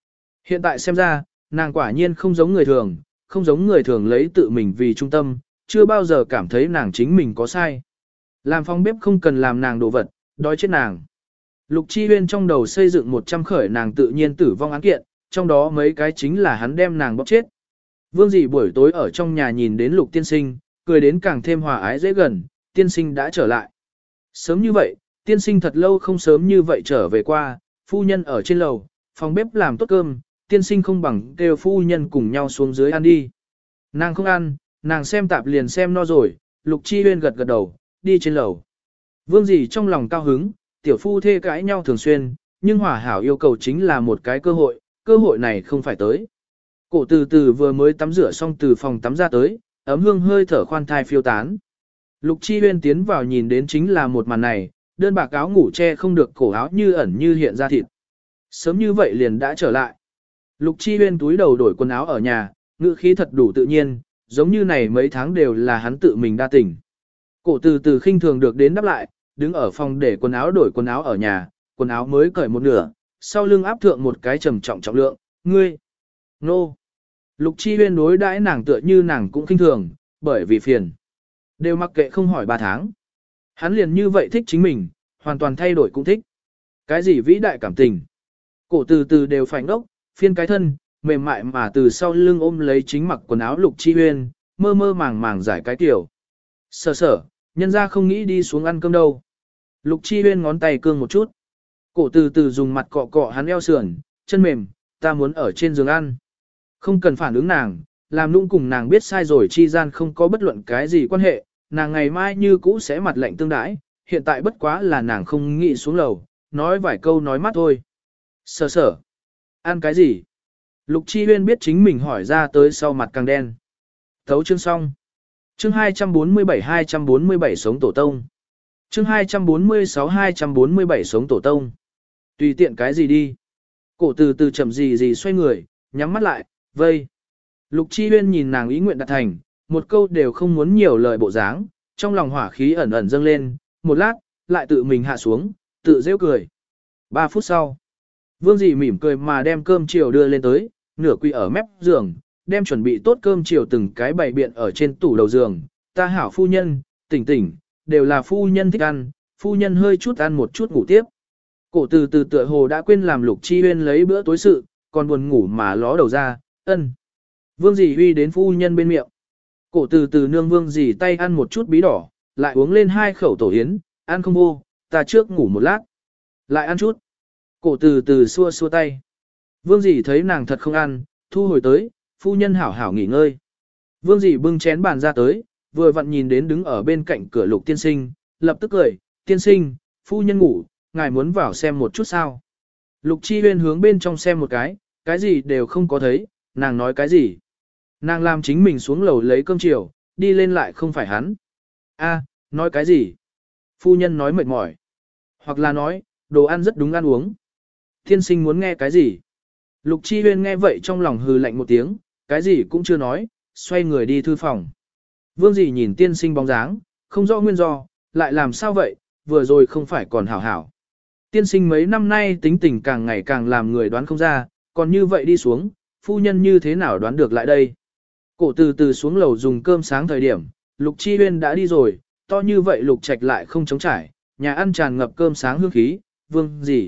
Hiện tại xem ra, nàng quả nhiên không giống người thường, không giống người thường lấy tự mình vì trung tâm, chưa bao giờ cảm thấy nàng chính mình có sai. Làm phòng bếp không cần làm nàng đồ vật, đói chết nàng. Lục Chi Huyên trong đầu xây dựng 100 khởi nàng tự nhiên tử vong án kiện, trong đó mấy cái chính là hắn đem nàng bóp chết. Vương Dị buổi tối ở trong nhà nhìn đến Lục tiên sinh, cười đến càng thêm hòa ái dễ gần, tiên sinh đã trở lại. Sớm như vậy, tiên sinh thật lâu không sớm như vậy trở về qua, phu nhân ở trên lầu, phòng bếp làm tốt cơm, tiên sinh không bằng kêu phu nhân cùng nhau xuống dưới ăn đi. Nàng không ăn, nàng xem tạp liền xem no rồi, Lục Chi Huyên gật gật đầu, đi trên lầu. Vương Dị trong lòng cao hứng, tiểu phu thê cãi nhau thường xuyên, nhưng hòa hảo yêu cầu chính là một cái cơ hội này không phải tới. Cổ từ từ vừa mới tắm rửa xong từ phòng tắm ra tới, ấm hương hơi thở khoan thai phiêu tán. Lục Chi Huyên tiến vào nhìn đến chính là một màn này, đơn bạc áo ngủ che không được cổ áo như ẩn như hiện ra thịt. Sớm như vậy liền đã trở lại. Lục Chi Huyên túi đầu đổi quần áo ở nhà, ngữ khí thật đủ tự nhiên, giống như này mấy tháng đều là hắn tự mình đa tình. Cổ từ từ khinh thường được đến đáp lại, đứng ở phòng để quần áo đổi quần áo ở nhà, quần áo mới cởi một nửa, sau lưng áp thượng một cái trầm trọng trọng lượng, ngươi. Nô. Lục Chi Huyên đối đãi nàng tựa như nàng cũng khinh thường, bởi vì phiền. Đều mặc kệ không hỏi 3 tháng. Hắn liền như vậy thích chính mình, hoàn toàn thay đổi cũng thích. Cái gì vĩ đại cảm tình. Cổ từ từ đều phải ngốc, phiên cái thân, mềm mại mà từ sau lưng ôm lấy chính mặc quần áo Lục Chi Huyên, mơ mơ màng màng giải cái tiểu. Sở sở, nhân ra không nghĩ đi xuống ăn cơm đâu. Lục Chi Huyên ngón tay cương một chút. Cổ từ từ dùng mặt cọ cọ hắn eo sườn, chân mềm, ta muốn ở trên giường ăn. Không cần phản ứng nàng, làm nũng cùng nàng biết sai rồi chi gian không có bất luận cái gì quan hệ, nàng ngày mai như cũ sẽ mặt lạnh tương đãi, hiện tại bất quá là nàng không nghĩ xuống lầu, nói vài câu nói mắt thôi. Sở sở, ăn cái gì? Lục Chi Huyên biết chính mình hỏi ra tới sau mặt càng đen. Thấu chương xong. Chương 247 sống tổ tông. Chương 246 sống tổ tông. Tùy tiện cái gì đi. Cổ từ từ chậm gì xoay người, nhắm mắt lại, vây. Lục Chi Huyên nhìn nàng ý nguyện đạt thành, một câu đều không muốn nhiều lời bộ dáng, trong lòng hỏa khí ẩn ẩn dâng lên, một lát, lại tự mình hạ xuống, tự rêu cười. 3 phút sau, Vương Dị mỉm cười mà đem cơm chiều đưa lên tới, nửa quỳ ở mép giường, đem chuẩn bị tốt cơm chiều từng cái bày biện ở trên tủ đầu giường. Ta hảo phu nhân, tỉnh tỉnh, đều là phu nhân thích ăn, phu nhân hơi chút ăn một chút ngủ tiếp. Cổ từ từ tựa hồ đã quên làm Lục Chi Huyên lấy bữa tối sự, còn buồn ngủ mà ló đầu ra, ân. Vương Dị huy đến phu nhân bên miệng. Cổ từ từ nương Vương Dị tay ăn một chút bí đỏ, lại uống lên 2 khẩu tổ yến, ăn không vô, ta trước ngủ một lát. Lại ăn chút. Cổ từ từ xua xua tay. Vương Dị thấy nàng thật không ăn, thu hồi tới, phu nhân hảo hảo nghỉ ngơi. Vương Dị bưng chén bàn ra tới, vừa vặn nhìn đến đứng ở bên cạnh cửa Lục tiên sinh, lập tức cười, tiên sinh, phu nhân ngủ, ngài muốn vào xem một chút sao. Lục Chi Huyên hướng bên trong xem một cái gì đều không có thấy, nàng nói cái gì. Nàng làm chính mình xuống lầu lấy cơm chiều, đi lên lại không phải hắn. A, nói cái gì? Phu nhân nói mệt mỏi. Hoặc là nói, đồ ăn rất đúng ăn uống. Tiên sinh muốn nghe cái gì? Lục Chi Huyên nghe vậy trong lòng hừ lạnh một tiếng, cái gì cũng chưa nói, xoay người đi thư phòng. Vương Dị nhìn tiên sinh bóng dáng, không rõ nguyên do, lại làm sao vậy, vừa rồi không phải còn hảo hảo. Tiên sinh mấy năm nay tính tình càng ngày càng làm người đoán không ra, còn như vậy đi xuống, phu nhân như thế nào đoán được lại đây. Cổ từ từ xuống lầu dùng cơm sáng thời điểm, Lục Chi Huyên đã đi rồi, to như vậy Lục Trạch lại không chống trải, nhà ăn tràn ngập cơm sáng hương khí, Vương Dị.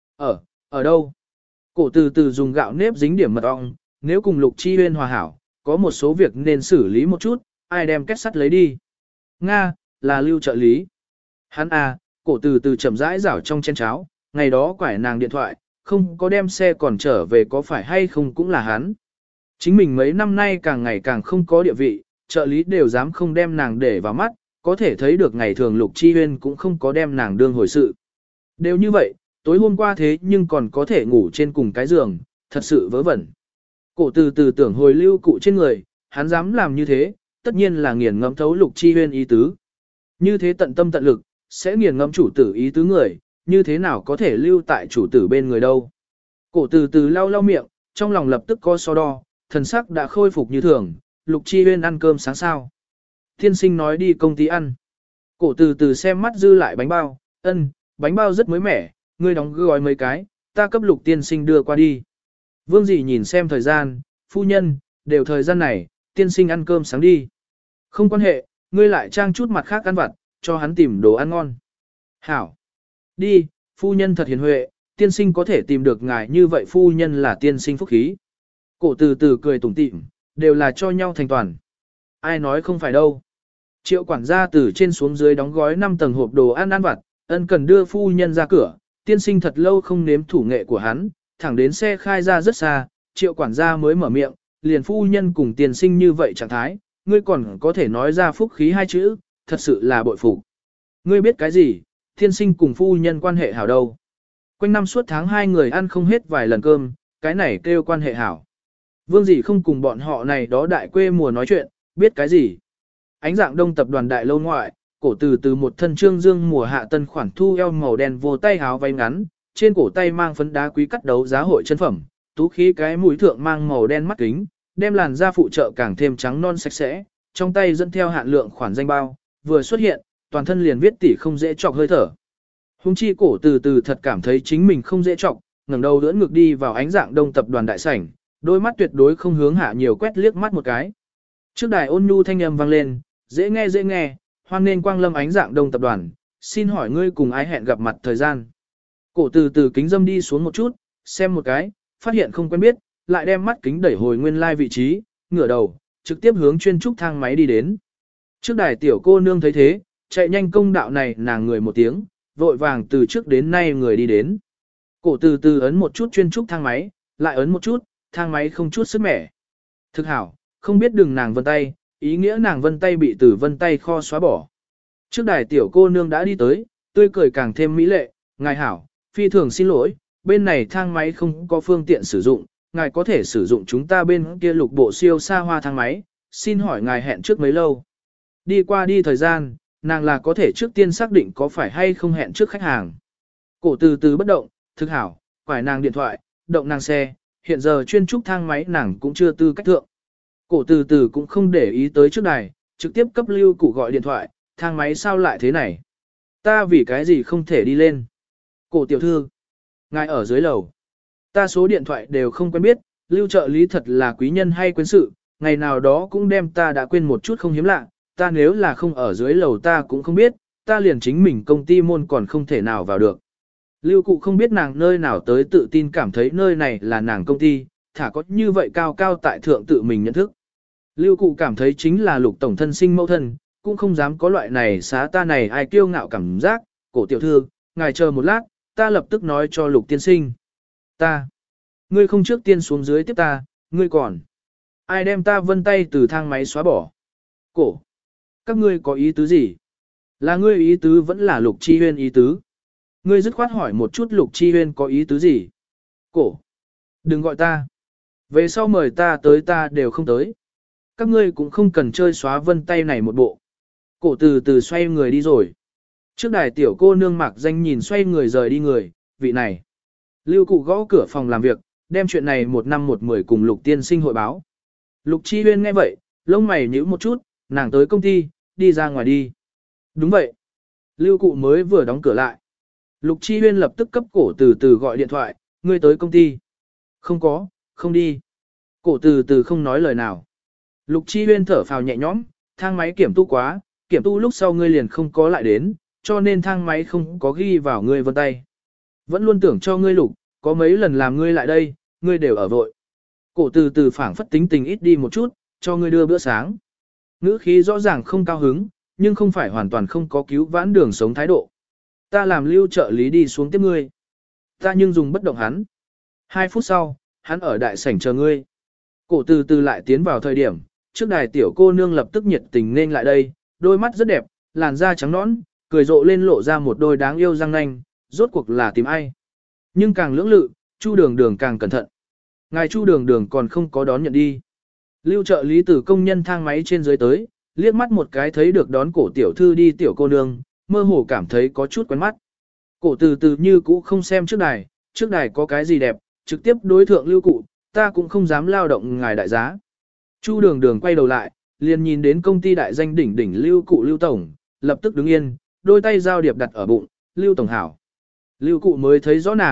Ở đâu? Cổ từ từ dùng gạo nếp dính điểm mật ong, nếu cùng Lục Chi Huyên hòa hảo, có một số việc nên xử lý một chút, ai đem kết sắt lấy đi. Nga, là Lưu trợ lý. Hắn à, cổ từ từ chậm rãi rảo trong chén cháo, ngày đó quải nàng điện thoại, không có đem xe còn trở về có phải hay không cũng là hắn. Chính mình mấy năm nay càng ngày càng không có địa vị, trợ lý đều dám không đem nàng để vào mắt, có thể thấy được ngày thường Lục Chi Huyên cũng không có đem nàng đương hồi sự. Đều như vậy, tối hôm qua thế nhưng còn có thể ngủ trên cùng cái giường, thật sự vớ vẩn. Cổ từ từ tưởng hồi lưu cụ trên người, hắn dám làm như thế, tất nhiên là nghiền ngẫm thấu Lục Chi Huyên ý tứ. Như thế tận tâm tận lực, sẽ nghiền ngẫm chủ tử ý tứ người, như thế nào có thể lưu tại chủ tử bên người đâu. Cổ từ từ lau lau miệng, trong lòng lập tức có so đo, thần sắc đã khôi phục như thường, Lục Chi Huyên ăn cơm sáng sao. Tiên sinh nói đi công ty ăn. Cổ từ từ xem mắt dư lại bánh bao, ân, bánh bao rất mới mẻ, ngươi đóng gói mấy cái, ta cấp Lục tiên sinh đưa qua đi. Vương dì nhìn xem thời gian, phu nhân, đều thời gian này, tiên sinh ăn cơm sáng đi. Không quan hệ, ngươi lại trang chút mặt khác ăn vặt, cho hắn tìm đồ ăn ngon. Hảo. Đi, phu nhân thật hiền huệ, tiên sinh có thể tìm được ngài như vậy phu nhân là tiên sinh phúc khí. Cổ từ từ cười tủm tỉm, đều là cho nhau thành toàn. Ai nói không phải đâu. Triệu quản gia từ trên xuống dưới đóng gói 5 tầng hộp đồ ăn vặt, ân cần đưa phu nhân ra cửa, tiên sinh thật lâu không nếm thủ nghệ của hắn, thẳng đến xe khai ra rất xa, triệu quản gia mới mở miệng, liền phu nhân cùng tiên sinh như vậy trạng thái, ngươi còn có thể nói ra phúc khí hai chữ, thật sự là bội phục. Ngươi biết cái gì, tiên sinh cùng phu nhân quan hệ hảo đâu. Quanh năm suốt tháng hai người ăn không hết vài lần cơm, cái này kêu quan hệ hảo. Vương dĩ không cùng bọn họ này đó đại quê mùa nói chuyện, biết cái gì. Ánh dạng đông tập đoàn đại lâu ngoại, cổ từ từ một thân trương dương mùa hạ tân khoản thu eo màu đen vô tay áo váy ngắn, trên cổ tay mang phấn đá quý cắt đấu giá hội chân phẩm, tú khí cái mũi thượng mang màu đen mắt kính, đem làn da phụ trợ càng thêm trắng non sạch sẽ, trong tay dẫn theo hạn lượng khoản danh bao, vừa xuất hiện, toàn thân liền viết tỷ không dễ chọc hơi thở. Hùng chi cổ từ từ thật cảm thấy chính mình không dễ chọc, ngẩng đầu đỡ ngược đi vào ánh dạng đông tập đoàn đại sảnh, đôi mắt tuyệt đối không hướng hạ nhiều quét liếc mắt một cái. Trước đài ôn nhu thanh âm vang lên, dễ nghe, hoan nên quang lâm ánh dạng đông tập đoàn, xin hỏi ngươi cùng ai hẹn gặp mặt thời gian. Cổ từ từ kính dâm đi xuống một chút, xem một cái, phát hiện không quen biết, lại đem mắt kính đẩy hồi nguyên lai vị trí, ngửa đầu, trực tiếp hướng chuyên trúc thang máy đi đến. Trước đài tiểu cô nương thấy thế, chạy nhanh công đạo này nàng người một tiếng, vội vàng từ trước đến nay người đi đến. Cổ từ từ ấn một chút chuyên trúc thang máy, lại ấn một chút, thang máy không chút sức mẻ. Thực hảo, không biết đừng nàng vân tay, ý nghĩa nàng vân tay bị từ vân tay kho xóa bỏ. Trước đài tiểu cô nương đã đi tới, tươi cười càng thêm mỹ lệ, ngài hảo, phi thường xin lỗi, bên này thang máy không có phương tiện sử dụng, ngài có thể sử dụng chúng ta bên kia lục bộ siêu xa hoa thang máy, xin hỏi ngài hẹn trước mấy lâu. Đi qua đi thời gian, nàng là có thể trước tiên xác định có phải hay không hẹn trước khách hàng. Cổ từ từ bất động, thực hảo, quải nàng điện thoại, động nàng xe, hiện giờ chuyên trúc thang máy nàng cũng chưa tư cách thượng. Cổ từ từ cũng không để ý tới trước đài, trực tiếp cấp lưu cụ gọi điện thoại, thang máy sao lại thế này? Ta vì cái gì không thể đi lên? Cổ tiểu thư, ngài ở dưới lầu. Ta số điện thoại đều không quen biết, lưu trợ lý thật là quý nhân hay quyến sự, ngày nào đó cũng đem ta đã quên một chút không hiếm lạ, ta nếu là không ở dưới lầu ta cũng không biết, ta liền chính mình công ty môn còn không thể nào vào được. Lưu cụ không biết nàng nơi nào tới tự tin cảm thấy nơi này là nàng công ty, thả có như vậy cao cao tại thượng tự mình nhận thức. Lưu cụ cảm thấy chính là lục tổng thân sinh mẫu thân, cũng không dám có loại này xá ta này ai kiêu ngạo cảm giác, cổ tiểu thư, ngài chờ một lát, ta lập tức nói cho lục tiên sinh. Ta, ngươi không trước tiên xuống dưới tiếp ta, ngươi còn. Ai đem ta vân tay từ thang máy xóa bỏ? Cổ, các ngươi có ý tứ gì? Là ngươi ý tứ vẫn là lục chi huyên ý tứ? Ngươi dứt khoát hỏi một chút lục chi huyên có ý tứ gì? Cổ, đừng gọi ta. Về sau mời ta tới ta đều không tới. Các ngươi cũng không cần chơi xóa vân tay này một bộ. Cổ từ từ xoay người đi rồi. Trước đài tiểu cô nương mặc danh nhìn xoay người rời đi người, vị này. Lưu cụ gõ cửa phòng làm việc, đem chuyện này 1 năm 1 10 cùng lục tiên sinh hội báo. Lục chi huyên nghe vậy, lông mày nhíu một chút, nàng tới công ty, đi ra ngoài đi. Đúng vậy. Lưu cụ mới vừa đóng cửa lại. Lục chi huyên lập tức cấp cổ từ từ gọi điện thoại, ngươi tới công ty. Không có, không đi. Cổ từ từ không nói lời nào. Lục chi huyên thở phào nhẹ nhõm, thang máy kiểm tu quá, kiểm tu lúc sau ngươi liền không có lại đến, cho nên thang máy không có ghi vào ngươi vân tay. Vẫn luôn tưởng cho ngươi lục, có mấy lần làm ngươi lại đây, ngươi đều ở vội. Cổ từ từ phảng phất tính tình ít đi một chút, cho ngươi đưa bữa sáng. Ngữ khí rõ ràng không cao hứng, nhưng không phải hoàn toàn không có cứu vãn đường sống thái độ. Ta làm lưu trợ lý đi xuống tiếp ngươi. Ta nhưng dùng bất động hắn. 2 phút sau, hắn ở đại sảnh chờ ngươi. Cổ từ từ lại tiến vào thời điểm, trước đài tiểu cô nương lập tức nhiệt tình nên lại đây, đôi mắt rất đẹp, làn da trắng nõn, cười rộ lên lộ ra một đôi đáng yêu răng nanh, rốt cuộc là tìm ai. Nhưng càng lưỡng lự, Chu Đường Đường càng cẩn thận. Ngài Chu Đường Đường còn không có đón nhận đi. Lưu trợ lý từ công nhân thang máy trên dưới tới, liếc mắt một cái thấy được đón cổ tiểu thư đi tiểu cô nương, mơ hồ cảm thấy có chút quen mắt. Cổ từ từ như cũ không xem trước đài có cái gì đẹp, trực tiếp đối thượng lưu cụ, ta cũng không dám lao động ngài đại giá. Chu Đường Đường quay đầu lại, liền nhìn đến công ty đại danh đỉnh đỉnh lưu cụ lưu tổng, lập tức đứng yên, đôi tay giao điệp đặt ở bụng, lưu tổng hảo. Lưu cụ mới thấy rõ nàng,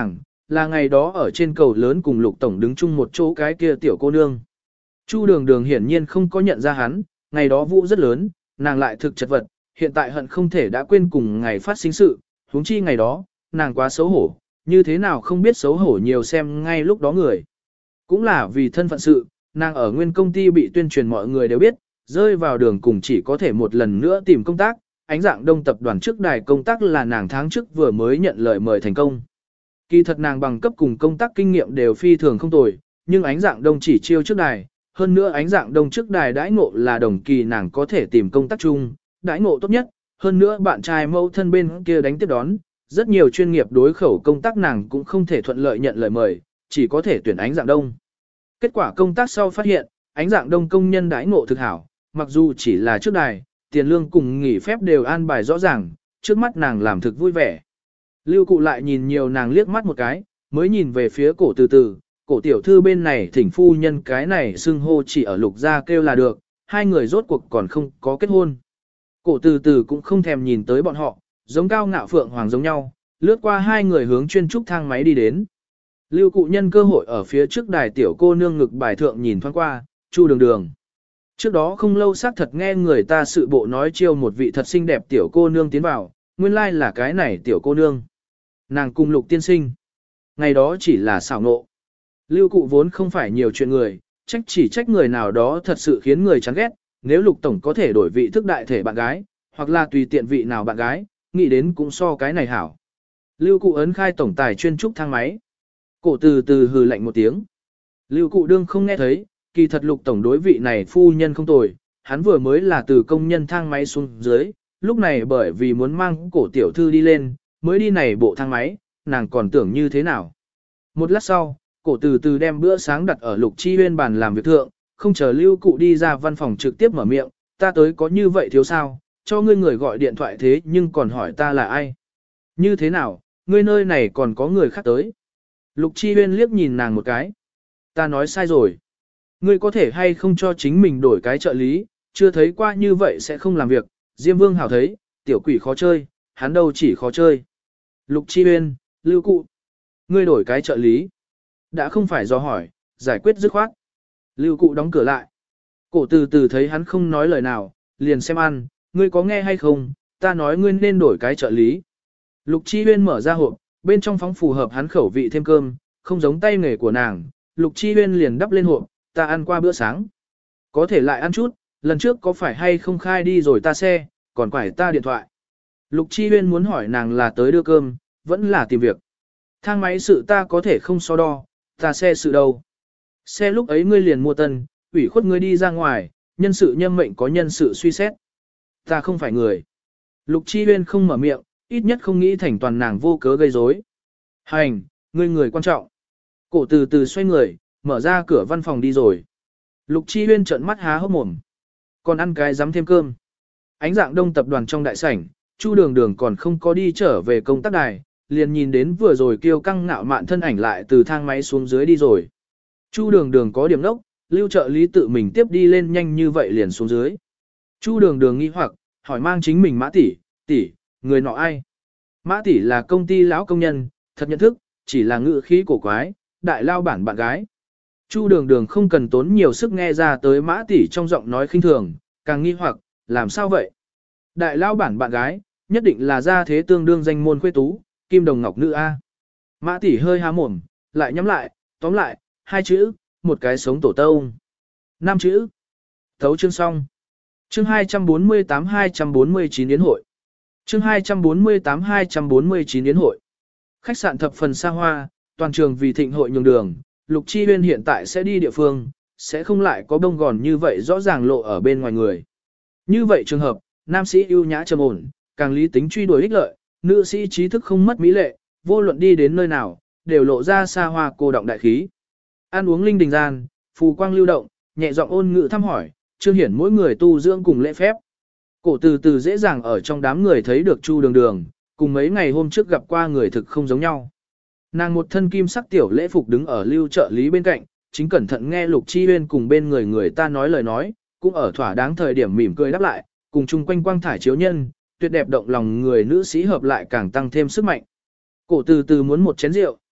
là ngày đó ở trên cầu lớn cùng Lục Tổng đứng chung một chỗ cái kia tiểu cô nương. Chu Đường Đường hiển nhiên không có nhận ra hắn, ngày đó vũ rất lớn, nàng lại thực chật vật, hiện tại hận không thể đã quên cùng ngày phát sinh sự, huống chi ngày đó, nàng quá xấu hổ, như thế nào không biết xấu hổ nhiều xem ngay lúc đó người. Cũng là vì thân phận sự, nàng ở nguyên công ty bị tuyên truyền mọi người đều biết, rơi vào đường cùng chỉ có thể một lần nữa tìm công tác, ánh dạng đông tập đoàn trước đài công tác là nàng tháng trước vừa mới nhận lời mời thành công. Kỳ thật nàng bằng cấp cùng công tác kinh nghiệm đều phi thường không tồi, nhưng ánh dạng đông chỉ chiêu trước đài, hơn nữa ánh dạng đông trước đài đãi ngộ là đồng kỳ nàng có thể tìm công tác chung, đãi ngộ tốt nhất, hơn nữa bạn trai mẫu thân bên kia đánh tiếp đón, rất nhiều chuyên nghiệp đối khẩu công tác nàng cũng không thể thuận lợi nhận lời mời, chỉ có thể tuyển ánh dạng đông. Kết quả công tác sau phát hiện, ánh dạng đông công nhân đãi ngộ thực hảo, mặc dù chỉ là trước đài, tiền lương cùng nghỉ phép đều an bài rõ ràng, trước mắt nàng làm thực vui vẻ. Lưu Cụ lại nhìn nhiều nàng liếc mắt một cái, mới nhìn về phía cổ từ từ, cổ tiểu thư bên này thỉnh phu nhân cái này xưng hô chỉ ở Lục gia kêu là được, hai người rốt cuộc còn không có kết hôn. Cổ từ từ cũng không thèm nhìn tới bọn họ, giống cao ngạo phượng hoàng giống nhau, lướt qua hai người hướng chuyên trúc thang máy đi đến. Lưu Cụ nhân cơ hội ở phía trước đài tiểu cô nương ngực bài thượng nhìn thoáng qua, Chu Đường Đường. Trước đó không lâu xác thật nghe người ta sự bộ nói chiêu một vị thật xinh đẹp tiểu cô nương tiến vào, nguyên lai là cái này tiểu cô nương. Nàng cùng Lục tiên sinh. Ngày đó chỉ là xảo nộ. Lưu Cụ vốn không phải nhiều chuyện người, chỉ trách người nào đó thật sự khiến người chán ghét, nếu Lục Tổng có thể đổi vị thức đại thể bạn gái, hoặc là tùy tiện vị nào bạn gái, nghĩ đến cũng so cái này hảo. Lưu Cụ ấn khai tổng tài chuyên trúc thang máy. Cổ từ từ hừ lạnh một tiếng. Lưu Cụ đương không nghe thấy, kỳ thật Lục Tổng đối vị này phu nhân không tồi, hắn vừa mới là từ công nhân thang máy xuống dưới, lúc này bởi vì muốn mang cổ tiểu thư đi lên, mới đi này bộ thang máy, nàng còn tưởng như thế nào. Một lát sau, cổ từ từ đem bữa sáng đặt ở Lục Chi Huyên bàn làm việc thượng, không chờ Lưu Cụ đi ra văn phòng trực tiếp mở miệng, ta tới có như vậy thiếu sao, cho ngươi người gọi điện thoại thế nhưng còn hỏi ta là ai. Như thế nào, ngươi nơi này còn có người khác tới. Lục Chi Huyên liếc nhìn nàng một cái. Ta nói sai rồi. Ngươi có thể hay không cho chính mình đổi cái trợ lý, chưa thấy qua như vậy sẽ không làm việc, Diêm Vương hảo thấy, tiểu quỷ khó chơi, hắn đâu chỉ khó chơi. Lục Chi Huyên, Lưu Cụ. Ngươi đổi cái trợ lý. Đã không phải do hỏi, giải quyết dứt khoát. Lưu Cụ đóng cửa lại. Cổ từ từ thấy hắn không nói lời nào, liền xem ăn, ngươi có nghe hay không, ta nói ngươi nên đổi cái trợ lý. Lục Chi Huyên mở ra hộp, bên trong phóng phù hợp hắn khẩu vị thêm cơm, không giống tay nghề của nàng. Lục Chi Huyên liền đắp lên hộp, ta ăn qua bữa sáng. Có thể lại ăn chút, lần trước có phải hay không khai đi rồi ta xe, còn quải ta điện thoại. Lục Chi Huyên muốn hỏi nàng là tới đưa cơm, vẫn là tìm việc. Thang máy sự ta có thể không so đo, ta xe sự đâu. Xe lúc ấy ngươi liền mua tân, ủy khuất ngươi đi ra ngoài, nhân sự nhâm mệnh có nhân sự suy xét. Ta không phải người. Lục Chi Huyên không mở miệng, ít nhất không nghĩ thành toàn nàng vô cớ gây rối. Hành, ngươi người quan trọng. Cổ từ từ xoay người, mở ra cửa văn phòng đi rồi. Lục Chi Huyên trợn mắt há hốc mồm. Còn ăn cái dám thêm cơm. Ánh dạng đông tập đoàn trong đại sảnh, Chu Đường Đường còn không có đi trở về công tác đài, liền nhìn đến vừa rồi kiêu căng ngạo mạn thân ảnh lại từ thang máy xuống dưới đi rồi. Chu Đường Đường có điểm đốc, Lưu trợ lý tự mình tiếp đi lên nhanh như vậy liền xuống dưới. Chu Đường Đường nghi hoặc, hỏi mang chính mình Mã tỷ, người nọ ai? Mã tỷ là công ty lão công nhân, thật nhận thức, chỉ là ngữ khí cổ quái, đại lao bản bạn gái. Chu Đường Đường không cần tốn nhiều sức nghe ra tới Mã tỷ trong giọng nói khinh thường, càng nghi hoặc, làm sao vậy? Đại lao bản bạn gái, nhất định là gia thế tương đương danh môn khuê tú, kim đồng ngọc nữ A. Mã tỷ hơi há mồm, lại nhắm lại, tóm lại, 2 chữ, một cái sống tổ tông. 5 chữ. Thấu chương xong. Chương 248-249 yến hội. Chương 248-249 yến hội. Khách sạn thập phần xa hoa, toàn trường vì thịnh hội nhường đường, Lục Chi Huyên hiện tại sẽ đi địa phương, sẽ không lại có bông gòn như vậy rõ ràng lộ ở bên ngoài người. Như vậy trường hợp, nam sĩ ưu nhã trầm ổn, càng lý tính truy đuổi ích lợi, nữ sĩ trí thức không mất mỹ lệ, vô luận đi đến nơi nào, đều lộ ra xa hoa cô động đại khí. Ăn uống linh đình gian, phù quang lưu động, nhẹ giọng ôn ngữ thăm hỏi, chương hiển mỗi người tu dưỡng cùng lễ phép. Cổ từ từ dễ dàng ở trong đám người thấy được Chu Đường Đường, cùng mấy ngày hôm trước gặp qua người thực không giống nhau. Nàng một thân kim sắc tiểu lễ phục đứng ở Lưu trợ lý bên cạnh, chính cẩn thận nghe Lục Chi Huyên cùng bên người ta nói lời nói, cũng ở thỏa đáng thời điểm mỉm cười đáp lại, cùng chung quanh quang thải chiếu nhân, tuyệt đẹp động lòng người nữ sĩ hợp lại càng tăng thêm sức mạnh. Cổ từ từ muốn một chén rượu,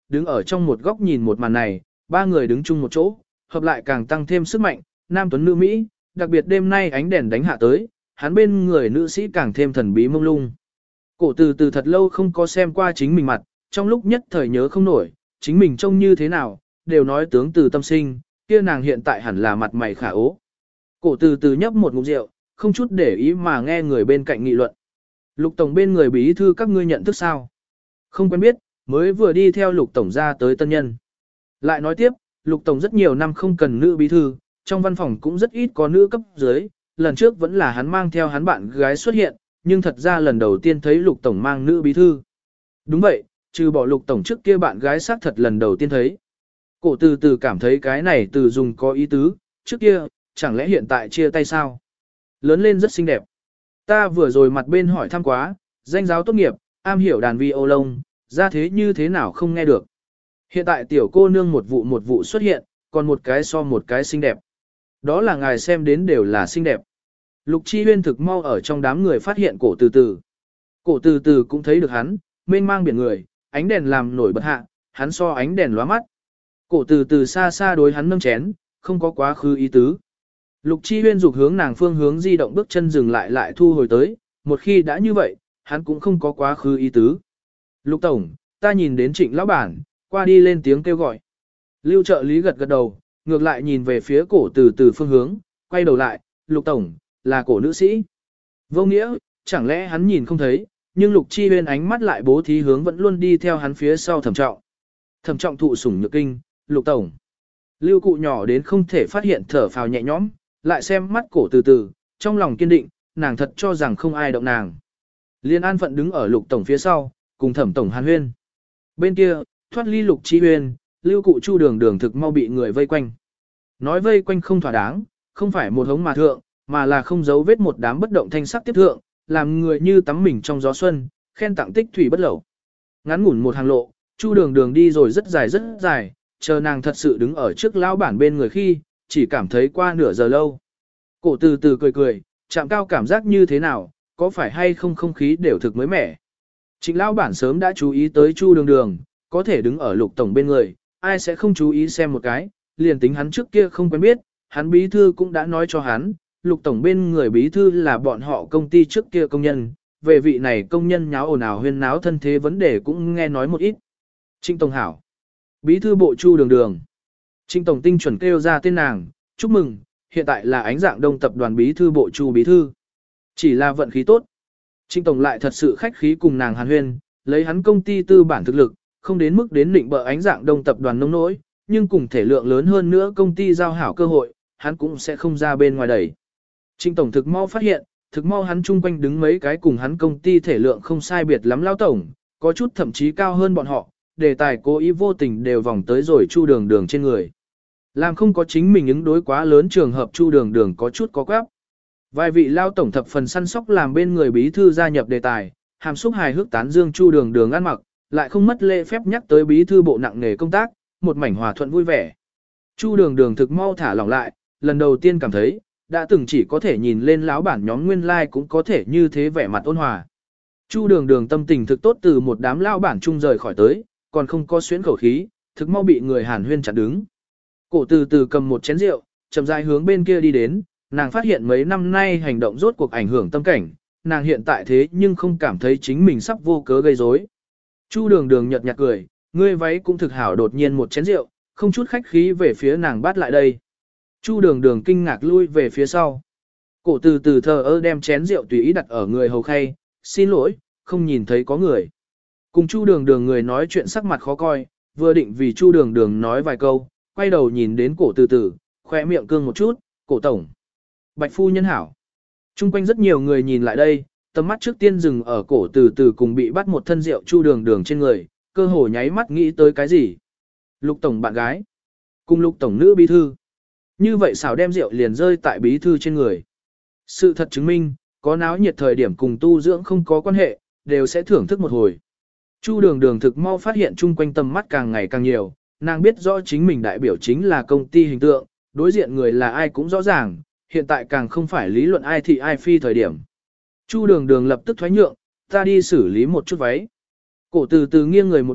đứng ở trong một góc nhìn một màn này, ba người đứng chung một chỗ, hợp lại càng tăng thêm sức mạnh, nam tuấn nữ Mỹ, đặc biệt đêm nay ánh đèn đánh hạ tới, hắn bên người nữ sĩ càng thêm thần bí mông lung. Cổ từ từ thật lâu không có xem qua chính mình mặt, trong lúc nhất thời nhớ không nổi, chính mình trông như thế nào, đều nói tướng từ tâm sinh, kia nàng hiện tại hẳn là mặt mày khả ố. Cổ từ từ nhấp một ngụm rượu, không chút để ý mà nghe người bên cạnh nghị luận. Lục tổng bên người bí thư các ngươi nhận thức sao? Không quen biết, mới vừa đi theo lục tổng ra tới tân nhân. Lại nói tiếp, lục tổng rất nhiều năm không cần nữ bí thư, trong văn phòng cũng rất ít có nữ cấp dưới, lần trước vẫn là hắn mang theo hắn bạn gái xuất hiện, nhưng thật ra lần đầu tiên thấy lục tổng mang nữ bí thư. Đúng vậy, trừ bỏ lục tổng trước kia bạn gái xác thật lần đầu tiên thấy. Cổ từ từ cảm thấy cái này từ dùng có ý tứ, trước kia, chẳng lẽ hiện tại chia tay sao? Lớn lên rất xinh đẹp. Ta vừa rồi mặt bên hỏi thăm quá, danh giáo tốt nghiệp, am hiểu đàn vi ô lông, ra thế như thế nào không nghe được. Hiện tại tiểu cô nương một vụ xuất hiện, còn một cái so một cái xinh đẹp. Đó là ngài xem đến đều là xinh đẹp. Lục Chi Huyên thực mau ở trong đám người phát hiện cổ từ từ. Cổ từ từ cũng thấy được hắn, mênh mang biển người, ánh đèn làm nổi bật hạ, hắn so ánh đèn lóa mắt. Cổ từ từ xa xa đối hắn nâng chén, không có quá khứ ý tứ. Lục Chi Huyên dục hướng nàng phương hướng di động bước chân dừng lại thu hồi tới, một khi đã như vậy, hắn cũng không có quá khứ ý tứ. Lục tổng, ta nhìn đến Trịnh lão bản, qua đi lên tiếng kêu gọi. Lưu trợ lý gật gật đầu, ngược lại nhìn về phía cổ từ từ phương hướng, quay đầu lại, Lục tổng, là cổ nữ sĩ. Vô nghĩa, chẳng lẽ hắn nhìn không thấy, nhưng Lục Chi Huyên ánh mắt lại bố thí hướng vẫn luôn đi theo hắn phía sau Thẩm Trọng. Thẩm Trọng thụ sủng nhược kinh, Lục tổng. Lưu cụ nhỏ đến không thể phát hiện thở phào nhẹ nhõm, lại xem mắt cổ từ từ, trong lòng kiên định, nàng thật cho rằng không ai động nàng. Liên An phận đứng ở Lục tổng phía sau, cùng Thẩm tổng hàn huyên. Bên kia, thoát ly Lục Chi Huyên, Lưu cụ Chu Đường Đường thực mau bị người vây quanh. Nói vây quanh không thỏa đáng, không phải một hống mà thượng, mà là không giấu vết một đám bất động thanh sắc tiếp thượng, làm người như tắm mình trong gió xuân, khen tặng tích thủy bất lẩu. Ngắn ngủn một hàng lộ, Chu Đường Đường đi rồi rất dài, chờ nàng thật sự đứng ở trước lão bản bên người khi, chỉ cảm thấy qua nửa giờ lâu. Cổ từ từ cười, chạm cao cảm giác như thế nào, có phải hay không không khí đều thực mới mẻ. Trịnh lão bản sớm đã chú ý tới Chu Đường Đường, có thể đứng ở Lục tổng bên người, ai sẽ không chú ý xem một cái, liền tính hắn trước kia không quen biết, hắn bí thư cũng đã nói cho hắn, Lục tổng bên người bí thư là bọn họ công ty trước kia công nhân, về vị này công nhân nháo ồn ào huyên náo thân thế vấn đề cũng nghe nói một ít. Trịnh tổng hảo. Bí thư bộ Chu Đường Đường. Trịnh tổng tinh chuẩn kêu ra tên nàng, chúc mừng, hiện tại là ánh dạng đông tập đoàn bí thư bộ Chu bí thư. Chỉ là vận khí tốt. Trịnh tổng lại thật sự khách khí cùng nàng hàn huyên, lấy hắn công ty tư bản thực lực, không đến mức đến định bợ ánh dạng đông tập đoàn nông nỗi, nhưng cùng thể lượng lớn hơn nữa công ty giao hảo cơ hội, hắn cũng sẽ không ra bên ngoài đẩy. Trịnh tổng thực mau phát hiện, thực mau hắn chung quanh đứng mấy cái cùng hắn công ty thể lượng không sai biệt lắm lao tổng, có chút thậm chí cao hơn bọn họ, đề tài cố ý vô tình đều vòng tới rồi Chu Đường Đường trên người. Làm không có chính mình ứng đối quá lớn trường hợp Chu Đường Đường có chút có quáp. Vài vị lao tổng thập phần săn sóc làm bên người bí thư gia nhập đề tài, hàm xúc hài hước tán dương Chu Đường Đường ăn mặc, lại không mất lễ phép nhắc tới bí thư bộ nặng nghề công tác, một mảnh hòa thuận vui vẻ. Chu Đường Đường thực mau thả lỏng lại, lần đầu tiên cảm thấy, đã từng chỉ có thể nhìn lên lão bản nhóm nguyên lai like cũng có thể như thế vẻ mặt ôn hòa. Chu Đường Đường tâm tình thực tốt từ một đám lao bản chung rời khỏi tới, còn không có xuyến khẩu khí, thực mau bị người hàn huyên chặn đứng. Cổ từ từ cầm một chén rượu, chậm rãi hướng bên kia đi đến, nàng phát hiện mấy năm nay hành động rốt cuộc ảnh hưởng tâm cảnh, nàng hiện tại thế nhưng không cảm thấy chính mình sắp vô cớ gây rối. Chu Đường Đường nhợt nhạt cười, ngươi váy cũng thực hảo, đột nhiên một chén rượu, không chút khách khí về phía nàng bắt lại đây. Chu Đường Đường kinh ngạc lui về phía sau. Cổ từ từ thờ ơ đem chén rượu tùy ý đặt ở người hầu khay, xin lỗi, không nhìn thấy có người. Cùng Chu Đường Đường người nói chuyện sắc mặt khó coi, vừa định vì Chu Đường Đường nói vài câu, quay đầu nhìn đến cổ từ từ, khỏe miệng cương một chút, cổ tổng. Bạch phu nhân hảo. Trung quanh rất nhiều người nhìn lại đây, tầm mắt trước tiên dừng ở cổ từ từ cùng bị bắt một thân rượu Chu Đường Đường trên người, cơ hồ nháy mắt nghĩ tới cái gì. Lục tổng bạn gái, cùng Lục tổng nữ bí thư. Như vậy xảo đem rượu liền rơi tại bí thư trên người. Sự thật chứng minh, có náo nhiệt thời điểm cùng tu dưỡng không có quan hệ, đều sẽ thưởng thức một hồi. Chu Đường Đường thực mau phát hiện chung quanh tầm mắt càng ngày càng nhiều, nàng biết rõ chính mình đại biểu chính là công ty hình tượng, đối diện người là ai cũng rõ ràng, hiện tại càng không phải lý luận ai thị ai phi thời điểm. Chu Đường Đường lập tức thoái nhượng, ta đi xử lý một chút váy. Cổ từ từ nghiêng người một bước,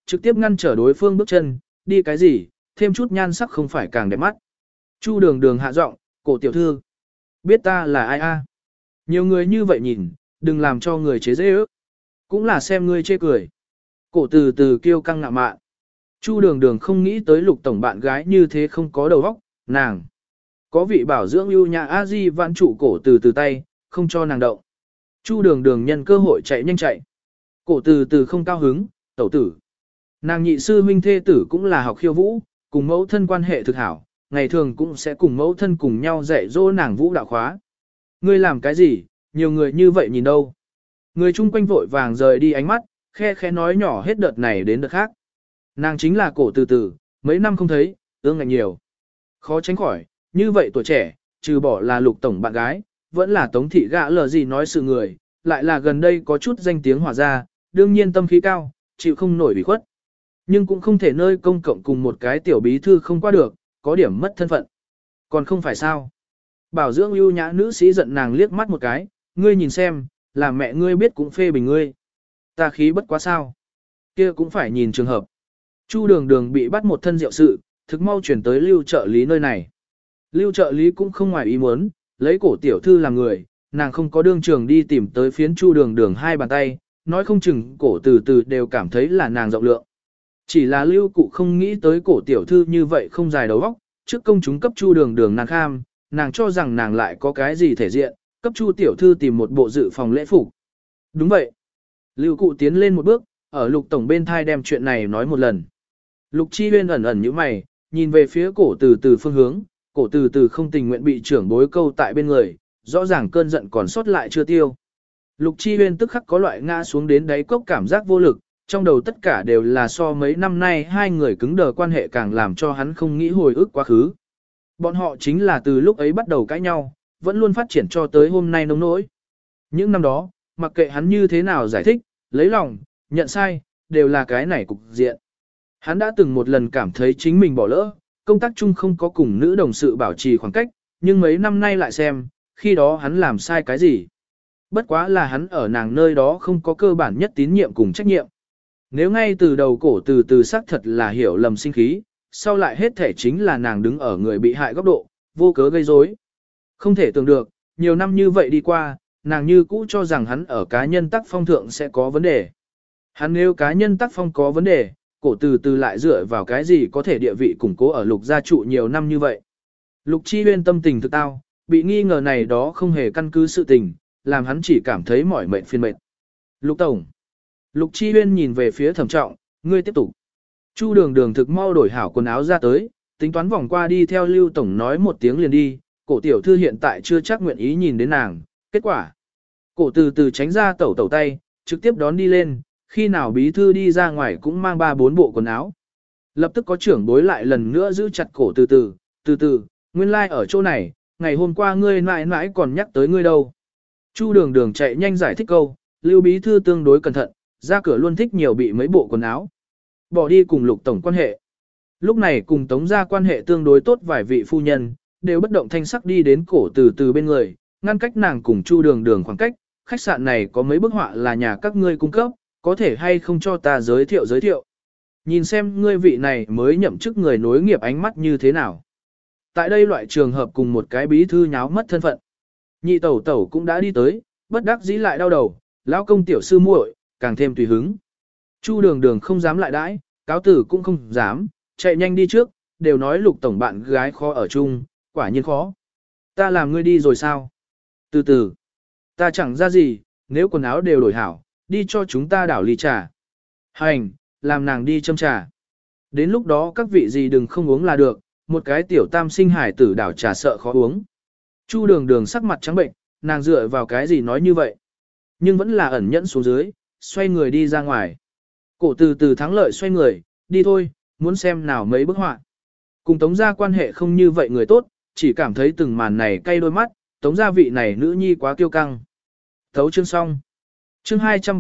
trực tiếp ngăn trở đối phương bước chân, đi cái gì, thêm chút nhan sắc không phải càng đẹp mắt. Chu Đường Đường hạ giọng, cổ tiểu thư, biết ta là ai a? Nhiều người như vậy nhìn, đừng làm cho người chế dễ ước. Cũng là xem ngươi chê cười. Cổ từ từ kêu căng ngạ mạn. Chu Đường Đường không nghĩ tới Lục tổng bạn gái như thế không có đầu óc, nàng. Có vị bảo dưỡng ưu nhã a di vãn trụ cổ từ từ tay, không cho nàng động. Chu Đường Đường nhân cơ hội chạy nhanh chạy. Cổ từ từ không cao hứng, tẩu tử. Nàng nhị sư huynh thê tử cũng là học khiêu vũ, cùng mẫu thân quan hệ thực hảo, ngày thường cũng sẽ cùng mẫu thân cùng nhau dạy dỗ nàng vũ đạo khóa. Ngươi làm cái gì, nhiều người như vậy nhìn đâu. Người chung quanh vội vàng rời đi ánh mắt, khe khẽ nói nhỏ hết đợt này đến đợt khác. Nàng chính là cổ từ từ, mấy năm không thấy, ương ngạnh nhiều. Khó tránh khỏi, như vậy tuổi trẻ, trừ bỏ là Lục tổng bạn gái, vẫn là Tống thị gã lờ gì nói sự người, lại là gần đây có chút danh tiếng hỏa ra, đương nhiên tâm khí cao, chịu không nổi bị khuất. Nhưng cũng không thể nơi công cộng cùng một cái tiểu bí thư không qua được, có điểm mất thân phận. Còn không phải sao. Bảo dưỡng ưu nhã nữ sĩ giận nàng liếc mắt một cái, ngươi nhìn xem, là mẹ ngươi biết cũng phê bình ngươi. Ta khí bất quá sao. Kia cũng phải nhìn trường hợp. Chu Đường Đường bị bắt một thân rượu sự, thực mau chuyển tới lưu trợ lý nơi này. Lưu trợ lý cũng không ngoài ý muốn, lấy cổ tiểu thư làm người, nàng không có đương trường đi tìm tới phiến Chu Đường Đường hai bàn tay, nói không chừng cổ từ từ đều cảm thấy là nàng rộng lượng. Chỉ là lưu cụ không nghĩ tới cổ tiểu thư như vậy không dài đầu óc, trước công chúng cấp Chu Đường Đường nàng kham, nàng cho rằng nàng lại có cái gì thể diện, cấp Chu tiểu thư tìm một bộ dự phòng lễ phục. Đúng vậy. Lưu cụ tiến lên một bước, ở Lục tổng bên thai đem chuyện này nói một lần. Lục Chi Huyên ẩn ẩn như mày, nhìn về phía cổ từ từ phương hướng, cổ từ từ không tình nguyện bị trưởng bối câu tại bên người, rõ ràng cơn giận còn sót lại chưa tiêu. Lục Chi Huyên tức khắc có loại ngã xuống đến đáy cốc cảm giác vô lực, trong đầu tất cả đều là so mấy năm nay hai người cứng đờ quan hệ càng làm cho hắn không nghĩ hồi ức quá khứ. Bọn họ chính là từ lúc ấy bắt đầu cãi nhau, vẫn luôn phát triển cho tới hôm nay nông nỗi. Những năm đó, mặc kệ hắn như thế nào giải thích, lấy lòng, nhận sai, đều là cái này cục diện. Hắn đã từng một lần cảm thấy chính mình bỏ lỡ, công tác chung không có cùng nữ đồng sự bảo trì khoảng cách, nhưng mấy năm nay lại xem, khi đó hắn làm sai cái gì. Bất quá là hắn ở nàng nơi đó không có cơ bản nhất tín nhiệm cùng trách nhiệm. Nếu ngay từ đầu cổ từ từ xác thật là hiểu lầm sinh khí, sau lại hết thể chính là nàng đứng ở người bị hại góc độ, vô cớ gây rối. Không thể tưởng được, nhiều năm như vậy đi qua, nàng như cũ cho rằng hắn ở cá nhân tác phong thượng sẽ có vấn đề. Hắn nếu cá nhân tác phong có vấn đề, cổ từ từ lại dựa vào cái gì có thể địa vị củng cố ở Lục gia trụ nhiều năm như vậy. Lục Chi Huyên tâm tình thực tao, bị nghi ngờ này đó không hề căn cứ sự tình, làm hắn chỉ cảm thấy mỏi mệt phiền mệt. Lục tổng. Lục Chi Huyên nhìn về phía Thẩm Trọng, ngươi tiếp tục. Chu Đường Đường thực mau đổi hảo quần áo ra tới, tính toán vòng qua đi theo Lưu tổng nói một tiếng liền đi, cổ tiểu thư hiện tại chưa chắc nguyện ý nhìn đến nàng, kết quả. Cổ từ từ tránh ra tẩu tẩu tay, trực tiếp đón đi lên, khi nào bí thư đi ra ngoài cũng mang 3-4 bộ quần áo. Lập tức có trưởng bối lại lần nữa giữ chặt cổ từ từ, nguyên lai like ở chỗ này, ngày hôm qua ngươi mãi mãi còn nhắc tới ngươi đâu. Chu Đường Đường chạy nhanh giải thích câu, Lưu bí thư tương đối cẩn thận, ra cửa luôn thích nhiều bị mấy bộ quần áo. Bỏ đi cùng Lục tổng quan hệ. Lúc này cùng Tống gia quan hệ tương đối tốt vài vị phu nhân, đều bất động thanh sắc đi đến cổ từ từ bên người, ngăn cách nàng cùng Chu Đường Đường khoảng cách, khách sạn này có mấy bức họa là nhà các ngươi cung cấp, có thể hay không cho ta giới thiệu. Nhìn xem ngươi vị này mới nhậm chức người nối nghiệp ánh mắt như thế nào. Tại đây loại trường hợp cùng một cái bí thư nháo mất thân phận. Nhị tẩu tẩu cũng đã đi tới, bất đắc dĩ lại đau đầu, lão công tiểu sư muội, càng thêm tùy hứng. Chu Đường Đường không dám lại đãi, cáo tử cũng không dám, chạy nhanh đi trước, đều nói Lục tổng bạn gái khó ở chung, quả nhiên khó. Ta làm ngươi đi rồi sao? Từ từ, ta chẳng ra gì, nếu quần áo đều đổi hảo, đi cho chúng ta đảo ly trà. Hành, làm nàng đi châm trà. Đến lúc đó các vị gì đừng không uống là được, một cái tiểu tam sinh hải tử đảo trà sợ khó uống. Chu Đường Đường sắc mặt trắng bệnh, nàng dựa vào cái gì nói như vậy. Nhưng vẫn là ẩn nhẫn xuống dưới, xoay người đi ra ngoài. Cổ từ từ thắng lợi xoay người, đi thôi, muốn xem nào mấy bức họa. Cùng Tống gia quan hệ không như vậy người tốt, chỉ cảm thấy từng màn này cay đôi mắt, Tống gia vị này nữ nhi quá kiêu căng. Thấu chương xong. Chương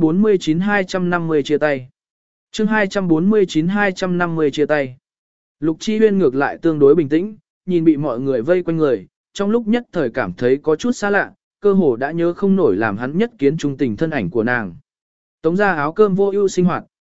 249-250 chia tay. Chương 249-250 chia tay. Lục Chi Huyên ngược lại tương đối bình tĩnh, nhìn bị mọi người vây quanh người, trong lúc nhất thời cảm thấy có chút xa lạ, cơ hồ đã nhớ không nổi làm hắn nhất kiến trung tình thân ảnh của nàng. Tống gia áo cơm vô ưu sinh hoạt,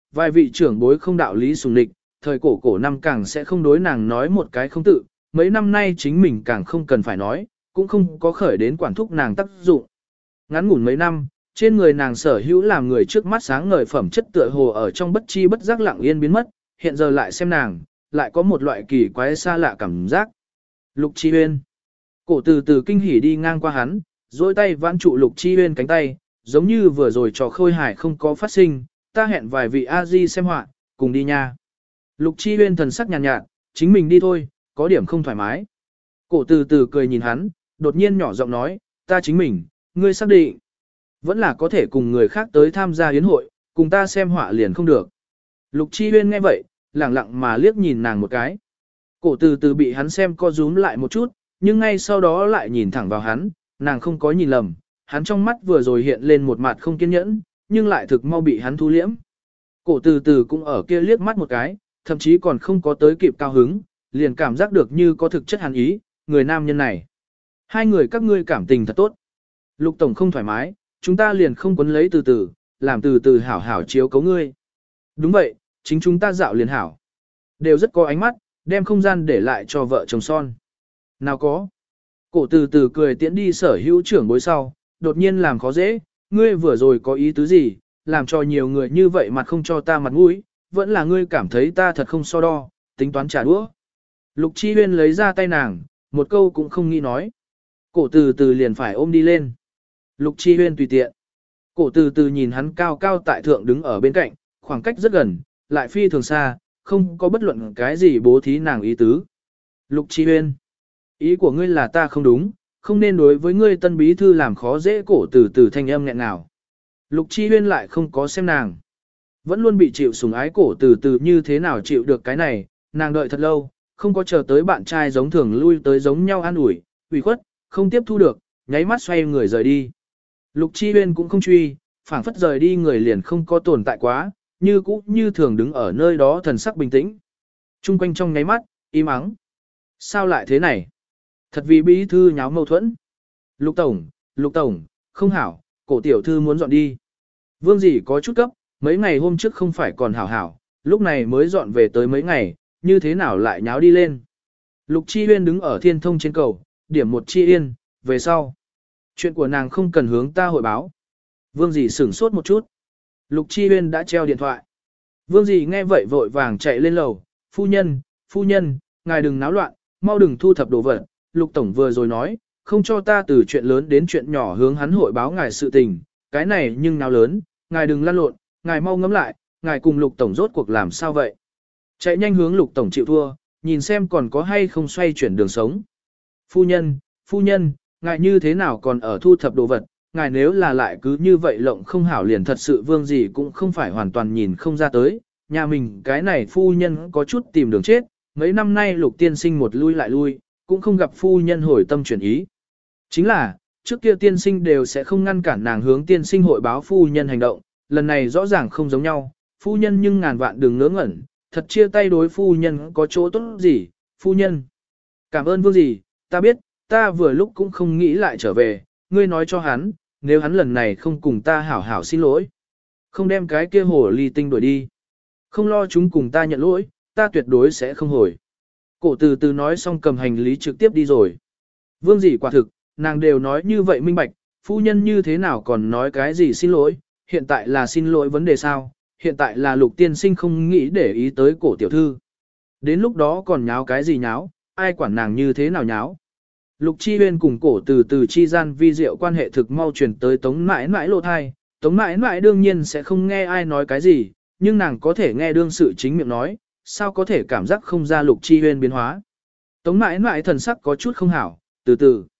vài vị trưởng bối không đạo lý sùng địch, thời cổ năm càng sẽ không đối nàng nói một cái không tự, mấy năm nay chính mình càng không cần phải nói, cũng không có khởi đến quản thúc nàng tác dụng. Ngắn ngủn mấy năm, trên người nàng sở hữu làm người trước mắt sáng ngời phẩm chất tựa hồ ở trong bất chi bất giác lặng yên biến mất, hiện giờ lại xem nàng, lại có một loại kỳ quái xa lạ cảm giác. Lục Chi Huyên. Cổ từ từ kinh hỉ đi ngang qua hắn, dối tay vãn trụ Lục Chi Huyên cánh tay, giống như vừa rồi trò khôi hài không có phát sinh, ta hẹn vài vị A-di xem họa, cùng đi nha. Lục Chi Huyên thần sắc nhàn nhạt, chính mình đi thôi, có điểm không thoải mái. Cổ từ từ cười nhìn hắn, đột nhiên nhỏ giọng nói, ta chính mình, ngươi xác định. Vẫn là có thể cùng người khác tới tham gia yến hội, cùng ta xem họa liền không được. Lục Chi Huyên nghe vậy, lẳng lặng mà liếc nhìn nàng một cái. Cổ từ từ bị hắn xem co rúm lại một chút, nhưng ngay sau đó lại nhìn thẳng vào hắn, nàng không có nhìn lầm, hắn trong mắt vừa rồi hiện lên một mặt không kiên nhẫn, nhưng lại thực mau bị hắn thu liễm. Cổ từ từ cũng ở kia liếc mắt một cái, thậm chí còn không có tới kịp cao hứng, liền cảm giác được như có thực chất hàn ý, người nam nhân này. Hai người các ngươi cảm tình thật tốt. Lục Tổng không thoải mái, chúng ta liền không quấn lấy từ từ, làm từ từ hảo hảo chiếu cấu ngươi. Đúng vậy, chính chúng ta dạo liền hảo. Đều rất có ánh mắt, đem không gian để lại cho vợ chồng son. Nào có. Cổ từ từ cười tiễn đi sở hữu trưởng bối sau, đột nhiên làm khó dễ, ngươi vừa rồi có ý tứ gì, làm cho nhiều người như vậy mặt không cho ta mặt mũi, vẫn là ngươi cảm thấy ta thật không so đo, tính toán trả đũa. Lục Chi Huyên lấy ra tay nàng, một câu cũng không nghĩ nói. Cổ từ từ liền phải ôm đi lên. Lục Chi Huyên tùy tiện. Cổ từ từ nhìn hắn cao cao tại thượng đứng ở bên cạnh, khoảng cách rất gần, lại phi thường xa, không có bất luận cái gì bố thí nàng ý tứ. Lục Chi Huyên, ý của ngươi là ta không đúng, không nên đối với ngươi tân bí thư làm khó dễ. Cổ từ từ thanh âm nghẹn ngào. Lục Chi Huyên lại không có xem nàng. Vẫn luôn bị chịu sủng ái cổ từ từ như thế nào chịu được cái này, nàng đợi thật lâu, không có chờ tới bạn trai giống thường lui tới giống nhau an ủi, ủy khuất, không tiếp thu được, nháy mắt xoay người rời đi. Lục Chi Huyên cũng không truy, phảng phất rời đi người liền không có tồn tại quá, như cũ như thường đứng ở nơi đó thần sắc bình tĩnh. Trung quanh trong nháy mắt, im ắng. Sao lại thế này? Thật vì bí thư nháo mâu thuẫn. Lục Tổng, không hảo, cổ tiểu thư muốn dọn đi. Vương dì có chút cấp, mấy ngày hôm trước không phải còn hảo hảo, lúc này mới dọn về tới mấy ngày, như thế nào lại nháo đi lên. Lục Chi Huyên đứng ở thiên thông trên cầu, điểm một chi yên, về sau. Chuyện của nàng không cần hướng ta hội báo. Vương dì sửng sốt một chút. Lục Chi Huyên đã treo điện thoại. Vương dì nghe vậy vội vàng chạy lên lầu. Phu nhân, ngài đừng náo loạn, mau đừng thu thập đồ vật. Lục Tổng vừa rồi nói, không cho ta từ chuyện lớn đến chuyện nhỏ hướng hắn hội báo ngài sự tình. Cái này nhưng nào lớn, ngài đừng lăn lộn, ngài mau ngẫm lại, ngài cùng Lục Tổng rốt cuộc làm sao vậy. Chạy nhanh hướng Lục Tổng chịu thua, nhìn xem còn có hay không xoay chuyển đường sống. Phu nhân, ngài như thế nào còn ở thu thập đồ vật, ngài nếu là lại cứ như vậy lộng không hảo liền thật sự vương gì cũng không phải hoàn toàn nhìn không ra tới, nhà mình cái này phu nhân có chút tìm đường chết, mấy năm nay Lục tiên sinh một lui lại lui, cũng không gặp phu nhân hồi tâm chuyển ý. Chính là, trước kia tiên sinh đều sẽ không ngăn cản nàng hướng tiên sinh hội báo phu nhân hành động, lần này rõ ràng không giống nhau, phu nhân nhưng ngàn vạn đừng ngớ ngẩn, thật chia tay đối phu nhân có chỗ tốt gì, phu nhân. Cảm ơn vương gì, ta biết, ta vừa lúc cũng không nghĩ lại trở về, ngươi nói cho hắn, nếu hắn lần này không cùng ta hảo hảo xin lỗi, không đem cái kia hồ ly tinh đuổi đi, không lo chúng cùng ta nhận lỗi, ta tuyệt đối sẽ không hồi. Cổ từ từ nói xong cầm hành lý trực tiếp đi rồi. Vương dĩ quả thực, nàng đều nói như vậy minh bạch, phu nhân như thế nào còn nói cái gì xin lỗi, hiện tại là xin lỗi vấn đề sao, hiện tại là Lục tiên sinh không nghĩ để ý tới cổ tiểu thư. Đến lúc đó còn nháo cái gì nháo, ai quản nàng như thế nào nháo. Lục Chi Huyên cùng cổ từ từ chi gian vi diệu quan hệ thực mau truyền tới Tống mãi mãi lỗ thai, Tống mãi mãi đương nhiên sẽ không nghe ai nói cái gì, nhưng nàng có thể nghe đương sự chính miệng nói, sao có thể cảm giác không ra Lục Chi Huyên biến hóa. Tống mãi mãi thần sắc có chút không hảo, từ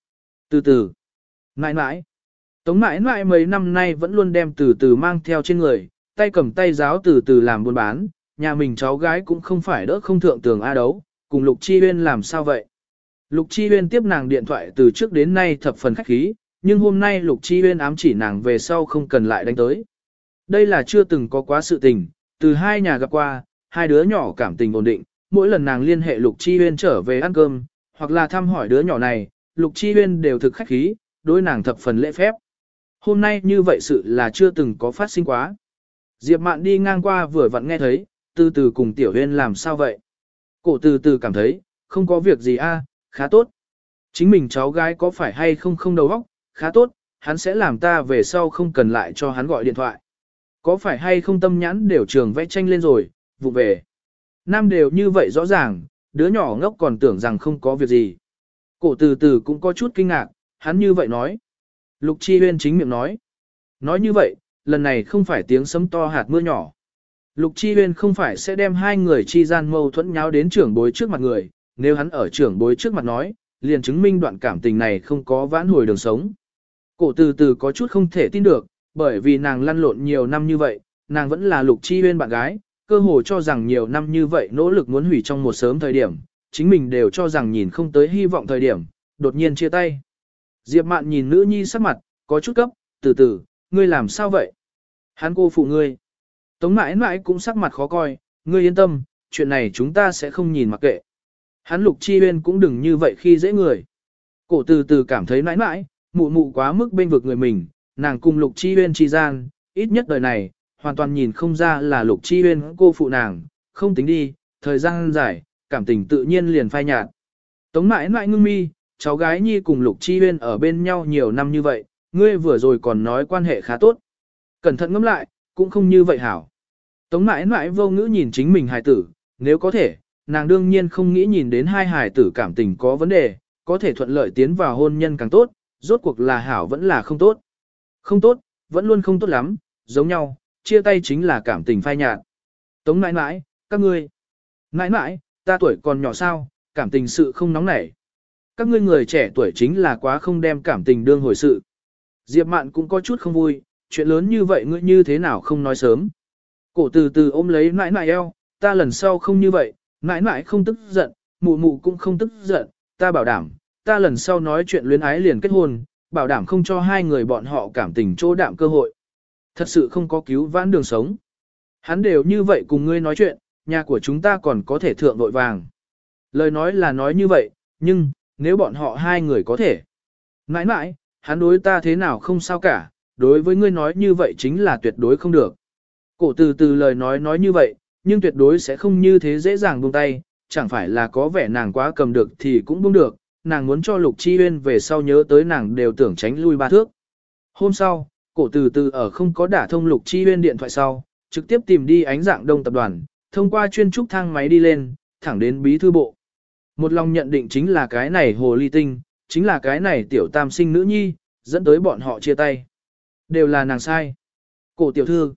từ, mãi mãi. Tống mãi mãi mấy năm nay vẫn luôn đem từ từ mang theo trên người, tay cầm tay giáo từ từ làm buôn bán, nhà mình cháu gái cũng không phải đỡ không thượng tường A đấu, cùng Lục Chi Huyên làm sao vậy. Lục Chi Huyên tiếp nàng điện thoại từ trước đến nay thập phần khách khí, nhưng hôm nay Lục Chi Huyên ám chỉ nàng về sau không cần lại đánh tới. Đây là chưa từng có quá sự tình, từ hai nhà gặp qua, hai đứa nhỏ cảm tình ổn định, mỗi lần nàng liên hệ Lục Chi Huyên trở về ăn cơm, hoặc là thăm hỏi đứa nhỏ này, Lục Chi Huyên đều thực khách khí, đối nàng thập phần lễ phép. Hôm nay như vậy sự là chưa từng có phát sinh quá. Diệp Mạn đi ngang qua vừa vặn nghe thấy, từ từ cùng Tiểu Huyên làm sao vậy? Cổ từ từ cảm thấy, không có việc gì a, khá tốt. Chính mình cháu gái có phải hay không không đầu óc, khá tốt, hắn sẽ làm ta về sau không cần lại cho hắn gọi điện thoại. Có phải hay không tâm nhãn đều trường vẽ tranh lên rồi, vụ về. Nam đều như vậy rõ ràng, đứa nhỏ ngốc còn tưởng rằng không có việc gì. Cổ từ từ cũng có chút kinh ngạc, hắn như vậy nói. Lục Chi Huyên chính miệng nói. Nói như vậy, lần này không phải tiếng sấm to hạt mưa nhỏ. Lục Chi Huyên không phải sẽ đem hai người chi gian mâu thuẫn nháo đến trưởng bối trước mặt người, nếu hắn ở trưởng bối trước mặt nói, liền chứng minh đoạn cảm tình này không có vãn hồi đường sống. Cổ từ từ có chút không thể tin được, bởi vì nàng lăn lộn nhiều năm như vậy, nàng vẫn là Lục Chi Huyên bạn gái, cơ hồ cho rằng nhiều năm như vậy nỗ lực muốn hủy trong một sớm thời điểm, chính mình đều cho rằng nhìn không tới hy vọng thời điểm, đột nhiên chia tay. Diệp Mạn nhìn nữ nhi sắc mặt, có chút cấp, từ từ, ngươi làm sao vậy? Hắn cô phụ ngươi. Tống mãi mãi cũng sắc mặt khó coi, ngươi yên tâm, chuyện này chúng ta sẽ không nhìn mặc kệ. Hắn Lục Chi Huyên cũng đừng như vậy khi dễ người. Cổ từ từ cảm thấy mãi mãi, mụ mụ quá mức bên vực người mình, nàng cùng Lục Chi Huyên chi gian, ít nhất đời này, hoàn toàn nhìn không ra là Lục Chi Huyên cô phụ nàng, không tính đi, thời gian dài, cảm tình tự nhiên liền phai nhạt. Tống mãi mãi ngưng mi, cháu gái nhi cùng Lục Chi Huyên ở bên nhau nhiều năm như vậy, ngươi vừa rồi còn nói quan hệ khá tốt. Cẩn thận ngẫm lại, cũng không như vậy hảo. Tống mãi mãi vô ngữ nhìn chính mình hài tử, nếu có thể, nàng đương nhiên không nghĩ nhìn đến hai hài tử cảm tình có vấn đề, có thể thuận lợi tiến vào hôn nhân càng tốt, rốt cuộc là hảo vẫn là không tốt. Không tốt, vẫn luôn không tốt lắm, giống nhau, chia tay chính là cảm tình phai nhạt. Tống mãi mãi, các ngươi. Mãi mãi, ta tuổi còn nhỏ sao, cảm tình sự không nóng nảy. Các ngươi người trẻ tuổi chính là quá không đem cảm tình đương hồi sự. Diệp Mạn cũng có chút không vui, chuyện lớn như vậy ngươi như thế nào không nói sớm. Cổ từ từ ôm lấy mãi mãi eo, ta lần sau không như vậy, mãi mãi không tức giận, mụ mụ cũng không tức giận, ta bảo đảm, ta lần sau nói chuyện luyến ái liền kết hôn, bảo đảm không cho hai người bọn họ cảm tình chỗ đạm cơ hội. Thật sự không có cứu vãn đường sống. Hắn đều như vậy cùng ngươi nói chuyện, nhà của chúng ta còn có thể thượng vội vàng. Lời nói là nói như vậy, nhưng, nếu bọn họ hai người có thể. Mãi mãi, hắn đối ta thế nào không sao cả, đối với ngươi nói như vậy chính là tuyệt đối không được. Cổ từ từ lời nói như vậy, nhưng tuyệt đối sẽ không như thế dễ dàng buông tay, chẳng phải là có vẻ nàng quá cầm được thì cũng buông được, nàng muốn cho Lục Chi Huyên về sau nhớ tới nàng đều tưởng tránh lui ba thước. Hôm sau, cổ từ từ ở không có đả thông Lục Chi Huyên điện thoại sau, trực tiếp tìm đi ánh dạng đông tập đoàn, thông qua chuyên trúc thang máy đi lên, thẳng đến bí thư bộ. Một lòng nhận định chính là cái này hồ ly tinh, chính là cái này tiểu tam sinh nữ nhi, dẫn tới bọn họ chia tay. Đều là nàng sai. Cổ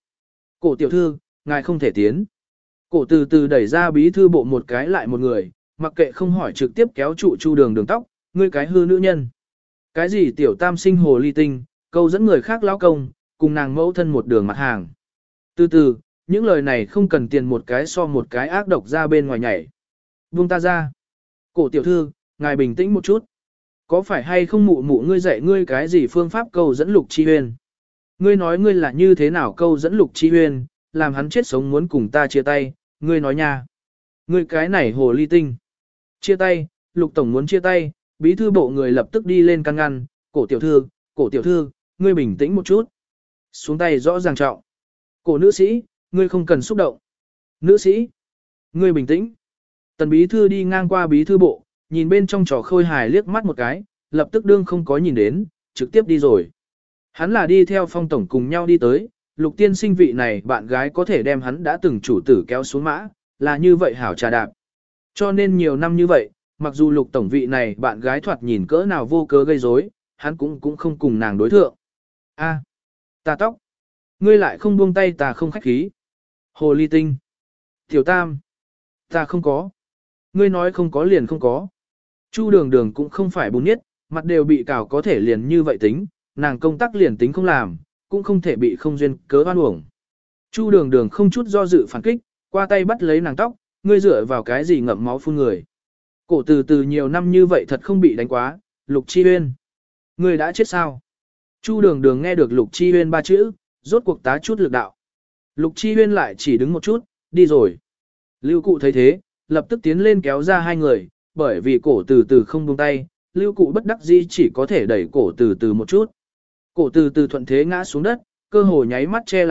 tiểu thư, ngài không thể tiến. Cổ từ từ đẩy ra bí thư bộ một cái lại một người, mặc kệ không hỏi trực tiếp kéo trụ Chu Đường Đường tóc, ngươi cái hư nữ nhân. Cái gì tiểu tam sinh hồ ly tinh, câu dẫn người khác lao công, cùng nàng mẫu thân một đường mặt hàng. Từ từ, những lời này không cần tiền một cái so một cái ác độc ra bên ngoài nhảy. Buông ta ra. Cổ tiểu thư, ngài bình tĩnh một chút. Có phải hay không mụ mụ ngươi dạy ngươi cái gì phương pháp câu dẫn Lục Chi Huyên? Ngươi nói ngươi là như thế nào câu dẫn Lục Chi Huyên, làm hắn chết sống muốn cùng ta chia tay, ngươi nói nha. Ngươi cái này hồ ly tinh. Chia tay, Lục Tổng muốn chia tay, bí thư bộ người lập tức đi lên can ngăn, cổ tiểu thư, ngươi bình tĩnh một chút. Xuống tay rõ ràng trọng. Cổ nữ sĩ, ngươi không cần xúc động. Nữ sĩ, ngươi bình tĩnh. Tần bí thư đi ngang qua bí thư bộ, nhìn bên trong trò khôi hài liếc mắt một cái, lập tức đương không có nhìn đến, trực tiếp đi rồi. Hắn là đi theo Phong tổng cùng nhau đi tới, Lục tiên sinh vị này bạn gái có thể đem hắn đã từng chủ tử kéo xuống mã, là như vậy hảo trà đạp. Cho nên nhiều năm như vậy, mặc dù Lục tổng vị này bạn gái thoạt nhìn cỡ nào vô cớ gây rối, hắn cũng không cùng nàng đối thượng. A, ta tóc. Ngươi lại không buông tay ta không khách khí. Hồ ly tinh. Tiểu tam. Ta không có. Ngươi nói không có liền không có. Chu Đường Đường cũng không phải bùn nhất, mặt đều bị cào có thể liền như vậy tính, nàng công tác liền tính không làm, cũng không thể bị không duyên cớ oan uổng. Chu Đường Đường không chút do dự phản kích, qua tay bắt lấy nàng tóc, ngươi dựa vào cái gì ngậm máu phun người. Cổ từ từ nhiều năm như vậy thật không bị đánh quá, Lục Chi Huyên. Ngươi đã chết sao? Chu Đường Đường nghe được Lục Chi Huyên ba chữ, rốt cuộc tá chút lực đạo. Lục Chi Huyên lại chỉ đứng một chút, đi rồi. Lưu Cụ thấy thế, lập tức tiến lên kéo ra hai người, bởi vì cổ từ từ không buông tay, Lưu Cụ bất đắc dĩ chỉ có thể đẩy cổ từ từ một chút. Cổ từ từ thuận thế ngã xuống đất, cơ hồ nháy mắt che lại bụng,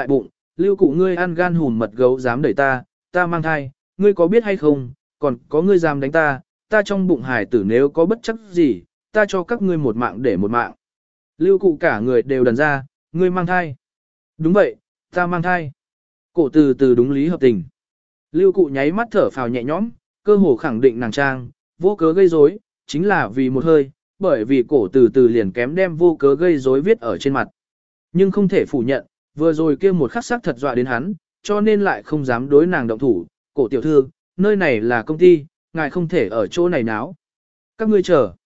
Lưu cụ ngươi ăn gan hùn mật gấu dám đẩy ta, ta mang thai, ngươi có biết hay không, còn có ngươi dám đánh ta, ta trong bụng hải tử nếu có bất chấp gì, ta cho các ngươi một mạng để một mạng. Lưu cụ cả người đều đần ra, ngươi mang thai. Đúng vậy, ta mang thai. Cổ từ từ đúng lý hợp tình. Lưu cụ nháy mắt thở phào nhẹ nhõm, cơ hồ khẳng định nàng trang, vô cớ gây rối, chính là vì một hơi, bởi vì cổ từ từ liền kém đem vô cớ gây rối viết ở trên mặt. Nhưng không thể phủ nhận, vừa rồi kia một khắc sắc thật dọa đến hắn, cho nên lại không dám đối nàng động thủ. Cổ tiểu thư, nơi này là công ty, ngài không thể ở chỗ này náo. Các ngươi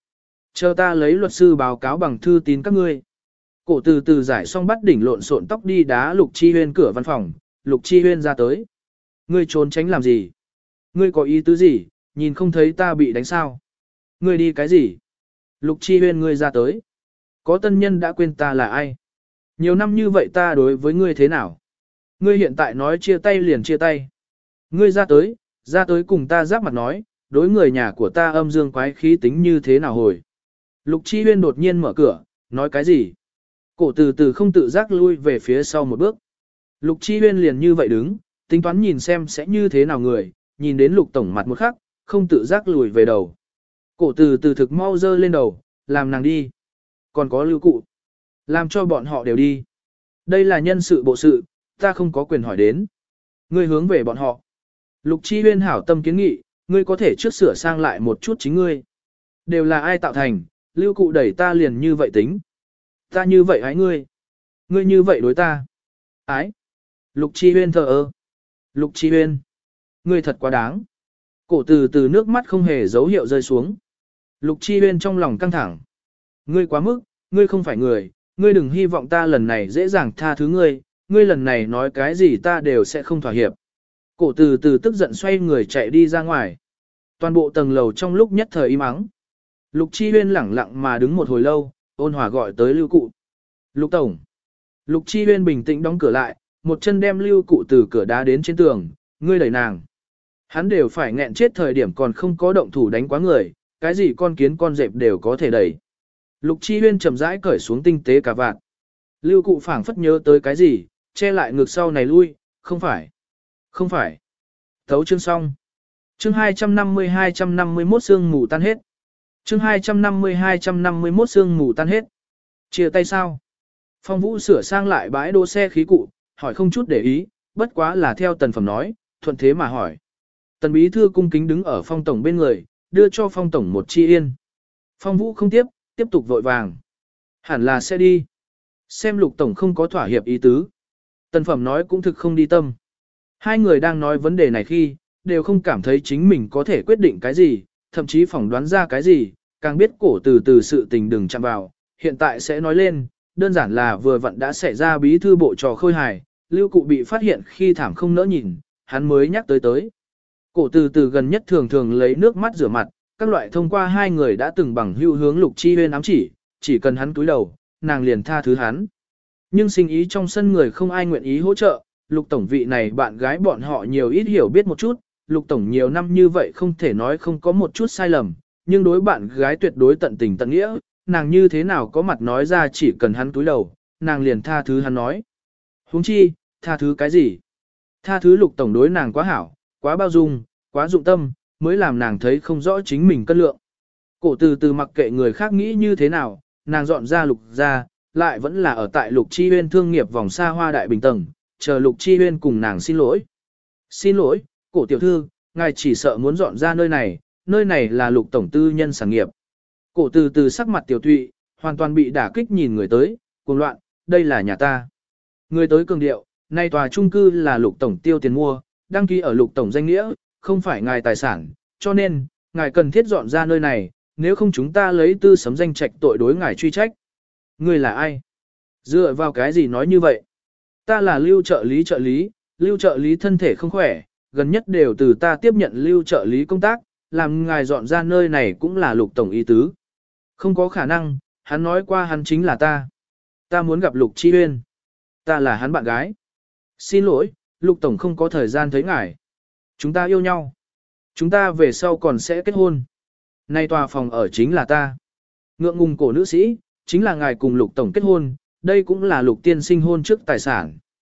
chờ ta lấy luật sư báo cáo bằng thư tín các ngươi. Cổ từ từ giải xong bắt đỉnh lộn xộn tóc đi đá Lục Chi Huyên cửa văn phòng, Lục Chi Huyên ra tới. Ngươi trốn tránh làm gì? Ngươi có ý tứ gì, nhìn không thấy ta bị đánh sao? Ngươi đi cái gì? Lục Chi Huyên ngươi ra tới. Có tân nhân đã quên ta là ai? Nhiều năm như vậy ta đối với ngươi thế nào? Ngươi hiện tại nói chia tay liền chia tay. Ngươi ra tới cùng ta giáp mặt nói, đối người nhà của ta âm dương quái khí tính như thế nào hồi? Lục Chi Huyên đột nhiên mở cửa, nói cái gì? Cổ từ từ không tự giác lui về phía sau một bước. Lục Chi Huyên liền như vậy đứng, tính toán nhìn xem sẽ như thế nào người, nhìn đến Lục Tổng mặt một khắc, không tự giác lùi về đầu. Cổ từ từ thực mau dơ lên đầu, làm nàng đi. Còn có Lưu cụ. Làm cho bọn họ đều đi. Đây là nhân sự bộ sự, ta không có quyền hỏi đến. Ngươi hướng về bọn họ. Lục Chi Huyên hảo tâm kiến nghị, ngươi có thể trước sửa sang lại một chút chính ngươi. Đều là ai tạo thành, Lưu cụ đẩy ta liền như vậy tính. Ta như vậy ái ngươi. Ngươi như vậy đối ta. Ái. Lục Chi Huyên thờ ơ. Lục Chi Huyên. Ngươi thật quá đáng. Cổ từ từ nước mắt không hề dấu hiệu rơi xuống. Lục Chi Huyên trong lòng căng thẳng. Ngươi quá mức, ngươi không phải người, ngươi đừng hy vọng ta lần này dễ dàng tha thứ ngươi, ngươi lần này nói cái gì ta đều sẽ không thỏa hiệp. Cổ từ từ tức giận xoay người chạy đi ra ngoài. Toàn bộ tầng lầu trong lúc nhất thời im ắng. Lục Chi Huyên lẳng lặng mà đứng một hồi lâu, ôn hòa gọi tới Lưu cụ. Lục Tổng. Lục Chi Huyên bình tĩnh đóng cửa lại, một chân đem Lưu cụ từ cửa đá đến trên tường, ngươi đẩy nàng. Hắn đều phải nghẹn chết thời điểm còn không có động thủ đánh quá người, cái gì con kiến con dẹp đều có thể đẩy. Lục Chi Huyên chậm rãi cởi xuống tinh tế cả vạt. Lưu cụ phảng phất nhớ tới cái gì, che lại ngực sau này lui, không phải. Không phải. Thấu chương xong. Chương 250-251 sương mù tan hết. Chương 250-251 sương mù tan hết. Chia tay sao? Phong Vũ sửa sang lại bãi đỗ xe khí cụ, hỏi không chút để ý, bất quá là theo Tần Phẩm nói, thuận thế mà hỏi. Tần Bí Thư cung kính đứng ở Phong Tổng bên người, đưa cho Phong Tổng một chi yên. Phong Vũ không tiếp tục vội vàng. Hẳn là sẽ đi. Xem Lục Tổng không có thỏa hiệp ý tứ. Tần Phẩm nói cũng thực không đi tâm. Hai người đang nói vấn đề này khi, đều không cảm thấy chính mình có thể quyết định cái gì, thậm chí phỏng đoán ra cái gì, càng biết cổ từ từ sự tình đừng chạm vào, hiện tại sẽ nói lên, đơn giản là vừa vặn đã xảy ra bí thư bộ trò khôi hài, Lưu cụ bị phát hiện khi thảm không nỡ nhìn, hắn mới nhắc tới. Cổ từ từ gần nhất thường thường lấy nước mắt rửa mặt, các loại thông qua hai người đã từng bằng hữu hướng Lục Chi Huyên ám chỉ cần hắn túi đầu, nàng liền tha thứ hắn. Nhưng sinh ý trong sân người không ai nguyện ý hỗ trợ, Lục Tổng vị này bạn gái bọn họ nhiều ít hiểu biết một chút, Lục Tổng nhiều năm như vậy không thể nói không có một chút sai lầm, nhưng đối bạn gái tuyệt đối tận tình tận nghĩa, nàng như thế nào có mặt nói ra chỉ cần hắn túi đầu, nàng liền tha thứ hắn nói. Huống chi, tha thứ cái gì? Tha thứ Lục Tổng đối nàng quá hảo, quá bao dung, quá dụng tâm, mới làm nàng thấy không rõ chính mình cân lượng. Cổ từ từ mặc kệ người khác nghĩ như thế nào, nàng dọn ra Lục ra, lại vẫn là ở tại Lục Chi Huyên thương nghiệp vòng xa hoa đại bình tầng, chờ Lục Chi Huyên cùng nàng xin lỗi. Xin lỗi, cổ tiểu thư, ngài chỉ sợ muốn dọn ra nơi này là Lục Tổng tư nhân sản nghiệp. Cổ từ từ sắc mặt tiểu tụy, hoàn toàn bị đả kích nhìn người tới, cuồng loạn, đây là nhà ta. Người tới cường điệu, nay tòa chung cư là Lục Tổng tiêu tiền mua, đăng ký ở Lục Tổng danh nghĩa, không phải ngài tài sản, cho nên, ngài cần thiết dọn ra nơi này, nếu không chúng ta lấy tư sấm danh trạch tội đối ngài truy trách. Ngươi là ai? Dựa vào cái gì nói như vậy? Ta là Lưu trợ lý thân thể không khỏe, gần nhất đều từ ta tiếp nhận Lưu trợ lý công tác, làm ngài dọn ra nơi này cũng là Lục Tổng ý tứ. Không có khả năng, hắn nói qua hắn chính là ta. Ta muốn gặp Lục Chi Huyên. Ta là hắn bạn gái. Xin lỗi, Lục Tổng không có thời gian thấy ngài. Chúng ta yêu nhau. Chúng ta về sau còn sẽ kết hôn. Nay tòa phòng ở chính là ta. Ngượng ngùng cổ nữ sĩ, chính là ngài cùng Lục Tổng kết hôn, đây cũng là Lục tiên sinh hôn trước tài sản.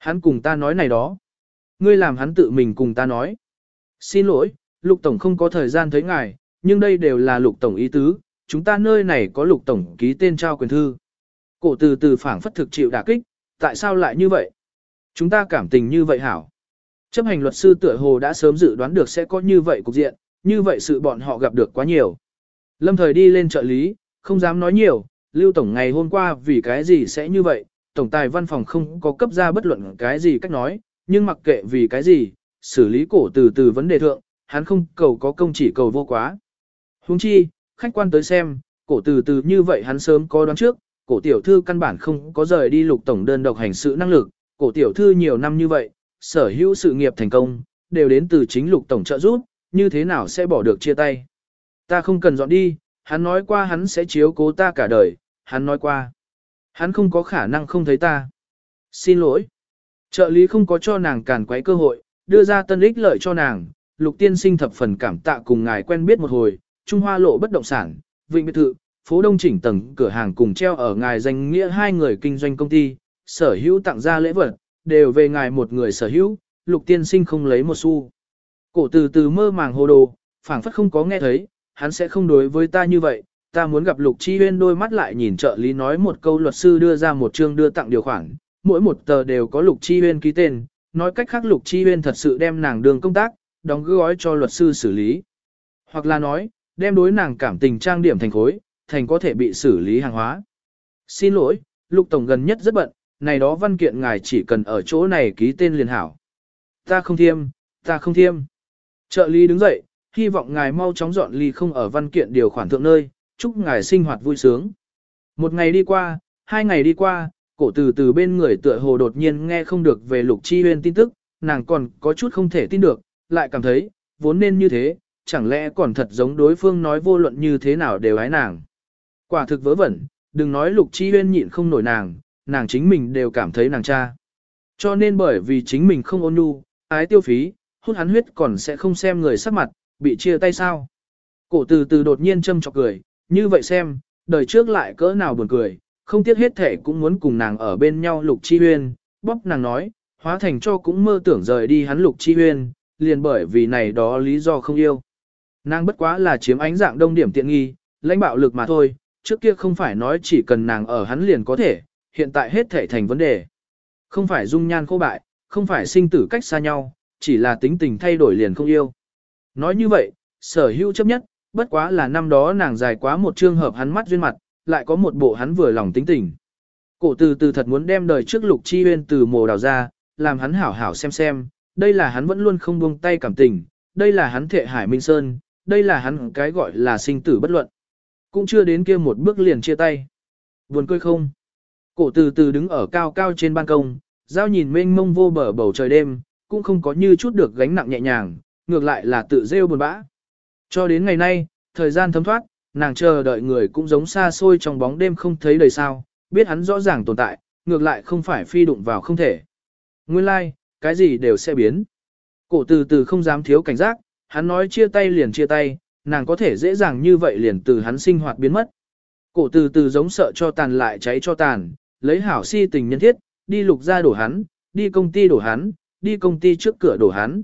Hắn cùng ta nói này đó. Ngươi làm hắn tự mình cùng ta nói. Xin lỗi, Lục Tổng không có thời gian thấy ngài, nhưng đây đều là Lục Tổng ý tứ, chúng ta nơi này có Lục Tổng ký tên trao quyền thư. Cổ từ từ phảng phất thực chịu đả kích, tại sao lại như vậy? Chúng ta cảm tình như vậy hảo. Chấp hành luật sư tựa hồ đã sớm dự đoán được sẽ có như vậy cục diện, như vậy sự bọn họ gặp được quá nhiều. Lâm Thời đi lên trợ lý, không dám nói nhiều, Lưu Tổng ngày hôm qua vì cái gì sẽ như vậy, Tổng tài văn phòng không có cấp ra bất luận cái gì cách nói, nhưng mặc kệ vì cái gì, xử lý cổ từ từ vấn đề thượng, hắn không cầu có công chỉ cầu vô quá. Huống chi, khách quan tới xem, cổ từ từ như vậy hắn sớm có đoán trước, cổ tiểu thư căn bản không có rời đi Lục Tổng đơn độc hành sự năng lực, cổ tiểu thư nhiều năm như vậy, sở hữu sự nghiệp thành công, đều đến từ chính Lục Tổng trợ giúp, như thế nào sẽ bỏ được chia tay. Ta không cần dọn đi, hắn nói qua hắn sẽ chiếu cố ta cả đời, hắn nói qua. Hắn không có khả năng không thấy ta. Xin lỗi. Trợ lý không có cho nàng càn quấy cơ hội, đưa ra tân ích lợi cho nàng, Lục tiên sinh thập phần cảm tạ cùng ngài quen biết một hồi, Trung Hoa lộ bất động sản, Vịnh biệt thự, phố Đông chỉnh tầng cửa hàng cùng treo ở ngài danh nghĩa hai người kinh doanh công ty, sở hữu tặng ra lễ vật, đều về ngài một người sở hữu, Lục tiên sinh không lấy một xu. Cổ từ từ mơ màng hồ đồ, phảng phất không có nghe thấy, hắn sẽ không đối với ta như vậy, ta muốn gặp Lục Chi Huyên. Đôi mắt lại nhìn trợ lý nói một câu, luật sư đưa ra một chương đưa tặng điều khoản, mỗi một tờ đều có Lục Chi Huyên ký tên, nói cách khác Lục Chi Huyên thật sự đem nàng đường công tác, đóng gói cho luật sư xử lý. Hoặc là nói, đem đối nàng cảm tình trang điểm thành khối, thành có thể bị xử lý hàng hóa. Xin lỗi, Lục Tổng gần nhất rất bận, này đó văn kiện ngài chỉ cần ở chỗ này ký tên liền hảo. Ta không thiêm. Trợ lý đứng dậy, hy vọng ngài mau chóng dọn ly không ở văn kiện điều khoản thượng nơi, chúc ngài sinh hoạt vui sướng. Một ngày đi qua, 2 ngày đi qua, cổ từ từ bên người tựa hồ đột nhiên nghe không được về Lục Chi Huyên tin tức, nàng còn có chút không thể tin được, lại cảm thấy, vốn nên như thế, chẳng lẽ còn thật giống đối phương nói vô luận như thế nào đều ái nàng. Quả thực vớ vẩn, đừng nói Lục Chi Huyên nhịn không nổi nàng chính mình đều cảm thấy nàng cha. Cho nên bởi vì chính mình không ôn nhu, ái tiêu phí, hút hắn huyết còn sẽ không xem người sắc mặt, bị chia tay sao. Cổ từ từ đột nhiên châm chọc cười, như vậy xem, đời trước lại cỡ nào buồn cười, không tiếc hết thể cũng muốn cùng nàng ở bên nhau. Lục Chi Huyên, bóp nàng nói, hóa thành cho cũng mơ tưởng rời đi hắn Lục Chi Huyên, liền bởi vì này đó lý do không yêu. Nàng bất quá là chiếm ánh dạng đông điểm tiện nghi, lãnh bạo lực mà thôi, trước kia không phải nói chỉ cần nàng ở hắn liền có thể, hiện tại hết thể thành vấn đề. Không phải dung nhan khô bại, không phải sinh tử cách xa nhau, chỉ là tính tình thay đổi liền không yêu. Nói như vậy, sở hữu chấp nhất, bất quá là năm đó nàng dài quá một trường hợp hắn mắt duyên mặt, lại có một bộ hắn vừa lòng tính tình. Cổ từ từ thật muốn đem đời trước Lục Chi Huyên từ mồ đào ra, làm hắn hảo hảo xem, đây là hắn vẫn luôn không buông tay cảm tình, đây là hắn thệ hải minh sơn, đây là hắn cái gọi là sinh tử bất luận. Cũng chưa đến kia một bước liền chia tay. Buồn cười không? Cổ từ từ đứng ở cao cao trên ban công, giao nhìn mênh mông vô bờ bầu trời đêm, cũng không có như chút được gánh nặng nhẹ nhàng, ngược lại là tự rêu buồn bã. Cho đến ngày nay, thời gian thấm thoát, nàng chờ đợi người cũng giống xa xôi trong bóng đêm không thấy đời sao, biết hắn rõ ràng tồn tại, ngược lại không phải phi đụng vào không thể. Nguyên lai, like, cái gì đều sẽ biến. Cổ từ từ không dám thiếu cảnh giác, hắn nói chia tay liền chia tay, nàng có thể dễ dàng như vậy liền từ hắn sinh hoạt biến mất. Cổ từ từ giống sợ cho tàn lại cháy cho tàn, lấy hảo si tình nhân thiết, đi Lục gia đổ hắn, đi công ty đổ hắn, đi công ty trước cửa đổ hắn.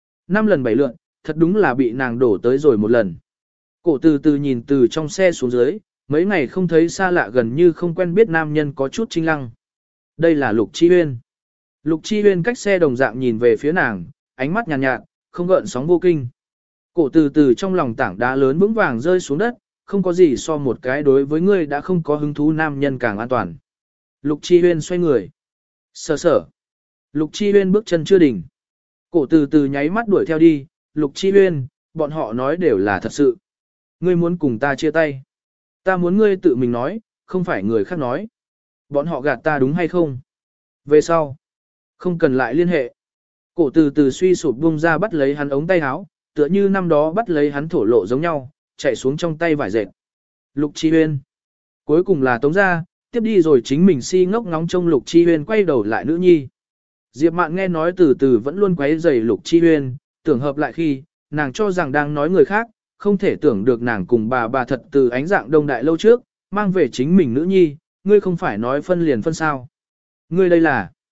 5 lần 7 lượn, thật đúng là bị nàng đổ tới rồi một lần. Cổ từ từ nhìn từ trong xe xuống dưới, mấy ngày không thấy xa lạ gần như không quen biết nam nhân có chút chinh lăng. Đây là Lục Chi Huyên. Lục Chi Huyên cách xe đồng dạng nhìn về phía nàng, ánh mắt nhàn nhạt, không gợn sóng vô kinh. Cổ từ từ trong lòng tảng đá lớn vững vàng rơi xuống đất, không có gì so một cái đối với ngươi đã không có hứng thú nam nhân càng an toàn. Lục Chi Huyên xoay người. Sở. Lục Chi Huyên bước chân chưa đỉnh. Cổ từ từ nháy mắt đuổi theo đi, Lục Chi Huyên, bọn họ nói đều là thật sự. Ngươi muốn cùng ta chia tay. Ta muốn ngươi tự mình nói, không phải người khác nói. Bọn họ gạt ta đúng hay không? Về sau, không cần lại liên hệ. Cổ từ từ suy sụp bung ra bắt lấy hắn ống tay áo, tựa như năm đó bắt lấy hắn thổ lộ giống nhau, chạy xuống trong tay vải dệt. Lục Chi Huyên. Cuối cùng là tống ra, tiếp đi rồi chính mình si ngốc ngóng trông Lục Chi Huyên quay đầu lại nữ nhi. Diệp Mạn nghe nói từ từ vẫn luôn quấy rầy Lục Chi Huyên, tưởng hợp lại khi, nàng cho rằng đang nói người khác, không thể tưởng được nàng cùng bà thật từ ánh dạng đông đại lâu trước, mang về chính mình nữ nhi, ngươi không phải nói phân liền phân sao. Ngươi đây là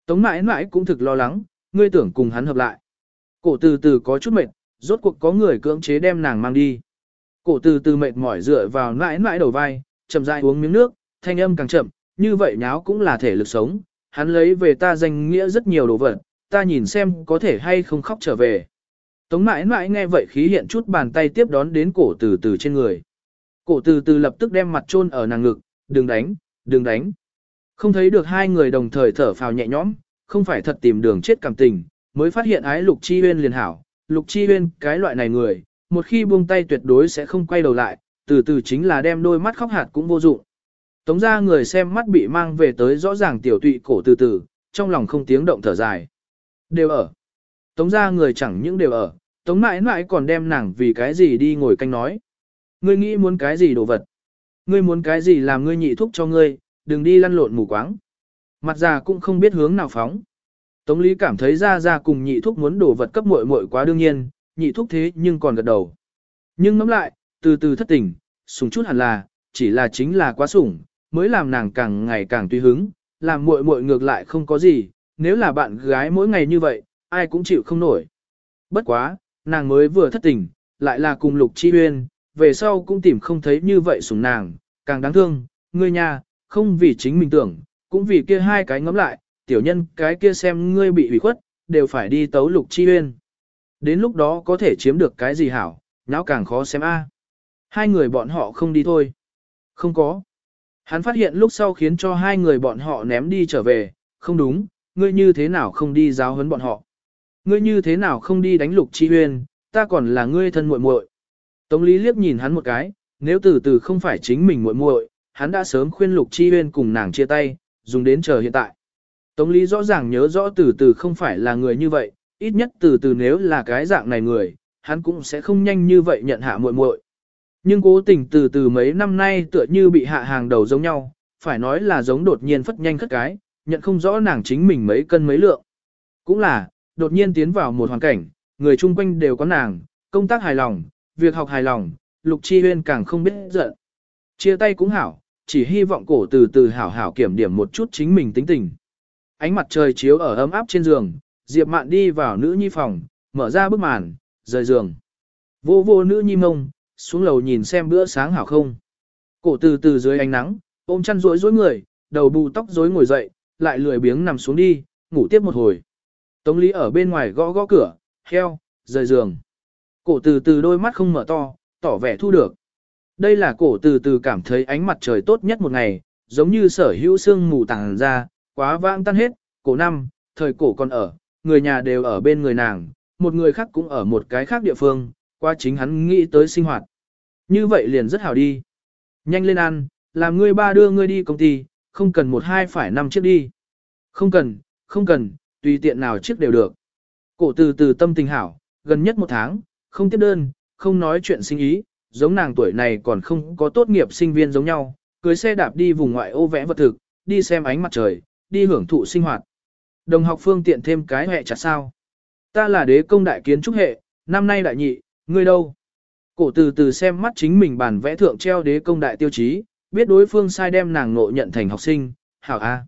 Tống mãi mãi cũng thực lo lắng, ngươi tưởng cùng hắn hợp lại. Cổ từ từ có chút mệt, rốt cuộc có người cưỡng chế đem nàng mang đi. Cổ từ từ mệt mỏi dựa vào mãi mãi đầu vai, chậm rãi uống miếng nước, thanh âm càng chậm, như vậy nháo cũng là thể lực sống. Hắn lấy về ta danh nghĩa rất nhiều đồ vật, ta nhìn xem có thể hay không khóc trở về. Tống mãi mãi nghe vậy khí hiện chút bàn tay tiếp đón đến cổ từ từ trên người. Cổ từ từ lập tức đem mặt chôn ở nàng ngực, đừng đánh, đừng đánh. Không thấy được hai người đồng thời thở phào nhẹ nhõm, không phải thật tìm đường chết cảm tình, mới phát hiện ái Lục Chi Huyên liền hảo. Lục Chi Huyên cái loại này người, một khi buông tay tuyệt đối sẽ không quay đầu lại, từ từ chính là đem đôi mắt khóc hạt cũng vô dụng. Tống ra người xem mắt bị mang về tới rõ ràng tiểu tụy cổ từ từ, trong lòng không tiếng động thở dài. Đều ở. Tống ra người chẳng những đều ở, Tống mãi mãi còn đem nàng vì cái gì đi ngồi canh nói. Ngươi nghĩ muốn cái gì đồ vật? Ngươi muốn cái gì làm ngươi nhị thúc cho ngươi, đừng đi lăn lộn mù quáng. Mặt già cũng không biết hướng nào phóng. Tống Lý cảm thấy ra cùng nhị thúc muốn đồ vật cấp muội muội quá đương nhiên, nhị thúc thế nhưng còn gật đầu. Nhưng ngẫm lại, từ từ thất tình, sủng chút hẳn là, chỉ là chính là quá sủng, mới làm nàng càng ngày càng tùy hứng, làm muội muội ngược lại không có gì, nếu là bạn gái mỗi ngày như vậy, ai cũng chịu không nổi. Bất quá, nàng mới vừa thất tình, lại là cùng Lục Chi Uyên, về sau cũng tìm không thấy như vậy sủng nàng, càng đáng thương, ngươi nha, không vì chính mình tưởng, cũng vì kia hai cái ngấm lại, tiểu nhân cái kia xem ngươi bị hủy khuất, đều phải đi tấu Lục Chi Uyên. Đến lúc đó có thể chiếm được cái gì hảo, nháo càng khó xem a. Hai người bọn họ không đi thôi. Không có. Hắn phát hiện lúc sau khiến cho hai người bọn họ ném đi trở về, không đúng, ngươi như thế nào không đi giáo huấn bọn họ. Ngươi như thế nào không đi đánh Lục Chi Uyên, ta còn là ngươi thân muội muội. Tống Lý liếc nhìn hắn một cái, nếu từ từ không phải chính mình muội muội, hắn đã sớm khuyên Lục Chi Uyên cùng nàng chia tay, dùng đến chờ hiện tại. Tống Lý rõ ràng nhớ rõ từ từ không phải là người như vậy, ít nhất từ từ nếu là cái dạng này người, hắn cũng sẽ không nhanh như vậy nhận hạ muội muội. Nhưng cố tình từ từ mấy năm nay tựa như bị hạ hàng đầu giống nhau, phải nói là giống đột nhiên phất nhanh khất cái, nhận không rõ nàng chính mình mấy cân mấy lượng. Cũng là, đột nhiên tiến vào một hoàn cảnh, người chung quanh đều có nàng, công tác hài lòng, việc học hài lòng, Lục Chi Huyên càng không biết giận. Chia tay cũng hảo, chỉ hy vọng cổ từ từ hảo hảo kiểm điểm một chút chính mình tính tình. Ánh mặt trời chiếu ở ấm áp trên giường, Diệp Mạn đi vào nữ nhi phòng, mở ra bức màn, rời giường. Vô vô nữ nhi mông, xuống lầu nhìn xem bữa sáng hảo không. Cổ từ từ dưới ánh nắng, ôm chăn rối rối người, đầu bù tóc rối ngồi dậy, lại lười biếng nằm xuống đi, ngủ tiếp một hồi. Tống Lý ở bên ngoài gõ gõ cửa, heo, rời giường. Cổ từ từ đôi mắt không mở to, tỏ vẻ thu được. Đây là cổ từ từ cảm thấy ánh mặt trời tốt nhất một ngày, giống như sở hữu sương mù tàng ra, quá vãng tan hết, cổ năm, thời cổ còn ở, người nhà đều ở bên người nàng, một người khác cũng ở một cái khác địa phương, qua chính hắn nghĩ tới sinh hoạt. Như vậy liền rất hảo đi. Nhanh lên ăn, làm ngươi ba đưa ngươi đi công ty, không cần một hai phải năm chiếc đi. Không cần, không cần, tùy tiện nào chiếc đều được. Cổ từ từ tâm tình hảo, gần nhất một tháng, không tiếp đơn, không nói chuyện sinh ý, giống nàng tuổi này còn không có tốt nghiệp sinh viên giống nhau, cưới xe đạp đi vùng ngoại ô vẽ vật thực, đi xem ánh mặt trời, đi hưởng thụ sinh hoạt. Đồng học phương tiện thêm cái hệ chặt sao. Ta là đế công đại kiến trúc hệ, năm nay đại nhị, ngươi đâu? Cổ từ từ xem mắt chính mình bản vẽ thượng treo đế công đại tiêu chí, biết đối phương sai đem nàng ngộ nhận thành học sinh, hảo A.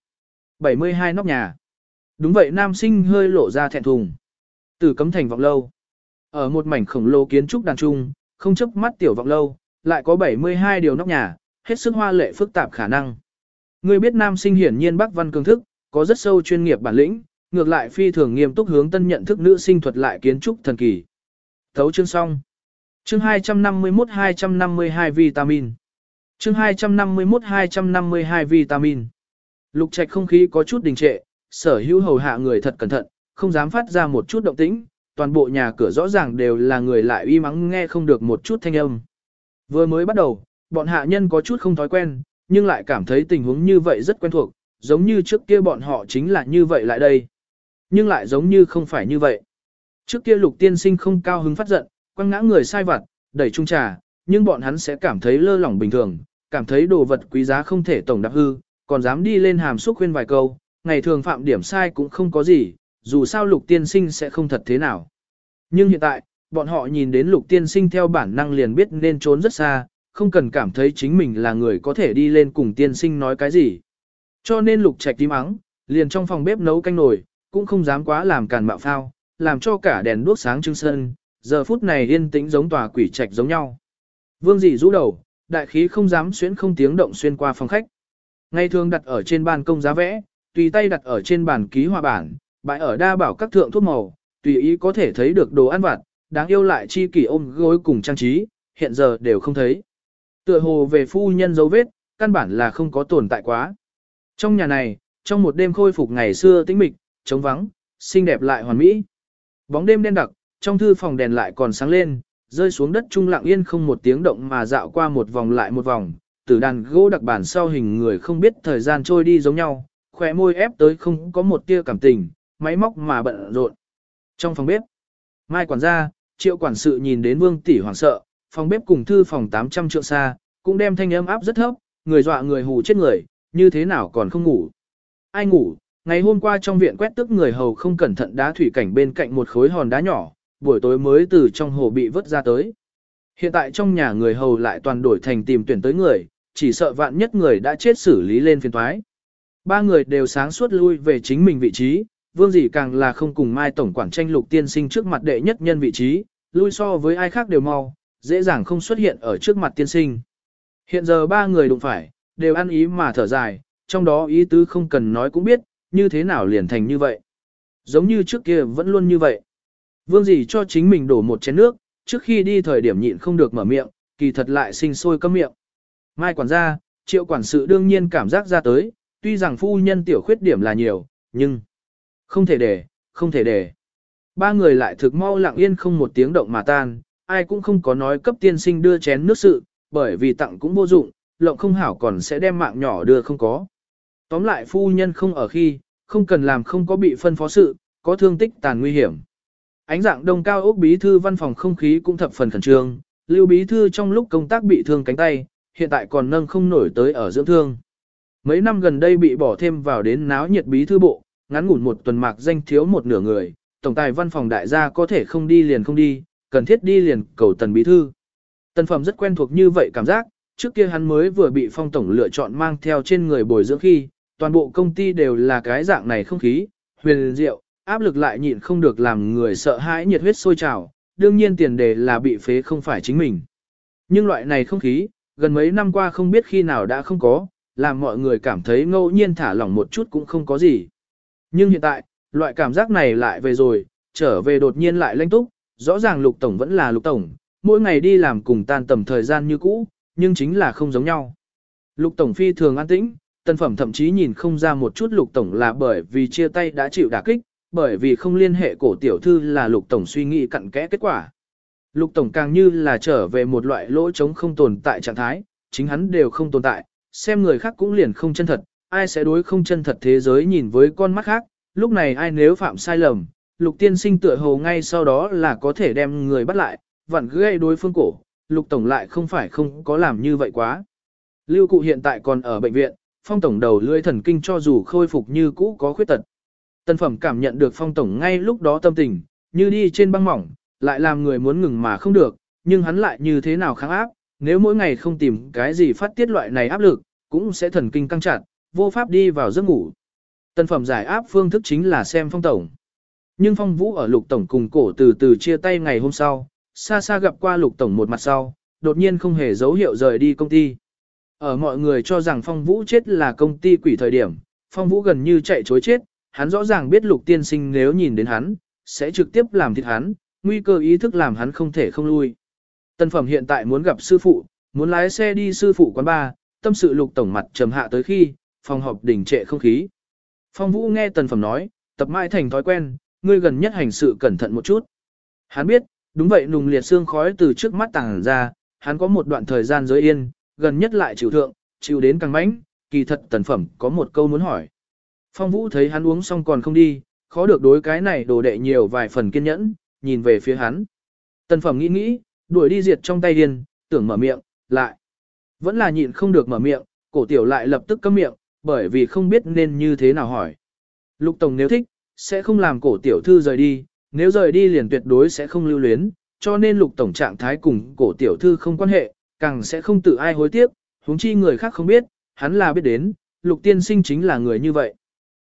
72 nóc nhà. Đúng vậy nam sinh hơi lộ ra thẹn thùng. Từ cấm thành vọng lâu. Ở một mảnh khổng lồ kiến trúc đàn trung, không chấp mắt tiểu vọng lâu, lại có 72 điều nóc nhà, hết sức hoa lệ phức tạp khả năng. Ngươi biết nam sinh hiển nhiên Bắc Văn cường thức, có rất sâu chuyên nghiệp bản lĩnh, ngược lại phi thường nghiêm túc hướng tân nhận thức nữ sinh thuật lại kiến trúc thần kỳ. Thấu chương xong. Chương 251-252 vitamin. Chương 251-252 vitamin. Lục Trạch không khí có chút đình trệ, sở hữu hầu hạ người thật cẩn thận, không dám phát ra một chút động tĩnh, toàn bộ nhà cửa rõ ràng đều là người lại uy mắng nghe không được một chút thanh âm. Vừa mới bắt đầu, bọn hạ nhân có chút không thói quen, nhưng lại cảm thấy tình huống như vậy rất quen thuộc, giống như trước kia bọn họ chính là như vậy lại đây. Nhưng lại giống như không phải như vậy. Trước kia Lục tiên sinh không cao hứng phát giận, quăng ngã người sai vặt, đẩy chung trà, nhưng bọn hắn sẽ cảm thấy lơ lỏng bình thường, cảm thấy đồ vật quý giá không thể tổng đạp hư, còn dám đi lên hàm xúc khuyên vài câu, ngày thường phạm điểm sai cũng không có gì, dù sao Lục tiên sinh sẽ không thật thế nào. Nhưng hiện tại, bọn họ nhìn đến Lục tiên sinh theo bản năng liền biết nên trốn rất xa, không cần cảm thấy chính mình là người có thể đi lên cùng tiên sinh nói cái gì. Cho nên Lục Trạch tím mắng, Liền trong phòng bếp nấu canh nồi, cũng không dám quá làm càn mạo phao, làm cho cả đèn đuốc sáng trưng sân, giờ phút này yên tĩnh giống tòa quỷ trạch giống nhau. Vương Dị rũ đầu, đại khí không dám xuyến không tiếng động xuyên qua phòng khách. Ngày thường đặt ở trên ban công giá vẽ, tùy tay đặt ở trên bàn ký họa bản, bãi ở đa bảo các thượng thuốc màu, tùy ý có thể thấy được đồ ăn vặt, đáng yêu lại chi kỷ ôm gối cùng trang trí, hiện giờ đều không thấy. Tựa hồ về phu nhân dấu vết, căn bản là không có tồn tại quá. Trong nhà này, trong một đêm khôi phục ngày xưa tĩnh mịch, trống vắng, xinh đẹp lại hoàn mỹ. Bóng đêm đen đặc, trong thư phòng đèn lại còn sáng lên, rơi xuống đất trung lặng yên không một tiếng động mà dạo qua một vòng lại một vòng, từ đàn gỗ đặc bản sau hình người không biết thời gian trôi đi giống nhau, khỏe môi ép tới không có một tia cảm tình, máy móc mà bận rộn. Trong phòng bếp, Mai quản gia, Triệu quản sự nhìn đến Vương tỷ hoảng sợ, phòng bếp cùng thư phòng 800 trượng xa, cũng đem thanh âm áp rất thấp, người dọa người hù chết người, như thế nào còn không ngủ. Ai ngủ, ngày hôm qua trong viện quét tước người hầu không cẩn thận đá thủy cảnh bên cạnh một khối hòn đá nhỏ, buổi tối mới từ trong hồ bị vớt ra tới. Hiện tại trong nhà người hầu lại toàn đổi thành tìm tuyển tới người, chỉ sợ vạn nhất người đã chết xử lý lên phiền toái. Ba người đều sáng suốt lui về chính mình vị trí, Vương Dị càng là không cùng Mai tổng quản tranh Lục tiên sinh trước mặt đệ nhất nhân vị trí, lui so với ai khác đều mau, dễ dàng không xuất hiện ở trước mặt tiên sinh. Hiện giờ ba người đụng phải, đều ăn ý mà thở dài, trong đó ý tứ không cần nói cũng biết, như thế nào liền thành như vậy. Giống như trước kia vẫn luôn như vậy. Vương Dị cho chính mình đổ một chén nước, trước khi đi thời điểm nhịn không được mở miệng, kỳ thật lại sinh sôi câm miệng. Mai quản gia, Triệu quản sự đương nhiên cảm giác ra tới, tuy rằng phu nhân tiểu khuyết điểm là nhiều, nhưng không thể để. Ba người lại thực mau lặng yên không một tiếng động mà tan, ai cũng không có nói cấp tiên sinh đưa chén nước sự, bởi vì tặng cũng vô dụng, lộng không hảo còn sẽ đem mạng nhỏ đưa không có. Tóm lại phu nhân không ở khi, không cần làm không có bị phân phó sự, có thương tích tàn nguy hiểm. Ánh dạng đông cao ốc bí thư văn phòng không khí cũng thập phần khẩn trương, Lưu bí thư trong lúc công tác bị thương cánh tay, hiện tại còn nâng không nổi tới ở dưỡng thương. Mấy năm gần đây bị bỏ thêm vào đến náo nhiệt bí thư bộ, ngắn ngủn một tuần mạc danh thiếu một nửa người, tổng tài văn phòng đại gia có thể không đi liền không đi, cần thiết đi liền cầu Tần bí thư. Tần Phẩm rất quen thuộc như vậy cảm giác, trước kia hắn mới vừa bị Phong tổng lựa chọn mang theo trên người bồi dưỡng khi, toàn bộ công ty đều là cái dạng này không khí, huyền diệu, áp lực lại nhịn không được làm người sợ hãi nhiệt huyết sôi trào, đương nhiên tiền đề là bị phế không phải chính mình. Nhưng loại này không khí, gần mấy năm qua không biết khi nào đã không có, làm mọi người cảm thấy ngẫu nhiên thả lỏng một chút cũng không có gì. Nhưng hiện tại, loại cảm giác này lại về rồi, trở về đột nhiên lại lãnh túc, rõ ràng Lục tổng vẫn là Lục tổng, mỗi ngày đi làm cùng tan tầm thời gian như cũ, nhưng chính là không giống nhau. Lục tổng phi thường an tĩnh, Tần Phẩm thậm chí nhìn không ra một chút Lục tổng là bởi vì chia tay đã chịu đả kích, bởi vì không liên hệ cổ tiểu thư là Lục tổng suy nghĩ cặn kẽ kết quả. Lục tổng càng như là trở về một loại lỗ trống không tồn tại trạng thái, chính hắn đều không tồn tại, xem người khác cũng liền không chân thật, ai sẽ đối không chân thật thế giới nhìn với con mắt khác, lúc này ai nếu phạm sai lầm, Lục tiên sinh tựa hồ ngay sau đó là có thể đem người bắt lại, vặn gây đối phương cổ, Lục tổng lại không phải không có làm như vậy quá. Lưu cụ hiện tại còn ở bệnh viện, Phong tổng đầu lưỡi thần kinh cho dù khôi phục như cũ có khuyết tật. Tần Phẩm cảm nhận được Phong tổng ngay lúc đó tâm tình, như đi trên băng mỏng, lại làm người muốn ngừng mà không được, nhưng hắn lại như thế nào kháng áp, nếu mỗi ngày không tìm cái gì phát tiết loại này áp lực, cũng sẽ thần kinh căng chặt, vô pháp đi vào giấc ngủ. Tần Phẩm giải áp phương thức chính là xem Phong tổng. Nhưng Phong Vũ ở Lục tổng cùng cổ từ từ chia tay ngày hôm sau, xa xa gặp qua Lục tổng một mặt sau, đột nhiên không hề dấu hiệu rời đi công ty. Ở mọi người cho rằng Phong Vũ chết là công ty quỷ thời điểm, Phong Vũ gần như chạy chối chết, hắn rõ ràng biết Lục tiên sinh nếu nhìn đến hắn, sẽ trực tiếp làm thịt hắn, nguy cơ ý thức làm hắn không thể không lui. Tần Phẩm hiện tại muốn gặp sư phụ, muốn lái xe đi sư phụ quán bar, tâm sự Lục tổng mặt trầm hạ tới khi, phòng họp đình trệ không khí. Phong Vũ nghe Tần Phẩm nói, tập mãi thành thói quen, ngươi gần nhất hành sự cẩn thận một chút. Hắn biết, đúng vậy nùng liệt xương khói từ trước mắt tàng ra, hắn có một đoạn thời gian giới yên, gần nhất lại chịu thượng, chịu đến càng mãnh, kỳ thật Tần Phẩm có một câu muốn hỏi. Phong Vũ thấy hắn uống xong còn không đi, khó được đối cái này đồ đệ nhiều vài phần kiên nhẫn, nhìn về phía hắn. Tần Phẩm nghĩ, đuổi đi diệt trong tay điên, tưởng mở miệng, lại. Vẫn là nhịn không được mở miệng, cổ tiểu lại lập tức cấm miệng, bởi vì không biết nên như thế nào hỏi. Lục tổng nếu thích, sẽ không làm cổ tiểu thư rời đi, nếu rời đi liền tuyệt đối sẽ không lưu luyến, cho nên Lục tổng trạng thái cùng cổ tiểu thư không quan hệ, càng sẽ không tự ai hối tiếc, huống chi người khác không biết, hắn là biết đến, Lục tiên sinh chính là người như vậy.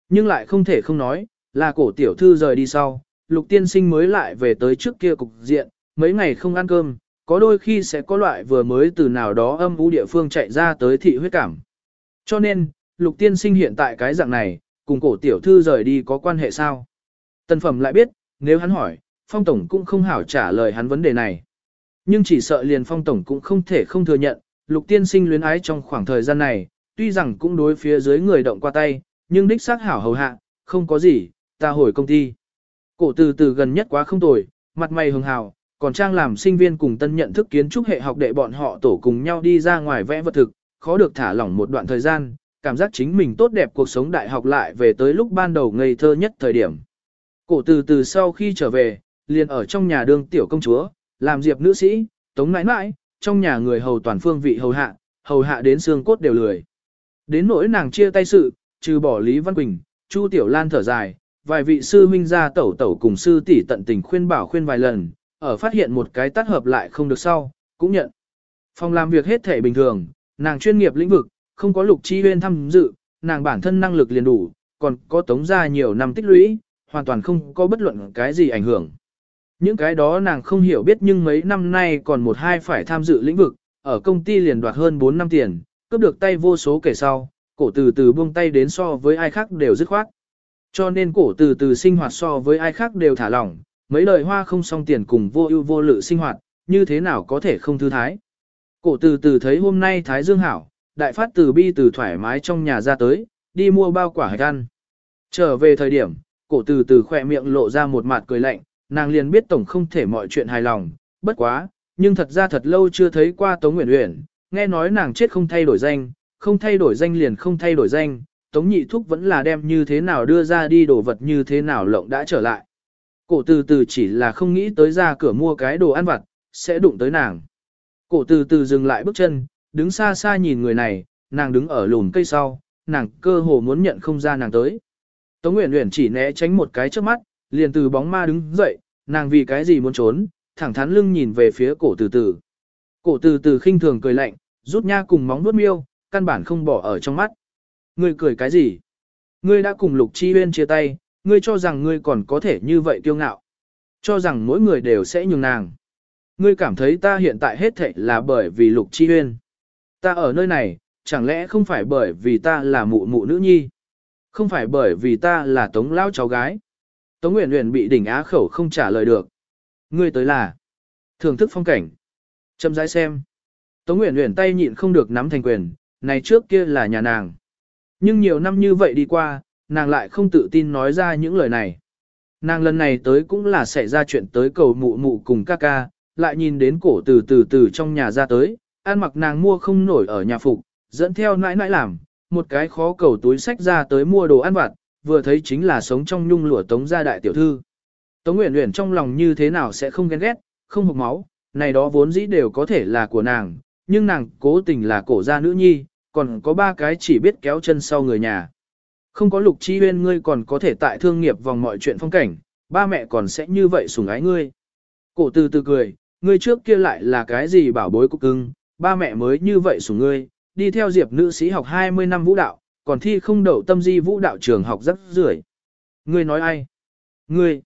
Nhưng lại không thể không nói, là cổ tiểu thư rời đi sau, Lục tiên sinh mới lại về tới trước kia cục diện, mấy ngày không ăn cơm, có đôi khi sẽ có loại vừa mới từ nào đó âm u địa phương chạy ra tới thị huyết cảm. Cho nên, Lục tiên sinh hiện tại cái dạng này, cùng cổ tiểu thư rời đi có quan hệ sao? Tân Phẩm lại biết, nếu hắn hỏi, Phong Tổng cũng không hảo trả lời hắn vấn đề này. Nhưng chỉ sợ liền Phong Tổng cũng không thể không thừa nhận, Lục tiên sinh luyến ái trong khoảng thời gian này, tuy rằng cũng đối phía dưới người động qua tay, nhưng đích xác hảo hầu hạ, không có gì, ta hồi công ty. Cổ từ từ gần nhất quá không tồi, mặt mày hường hào, còn trang làm sinh viên cùng tân nhận thức kiến trúc hệ học đệ bọn họ tổ cùng nhau đi ra ngoài vẽ vật thực, khó được thả lỏng một đoạn thời gian, cảm giác chính mình tốt đẹp cuộc sống đại học lại về tới lúc ban đầu ngây thơ nhất thời điểm. Cổ từ từ sau khi trở về, liền ở trong nhà đương tiểu công chúa, làm diệp nữ sĩ, tống nãi nãi, trong nhà người hầu toàn phương vị hầu hạ đến xương cốt đều lười. Đến nỗi nàng chia tay sự, trừ bỏ Lý Văn Quỳnh, Chu Tiểu Lan thở dài, vài vị sư huynh gia tẩu tẩu cùng sư tỷ tận tình khuyên bảo khuyên vài lần, ở phát hiện một cái tắt hợp lại không được sau, cũng nhận. Phòng làm việc hết thể bình thường, nàng chuyên nghiệp lĩnh vực, không có Lục Chi Huyên tham dự, nàng bản thân năng lực liền đủ, còn có tống ra nhiều năm tích lũy, hoàn toàn không có bất luận cái gì ảnh hưởng. Những cái đó nàng không hiểu biết nhưng mấy năm nay còn một hai phải tham dự lĩnh vực, ở công ty liền đoạt hơn 4 năm tiền, cướp được tay vô số kể sau, cổ từ từ buông tay đến so với ai khác đều dứt khoát. Cho nên cổ từ từ sinh hoạt so với ai khác đều thả lỏng, mấy đời hoa không xong tiền cùng vô ưu vô lự sinh hoạt, như thế nào có thể không thư thái. Cổ từ từ thấy hôm nay Thái Dương hảo, đại phát từ bi từ thoải mái trong nhà ra tới, đi mua bao quả hạch ăn. Trở về thời điểm, cổ từ từ khỏe miệng lộ ra một mặt cười lạnh, nàng liền biết tổng không thể mọi chuyện hài lòng, bất quá, nhưng thật ra thật lâu chưa thấy qua Tống Uyển Uyển, nghe nói nàng chết không thay đổi danh, không thay đổi danh liền không thay đổi danh, Tống Nhị Thúc vẫn là đem như thế nào đưa ra đi đồ vật như thế nào lộng đã trở lại. Cổ từ từ chỉ là không nghĩ tới ra cửa mua cái đồ ăn vặt, sẽ đụng tới nàng. Cổ từ từ dừng lại bước chân, đứng xa xa nhìn người này, nàng đứng ở lùm cây sau, nàng cơ hồ muốn nhận không ra nàng tới. Tống Uyển Uyển chỉ né tránh một cái trước mắt, liền từ bóng ma đứng dậy, nàng vì cái gì muốn trốn, thẳng thắn lưng nhìn về phía cổ từ từ. Cổ từ từ khinh thường cười lạnh, rút nha cùng móng vuốt miêu, căn bản không bỏ ở trong mắt. Ngươi cười cái gì? Ngươi đã cùng Lục Chi Uyên chia tay, ngươi cho rằng ngươi còn có thể như vậy kiêu ngạo. Cho rằng mỗi người đều sẽ nhường nàng. Ngươi cảm thấy ta hiện tại hết thảy là bởi vì Lục Chi Uyên. Ta ở nơi này, chẳng lẽ không phải bởi vì ta là mụ mụ nữ nhi? Không phải bởi vì ta là Tống lão cháu gái. Tống Uyển Uyển bị đỉnh á khẩu không trả lời được. Ngươi tới là thưởng thức phong cảnh. Chậm rãi xem. Tống Uyển Uyển tay nhịn không được nắm thành quyền, này trước kia là nhà nàng. Nhưng nhiều năm như vậy đi qua, nàng lại không tự tin nói ra những lời này. Nàng lần này tới cũng là xảy ra chuyện tới cầu mụ mụ cùng ca ca, lại nhìn đến cổ từ trong nhà ra tới, ăn mặc nàng mua không nổi ở nhà phục, dẫn theo nãi nãi làm, một cái khó cầu túi sách ra tới mua đồ ăn vặt, vừa thấy chính là sống trong nhung lụa Tống gia đại tiểu thư. Tống Uyển Uyển trong lòng như thế nào sẽ không ghen ghét, không hộc máu, này đó vốn dĩ đều có thể là của nàng, nhưng nàng cố tình là cổ gia nữ nhi, còn có ba cái chỉ biết kéo chân sau người nhà. Không có Lục Chi Uyên ngươi còn có thể tại thương nghiệp vòng mọi chuyện phong cảnh, ba mẹ còn sẽ như vậy sủng ái ngươi. Cổ từ từ cười, ngươi trước kia lại là cái gì bảo bối cục cưng, ba mẹ mới như vậy sủng ngươi, đi theo Diệp nữ sĩ học 20 năm vũ đạo, còn thi không đậu tâm di vũ đạo trường học rất rưởi. Ngươi nói ai? Ngươi.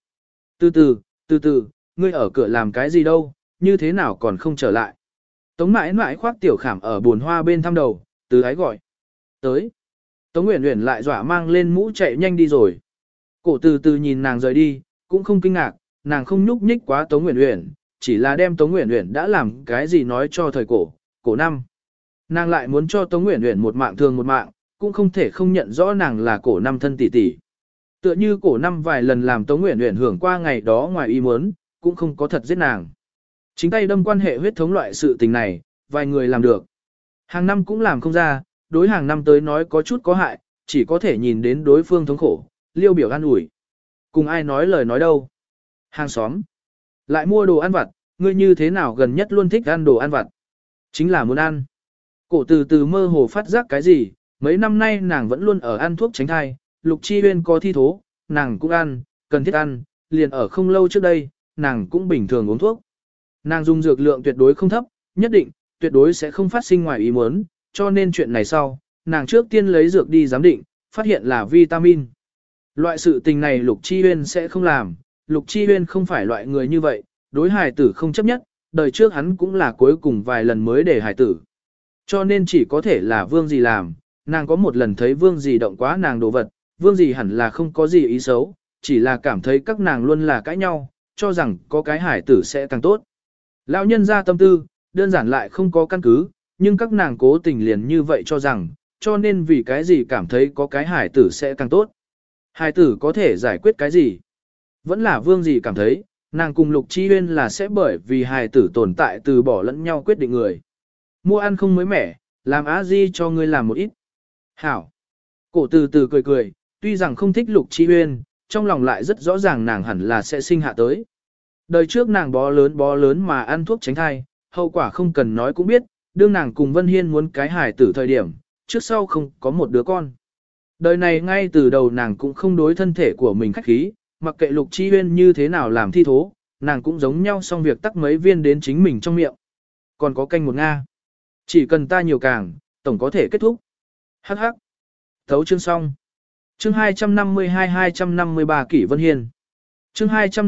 Từ từ, ngươi ở cửa làm cái gì đâu, như thế nào còn không trở lại. Tống mãi mãi khoác tiểu khảm ở buồn hoa bên thăm đầu, từ ái gọi. Tới. Tống Uyển Uyển lại dọa mang lên mũ chạy nhanh đi rồi. Cổ từ từ nhìn nàng rời đi, cũng không kinh ngạc, nàng không nhúc nhích quá Tống Uyển Uyển, chỉ là đem Tống Uyển Uyển đã làm cái gì nói cho thời cổ năm. Nàng lại muốn cho Tống Uyển Uyển một mạng thường một mạng, cũng không thể không nhận rõ nàng là cổ năm thân tỷ tỷ. Tựa như cổ năm vài lần làm Tống Uyển Uyển hưởng qua ngày đó ngoài ý muốn, cũng không có thật giết nàng. Chính tay đâm quan hệ huyết thống loại sự tình này, vài người làm được. Hàng năm cũng làm không ra, đối hàng năm tới nói có chút có hại, chỉ có thể nhìn đến đối phương thống khổ, liêu biểu an ủi. Cùng ai nói lời nói đâu. Hàng xóm. Lại mua đồ ăn vặt, ngươi như thế nào gần nhất luôn thích ăn đồ ăn vặt. Chính là muốn ăn. Cổ từ từ mơ hồ phát giác cái gì, mấy năm nay nàng vẫn luôn ở ăn thuốc tránh thai, Lục Chi Uyên có thi thố, nàng cũng ăn, cần thiết ăn, liền ở không lâu trước đây, nàng cũng bình thường uống thuốc. Nàng dùng dược lượng tuyệt đối không thấp, nhất định, tuyệt đối sẽ không phát sinh ngoài ý muốn, cho nên chuyện này sau, nàng trước tiên lấy dược đi giám định, phát hiện là vitamin. Loại sự tình này Lục Chi Huyên sẽ không làm, Lục Chi Huyên không phải loại người như vậy, đối hài tử không chấp nhất, đời trước hắn cũng là cuối cùng vài lần mới để hài tử. Cho nên chỉ có thể là Vương Dì làm, nàng có một lần thấy Vương Dì động quá nàng đồ vật, Vương Dì hẳn là không có gì ý xấu, chỉ là cảm thấy các nàng luôn là cãi nhau, cho rằng có cái hài tử sẽ càng tốt. Lão nhân ra tâm tư, đơn giản lại không có căn cứ, nhưng các nàng cố tình liền như vậy cho rằng, cho nên vì cái gì cảm thấy có cái hài tử sẽ càng tốt. Hài tử có thể giải quyết cái gì? Vẫn là Vương Dì cảm thấy, nàng cùng Lục Chi Huyên là sẽ bởi vì hài tử tồn tại từ bỏ lẫn nhau quyết định người. Mua ăn không mới mẻ, làm á di cho ngươi làm một ít. Hảo. Cổ từ từ cười cười, tuy rằng không thích Lục Chi Huyên, trong lòng lại rất rõ ràng nàng hẳn là sẽ sinh hạ tới. Đời trước nàng bó lớn mà ăn thuốc tránh thai, hậu quả không cần nói cũng biết, đương nàng cùng Vân Hiên muốn cái hài tử thời điểm, trước sau không có một đứa con. Đời này ngay từ đầu nàng cũng không đối thân thể của mình khách khí, mặc kệ Lục Chi Huyên như thế nào làm thi thố, nàng cũng giống nhau xong việc tắc mấy viên đến chính mình trong miệng. Còn có canh một Nga. Chỉ cần ta nhiều càng, tổng có thể kết thúc. Hắc hắc. Thấu chương xong. Chương 252-253 Kỷ Vân Hiên. Chương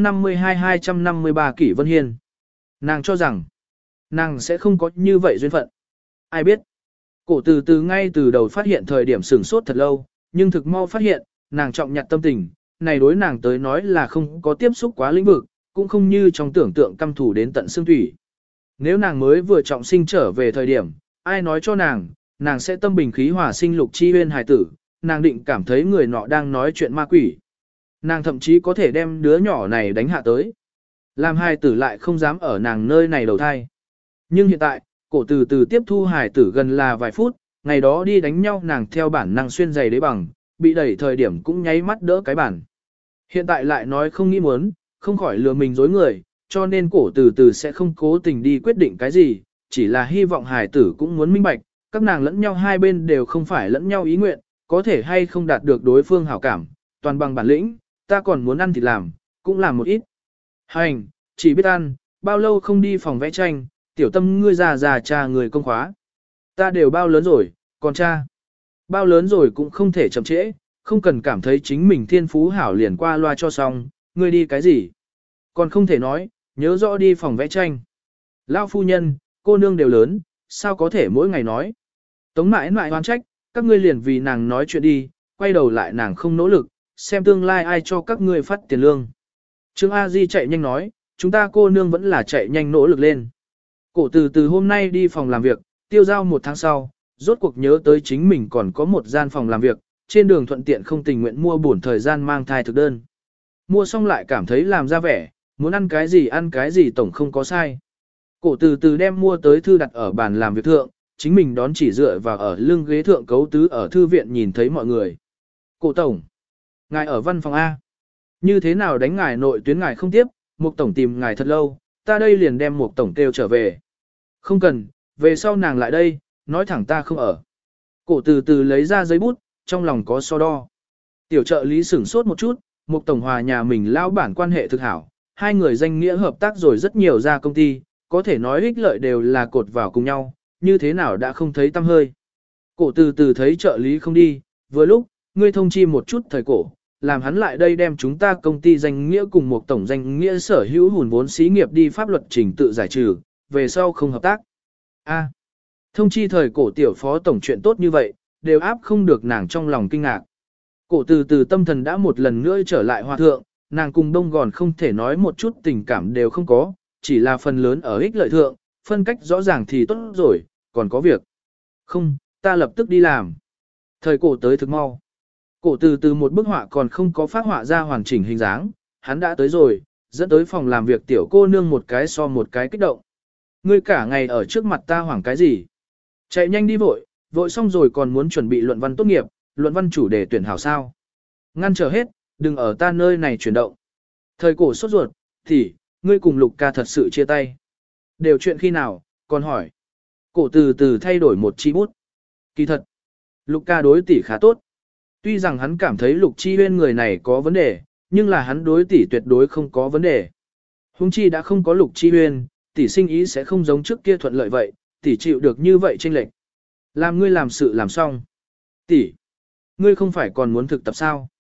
252-253 Kỷ Vân Hiên. Nàng cho rằng, nàng sẽ không có như vậy duyên phận. Ai biết. Cổ từ từ ngay từ đầu phát hiện thời điểm sửng sốt thật lâu, nhưng thực mau phát hiện, nàng trọng nhặt tâm tình, này đối nàng tới nói là không có tiếp xúc quá lĩnh vực, cũng không như trong tưởng tượng căm thù đến tận xương thủy. Nếu nàng mới vừa trọng sinh trở về thời điểm, ai nói cho nàng sẽ tâm bình khí hòa sinh Lục Chi Huyên hài tử, nàng định cảm thấy người nọ đang nói chuyện ma quỷ. Nàng thậm chí có thể đem đứa nhỏ này đánh hạ tới. Làm hài tử lại không dám ở nàng nơi này đầu thai. Nhưng hiện tại, cổ từ từ tiếp thu hài tử gần là vài phút, ngày đó đi đánh nhau nàng theo bản năng xuyên giày đế bằng, bị đẩy thời điểm cũng nháy mắt đỡ cái bản. Hiện tại lại nói không nghĩ muốn, không khỏi lừa mình dối người, cho nên cổ từ từ sẽ không cố tình đi quyết định cái gì, chỉ là hy vọng hài tử cũng muốn minh bạch, các nàng lẫn nhau hai bên đều không phải lẫn nhau ý nguyện, có thể hay không đạt được đối phương hảo cảm, toàn bằng bản lĩnh, ta còn muốn ăn thịt làm, cũng làm một ít. Hành, chỉ biết ăn, bao lâu không đi phòng vẽ tranh, tiểu tâm ngươi già cha người công khóa. Ta đều bao lớn rồi, còn cha. Bao lớn rồi cũng không thể chậm trễ, không cần cảm thấy chính mình thiên phú hảo liền qua loa cho xong, ngươi đi cái gì. Còn không thể nói, nhớ rõ đi phòng vẽ tranh. Lão phu nhân, cô nương đều lớn, sao có thể mỗi ngày nói. Tống mãi mãi oán trách, các ngươi liền vì nàng nói chuyện đi, quay đầu lại nàng không nỗ lực, xem tương lai ai cho các ngươi phát tiền lương. Trương A Di chạy nhanh nói, chúng ta cô nương vẫn là chạy nhanh nỗ lực lên. Cổ từ hôm nay đi phòng làm việc, tiêu giao một tháng sau, rốt cuộc nhớ tới chính mình còn có một gian phòng làm việc, trên đường thuận tiện không tình nguyện mua bổn thời gian mang thai thực đơn. Mua xong lại cảm thấy làm ra vẻ, muốn ăn cái gì tổng không có sai. Cổ từ đem mua tới thư đặt ở bàn làm việc thượng, chính mình đón chỉ dựa vào ở lưng ghế thượng cấu tứ ở thư viện nhìn thấy mọi người. Cổ tổng, ngài ở văn phòng A. Như thế nào đánh ngài nội tuyến ngài không tiếp, Mục tổng tìm ngài thật lâu, ta đây liền đem Mục tổng kêu trở về. Không cần, về sau nàng lại đây, nói thẳng ta không ở. Cổ từ lấy ra giấy bút, trong lòng có so đo. Tiểu trợ lý sửng sốt một chút, Mục tổng hòa nhà mình lao bản quan hệ thực hảo, hai người danh nghĩa hợp tác rồi rất nhiều ra công ty, có thể nói ích lợi đều là cột vào cùng nhau, như thế nào đã không thấy tâm hơi. Cổ từ thấy trợ lý không đi, vừa lúc, ngươi thông chi một chút thời cổ, làm hắn lại đây đem chúng ta công ty danh nghĩa cùng một tổng danh nghĩa sở hữu hùn vốn xí nghiệp đi pháp luật trình tự giải trừ, về sau không hợp tác. A. Thông chi thời cổ tiểu phó tổng chuyện tốt như vậy, đều áp không được nàng trong lòng kinh ngạc. Cổ từ tâm thần đã một lần nữa trở lại hòa thượng, nàng cùng đông gòn không thể nói một chút tình cảm đều không có, chỉ là phần lớn ở ích lợi thượng, phân cách rõ ràng thì tốt rồi, còn có việc. Không, ta lập tức đi làm. Thời cổ tới thực mau. Cổ từ một bức họa còn không có phát họa ra hoàn chỉnh hình dáng, hắn đã tới rồi, dẫn tới phòng làm việc tiểu cô nương một cái so một cái kích động. Ngươi cả ngày ở trước mặt ta hoảng cái gì? Chạy nhanh đi vội, vội xong rồi còn muốn chuẩn bị luận văn tốt nghiệp, luận văn chủ đề tuyển hảo sao. Ngăn trở hết, đừng ở ta nơi này chuyển động. Thời cổ sốt ruột, thì, ngươi cùng Lục ca thật sự chia tay. Đều chuyện khi nào, còn hỏi. Cổ từ thay đổi một chi bút. Kỳ thật, Lục ca đối tỷ khá tốt. Tuy rằng hắn cảm thấy Lục Chi Huyên người này có vấn đề, nhưng là hắn đối tỷ tuyệt đối không có vấn đề. Hùng chi đã không có Lục Chi Huyên, tỷ sinh ý sẽ không giống trước kia thuận lợi vậy, tỷ chịu được như vậy chênh lệch. Làm ngươi làm sự làm xong. Tỷ, ngươi không phải còn muốn thực tập sao?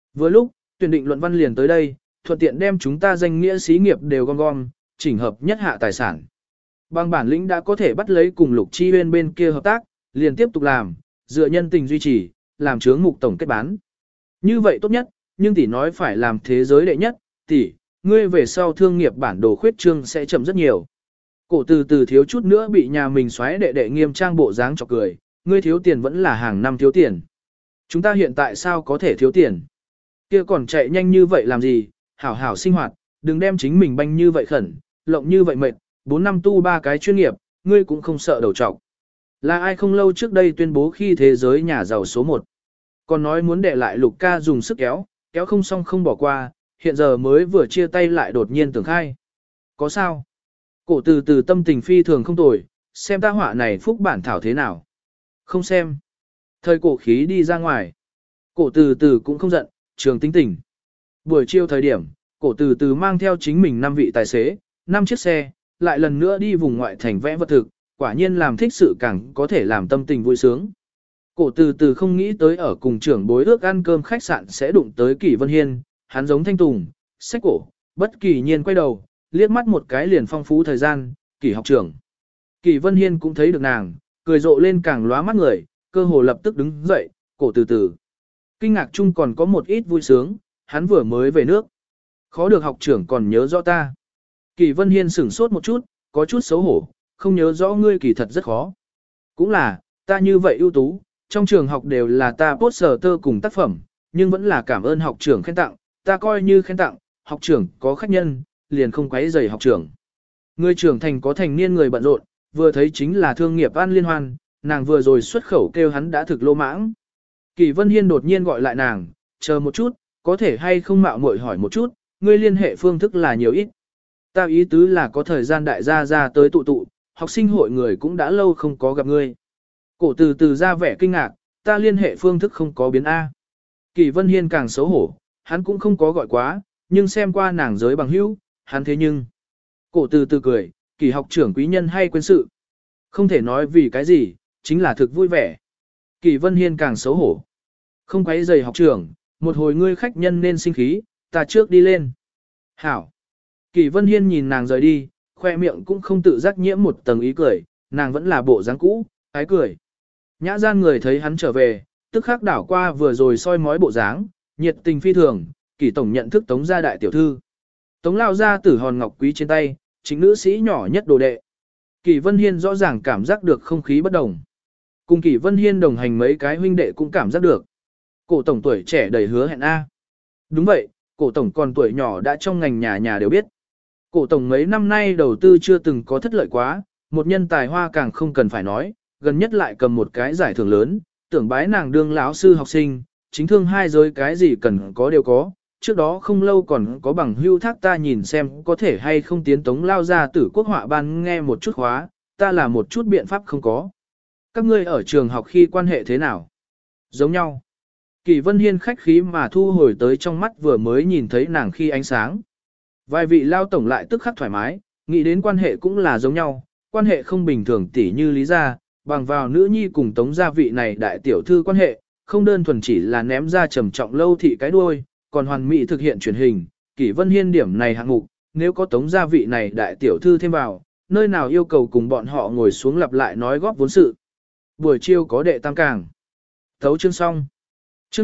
Vừa lúc, tuyển định luận văn liền tới đây, thuận tiện đem chúng ta danh nghĩa xí nghiệp đều gom gom, chỉnh hợp nhất hạ tài sản. Bằng bản lĩnh đã có thể bắt lấy cùng Lục Chi Uyên bên kia hợp tác, liền tiếp tục làm, dựa nhân tình duy trì, làm chướng mục tổng kết bán. Như vậy tốt nhất, nhưng tỷ nói phải làm thế giới đệ nhất, tỷ, ngươi về sau thương nghiệp bản đồ khuyết trương sẽ chậm rất nhiều. Cổ từ từ thiếu chút nữa bị nhà mình xoáy đệ đệ nghiêm trang bộ dáng chọc cười, ngươi thiếu tiền vẫn là hàng năm thiếu tiền. Chúng ta hiện tại sao có thể thiếu tiền? Kia còn chạy nhanh như vậy làm gì, hảo hảo sinh hoạt, đừng đem chính mình banh như vậy khẩn, lộng như vậy mệt, 4 năm tu 3 cái chuyên nghiệp, ngươi cũng không sợ đầu trọc. Là ai không lâu trước đây tuyên bố khi thế giới nhà giàu số 1. Còn nói muốn để lại Lục ca dùng sức kéo, kéo không xong không bỏ qua, hiện giờ mới vừa chia tay lại đột nhiên tưởng khai. Có sao? Cổ từ từ tâm tình phi thường không tồi, xem ta họa này phúc bản thảo thế nào. Không xem. Thời cổ khí đi ra ngoài. Cổ từ từ cũng không giận, trường tính tình. Buổi chiều thời điểm, cổ từ từ mang theo chính mình 5 vị tài xế, 5 chiếc xe, lại lần nữa đi vùng ngoại thành vẽ vật thực, quả nhiên làm thích sự càng có thể làm tâm tình vui sướng. Cổ từ từ không nghĩ tới ở cùng trưởng bối ước ăn cơm khách sạn sẽ đụng tới Kỷ Vân Hiên, hắn giống thanh tùng, sách cổ, bất kỳ nhiên quay đầu, liếc mắt một cái liền phong phú thời gian, Kỷ học trưởng. Kỷ Vân Hiên cũng thấy được nàng, cười rộ lên càng lóa mắt người, cơ hồ lập tức đứng dậy, cổ từ từ. Kinh ngạc chung còn có một ít vui sướng, hắn vừa mới về nước. Khó được học trưởng còn nhớ rõ ta. Kỷ Vân Hiên sửng sốt một chút, có chút xấu hổ, không nhớ rõ ngươi kỳ thật rất khó. Cũng là, ta như vậy ưu tú, trong trường học đều là ta poster cùng tác phẩm, nhưng vẫn là cảm ơn học trưởng khen tặng, ta coi như khen tặng, học trưởng có khách nhân, liền không quấy rầy học trưởng. Người trưởng thành có thành niên người bận rộn, vừa thấy chính là thương nghiệp an liên hoan, nàng vừa rồi xuất khẩu kêu hắn đã thực lô mãng. Kỷ Vân Hiên đột nhiên gọi lại nàng, chờ một chút, có thể hay không mạo muội hỏi một chút, ngươi liên hệ phương thức là nhiều ít. Ta ý tứ là có thời gian đại gia ra tới tụ tụ, học sinh hội người cũng đã lâu không có gặp ngươi. Cổ từ từ ra vẻ kinh ngạc, ta liên hệ phương thức không có biến A. Kỷ Vân Hiên càng xấu hổ, hắn cũng không có gọi quá, nhưng xem qua nàng giới bằng hữu, hắn thế nhưng. Cổ từ từ cười, Kỷ học trưởng quý nhân hay quên sự. Không thể nói vì cái gì, chính là thực vui vẻ. Kỷ Vân Hiên càng xấu hổ. Không quấy rầy học trưởng, một hồi ngươi khách nhân nên sinh khí, ta trước đi lên. Hảo. Kỷ Vân Hiên nhìn nàng rời đi, khoe miệng cũng không tự giác nhiễm một tầng ý cười, nàng vẫn là bộ dáng cũ, ái cười. Nhã gian người thấy hắn trở về, tức khắc đảo qua vừa rồi soi mói bộ dáng, nhiệt tình phi thường, Kỷ tổng nhận thức Tống gia đại tiểu thư. Tống lao ra tử hòn ngọc quý trên tay, chính nữ sĩ nhỏ nhất đồ đệ. Kỷ Vân Hiên rõ ràng cảm giác được không khí bất đồng. Cùng Kỷ Vân Hiên đồng hành mấy cái huynh đệ cũng cảm giác được. Cổ tổng tuổi trẻ đầy hứa hẹn A. Đúng vậy, cổ tổng còn tuổi nhỏ đã trong ngành nhà nhà đều biết. Cổ tổng mấy năm nay đầu tư chưa từng có thất lợi quá, một nhân tài hoa càng không cần phải nói, gần nhất lại cầm một cái giải thưởng lớn, tưởng bái nàng đương lão sư học sinh, chính thương hai giới cái gì cần có đều có. Trước đó không lâu còn có bằng hưu thác ta nhìn xem có thể hay không tiến Tống lao ra tử quốc họa ban nghe một chút khóa, ta là một chút biện pháp không có. Các ngươi ở trường học khi quan hệ thế nào? Giống nhau. Kỷ Vân Hiên khách khí mà thu hồi tới trong mắt vừa mới nhìn thấy nàng khi ánh sáng. Vài vị lao tổng lại tức khắc thoải mái, nghĩ đến quan hệ cũng là giống nhau, quan hệ không bình thường tỉ như lý gia, bằng vào nữ nhi cùng Tống gia vị này đại tiểu thư quan hệ, không đơn thuần chỉ là ném ra trầm trọng lâu thị cái đuôi, còn hoàn mỹ thực hiện truyền hình. Kỷ Vân Hiên điểm này hạng mục, nếu có Tống gia vị này đại tiểu thư thêm vào, nơi nào yêu cầu cùng bọn họ ngồi xuống lặp lại nói góp vốn sự. Buổi chiều có đệ tam càng. Thấu chương xong. Chương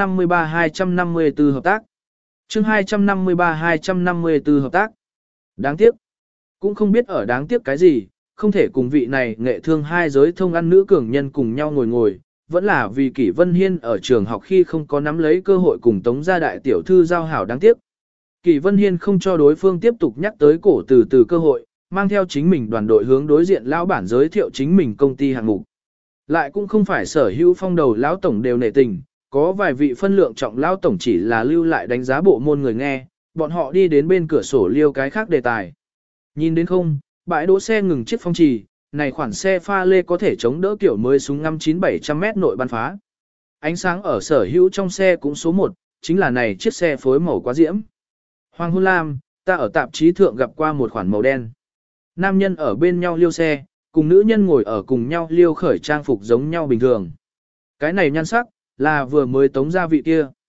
253-254 hợp tác. Chương 253-254 hợp tác. Đáng tiếc. Cũng không biết ở đáng tiếc cái gì, không thể cùng vị này nghệ thương hai giới thông ăn nữ cường nhân cùng nhau ngồi, vẫn là vì Kỷ Vân Hiên ở trường học khi không có nắm lấy cơ hội cùng Tống gia đại tiểu thư giao hảo đáng tiếc. Kỷ Vân Hiên không cho đối phương tiếp tục nhắc tới cổ từ từ cơ hội, mang theo chính mình đoàn đội hướng đối diện lão bản giới thiệu chính mình công ty hạng mục. Lại cũng không phải sở hữu phong đầu lão tổng đều nể tình, có vài vị phân lượng trọng lão tổng chỉ là lưu lại đánh giá bộ môn người nghe, bọn họ đi đến bên cửa sổ liêu cái khác đề tài. Nhìn đến không, bãi đỗ xe ngừng chiếc phong trì, này khoản xe pha lê có thể chống đỡ kiểu mới súng ngắm 9-700 mét nội bắn phá. Ánh sáng ở sở hữu trong xe cũng số 1, chính là này chiếc xe phối màu quá diễm. Hoàng hôn lam, ta ở tạp chí thượng gặp qua một khoản màu đen. Nam nhân ở bên nhau liêu xe, cùng nữ nhân ngồi ở cùng nhau liêu khởi trang phục giống nhau bình thường. Cái này nhan sắc, là vừa mới Tống gia vị kia.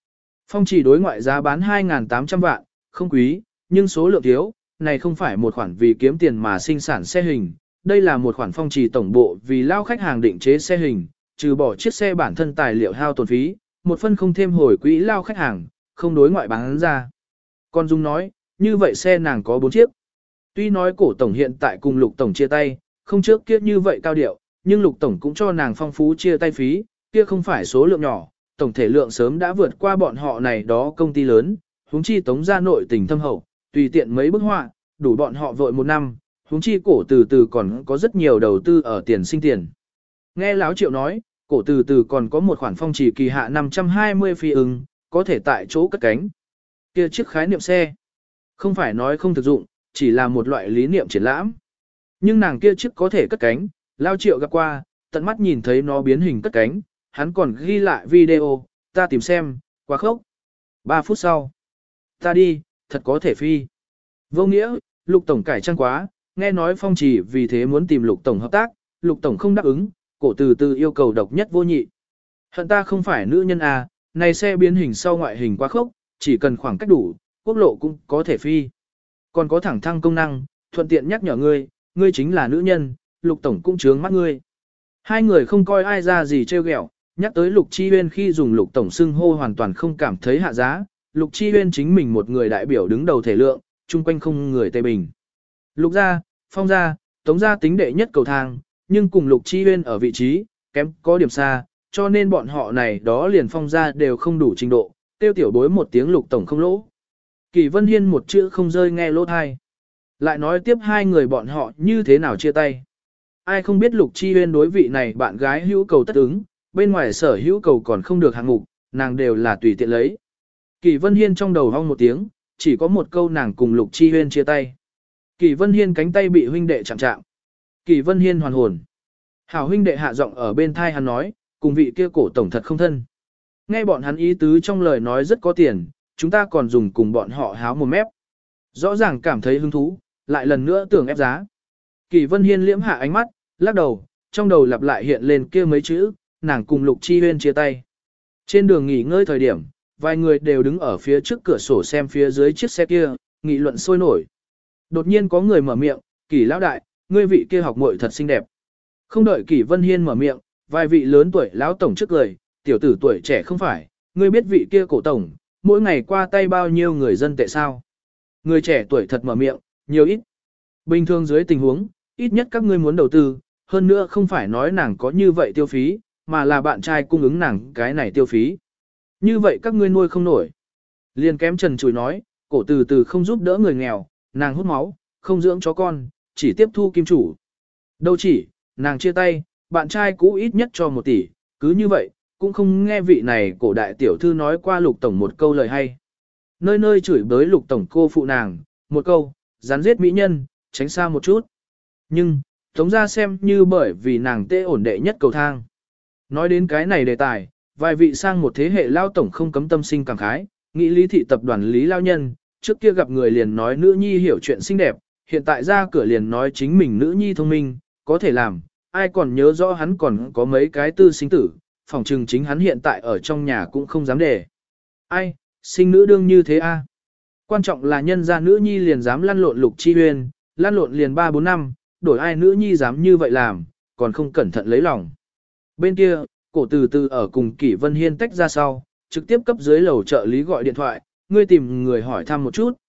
Phong chỉ đối ngoại giá bán 2.800 vạn, không quý, nhưng số lượng thiếu, này không phải một khoản vì kiếm tiền mà sinh sản xe hình, đây là một khoản phong trì tổng bộ vì lao khách hàng định chế xe hình, trừ bỏ chiếc xe bản thân tài liệu hao tổn phí, một phân không thêm hồi quỹ lao khách hàng, không đối ngoại bán ra. Con Dung nói, như vậy xe nàng có 4 chiếc. Tuy nói cổ tổng hiện tại cùng lục tổng chia tay, không trước kia như vậy cao điệu, nhưng lục tổng cũng cho nàng phong phú chia tay phí, kia không phải số lượng nhỏ, tổng thể lượng sớm đã vượt qua bọn họ này đó công ty lớn, huống chi Tống gia nội tình thâm hậu, tùy tiện mấy bức họa, đủ bọn họ vội một năm, huống chi cổ từ từ còn có rất nhiều đầu tư ở tiền sinh tiền. Nghe Láo Triệu nói, cổ từ từ còn có một khoản phong trì kỳ hạ 520 phi ưng, có thể tại chỗ cất cánh. Kia chiếc khái niệm xe, không phải nói không thực dụng, chỉ là một loại lý niệm triển lãm. Nhưng nàng kia chiếc có thể cất cánh, Lao Triệu gặp qua, tận mắt nhìn thấy nó biến hình cất cánh, hắn còn ghi lại video, ta tìm xem, quá khốc. 3 phút sau, ta đi, thật có thể phi. Vô nghĩa, Lục Tổng cải trang quá, nghe nói phong trì vì thế muốn tìm Lục Tổng hợp tác, Lục Tổng không đáp ứng, cổ từ từ yêu cầu độc nhất vô nhị. Hận ta không phải nữ nhân à, này xe biến hình sau ngoại hình quá khốc, chỉ cần khoảng cách đủ, quốc lộ cũng có thể phi. Còn có thẳng thăng công năng, thuận tiện nhắc nhở ngươi, ngươi chính là nữ nhân, Lục Tổng cũng chướng mắt ngươi. Hai người không coi ai ra gì trêu ghẹo, nhắc tới Lục Chi Huyên khi dùng Lục Tổng xưng hô hoàn toàn không cảm thấy hạ giá, Lục Chi Huyên chính mình một người đại biểu đứng đầu thể lượng, chung quanh không người tề bình. Lục gia, Phong gia, Tống gia tính đệ nhất cầu thang, nhưng cùng Lục Chi Huyên ở vị trí, kém có điểm xa, cho nên bọn họ này đó liền Phong gia đều không đủ trình độ, tiêu tiểu bối một tiếng Lục Tổng không lỗ. Kỳ Vân Hiên một chữ không rơi nghe lỗ thai. Lại nói tiếp hai người bọn họ như thế nào chia tay. Ai không biết Lục Chi Huyên đối vị này bạn gái hữu cầu tất ứng, bên ngoài sở hữu cầu còn không được hạng mục, nàng đều là tùy tiện lấy. Kỳ Vân Hiên trong đầu hong một tiếng, chỉ có một câu nàng cùng Lục Chi Huyên chia tay. Kỳ Vân Hiên cánh tay bị huynh đệ chạm chạm. Kỳ Vân Hiên hoàn hồn. Hảo huynh đệ hạ giọng ở bên thai hắn nói, cùng vị kia cổ tổng thật không thân. Nghe bọn hắn ý tứ trong lời nói rất có tiền, chúng ta còn dùng cùng bọn họ háo một mép. Rõ ràng cảm thấy hứng thú, lại lần nữa tưởng ép giá. Kỳ Vân Hiên liễm hạ ánh mắt, lắc đầu, trong đầu lặp lại hiện lên kia mấy chữ, nàng cùng Lục Chi Huyên chia tay. Trên đường nghỉ ngơi thời điểm, vài người đều đứng ở phía trước cửa sổ xem phía dưới chiếc xe kia, nghị luận sôi nổi. Đột nhiên có người mở miệng, Kỳ lão đại, ngươi vị kia học muội thật xinh đẹp. Không đợi Kỳ Vân Hiên mở miệng, vài vị lớn tuổi lão tổng trước lời, tiểu tử tuổi trẻ không phải, ngươi biết vị kia cổ tổng, mỗi ngày qua tay bao nhiêu người dân tệ sao? Người trẻ tuổi thật mở miệng, nhiều ít. Bình thường dưới tình huống, ít nhất các ngươi muốn đầu tư, hơn nữa không phải nói nàng có như vậy tiêu phí, mà là bạn trai cung ứng nàng cái này tiêu phí. Như vậy các ngươi nuôi không nổi. Liền kém trần chùi nói, cổ từ từ không giúp đỡ người nghèo, nàng hút máu, không dưỡng chó con, chỉ tiếp thu kim chủ. Đâu chỉ, nàng chia tay, bạn trai cũ ít nhất cho 1 tỷ, cứ như vậy, cũng không nghe vị này cổ đại tiểu thư nói qua Lục Tổng một câu lời hay. Nơi nơi chửi bới Lục Tổng cô phụ nàng, một câu, rắn giết mỹ nhân, tránh xa một chút. Nhưng, Tống gia xem như bởi vì nàng tê ổn đệ nhất cầu thang. Nói đến cái này đề tài, vài vị sang một thế hệ lao tổng không cấm tâm sinh cảm khái, nghĩ Lý thị tập đoàn Lý lao nhân, trước kia gặp người liền nói nữ nhi hiểu chuyện xinh đẹp, hiện tại ra cửa liền nói chính mình nữ nhi thông minh, có thể làm, ai còn nhớ rõ hắn còn có mấy cái tư sinh tử, phòng trừng chính hắn hiện tại ở trong nhà cũng không dám để. Ai, sinh nữ đương như thế a? Quan trọng là nhân gia nữ nhi liền dám lăn lộn Lục Chi Huyên, lăn lộn liền 3-4 năm, đổi ai nữ nhi dám như vậy làm, còn không cẩn thận lấy lòng. Bên kia, cổ từ từ ở cùng Kỷ Vân Hiên tách ra sau, trực tiếp cấp dưới lầu trợ lý gọi điện thoại, ngươi tìm người hỏi thăm một chút,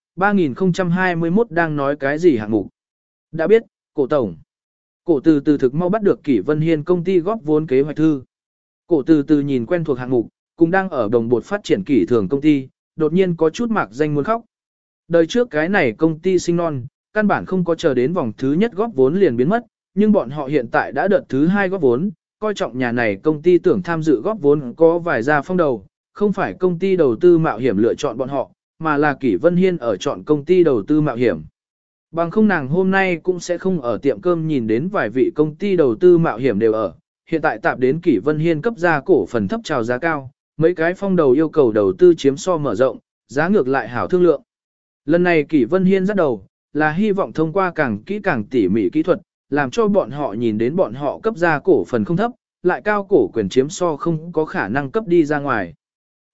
3021 đang nói cái gì hạng mục. Đã biết, cổ tổng. Cổ từ từ thực mau bắt được Kỷ Vân Hiên công ty góp vốn kế hoạch thư. Cổ từ từ nhìn quen thuộc hạng mục, cũng đang ở đồng bột phát triển kỷ thường công ty, đột nhiên có chút mạc danh muốn khóc. Đời trước cái này công ty sinh non, căn bản không có chờ đến vòng thứ nhất góp vốn liền biến mất, nhưng bọn họ hiện tại đã đợt thứ 2 góp vốn, coi trọng nhà này công ty tưởng tham dự góp vốn có vài gia phong đầu, không phải công ty đầu tư mạo hiểm lựa chọn bọn họ, mà là Kỷ Vân Hiên ở chọn công ty đầu tư mạo hiểm. Bằng không nàng hôm nay cũng sẽ không ở tiệm cơm nhìn đến vài vị công ty đầu tư mạo hiểm đều ở, hiện tại tạp đến Kỷ Vân Hiên cấp ra cổ phần thấp chào giá cao, mấy cái phong đầu yêu cầu đầu tư chiếm so mở rộng, giá ngược lại hảo thương lượng. Lần này Kỷ Vân Hiên dắt đầu, là hy vọng thông qua càng kỹ càng tỉ mỉ kỹ thuật, làm cho bọn họ nhìn đến bọn họ cấp ra cổ phần không thấp, lại cao cổ quyền chiếm so không có khả năng cấp đi ra ngoài.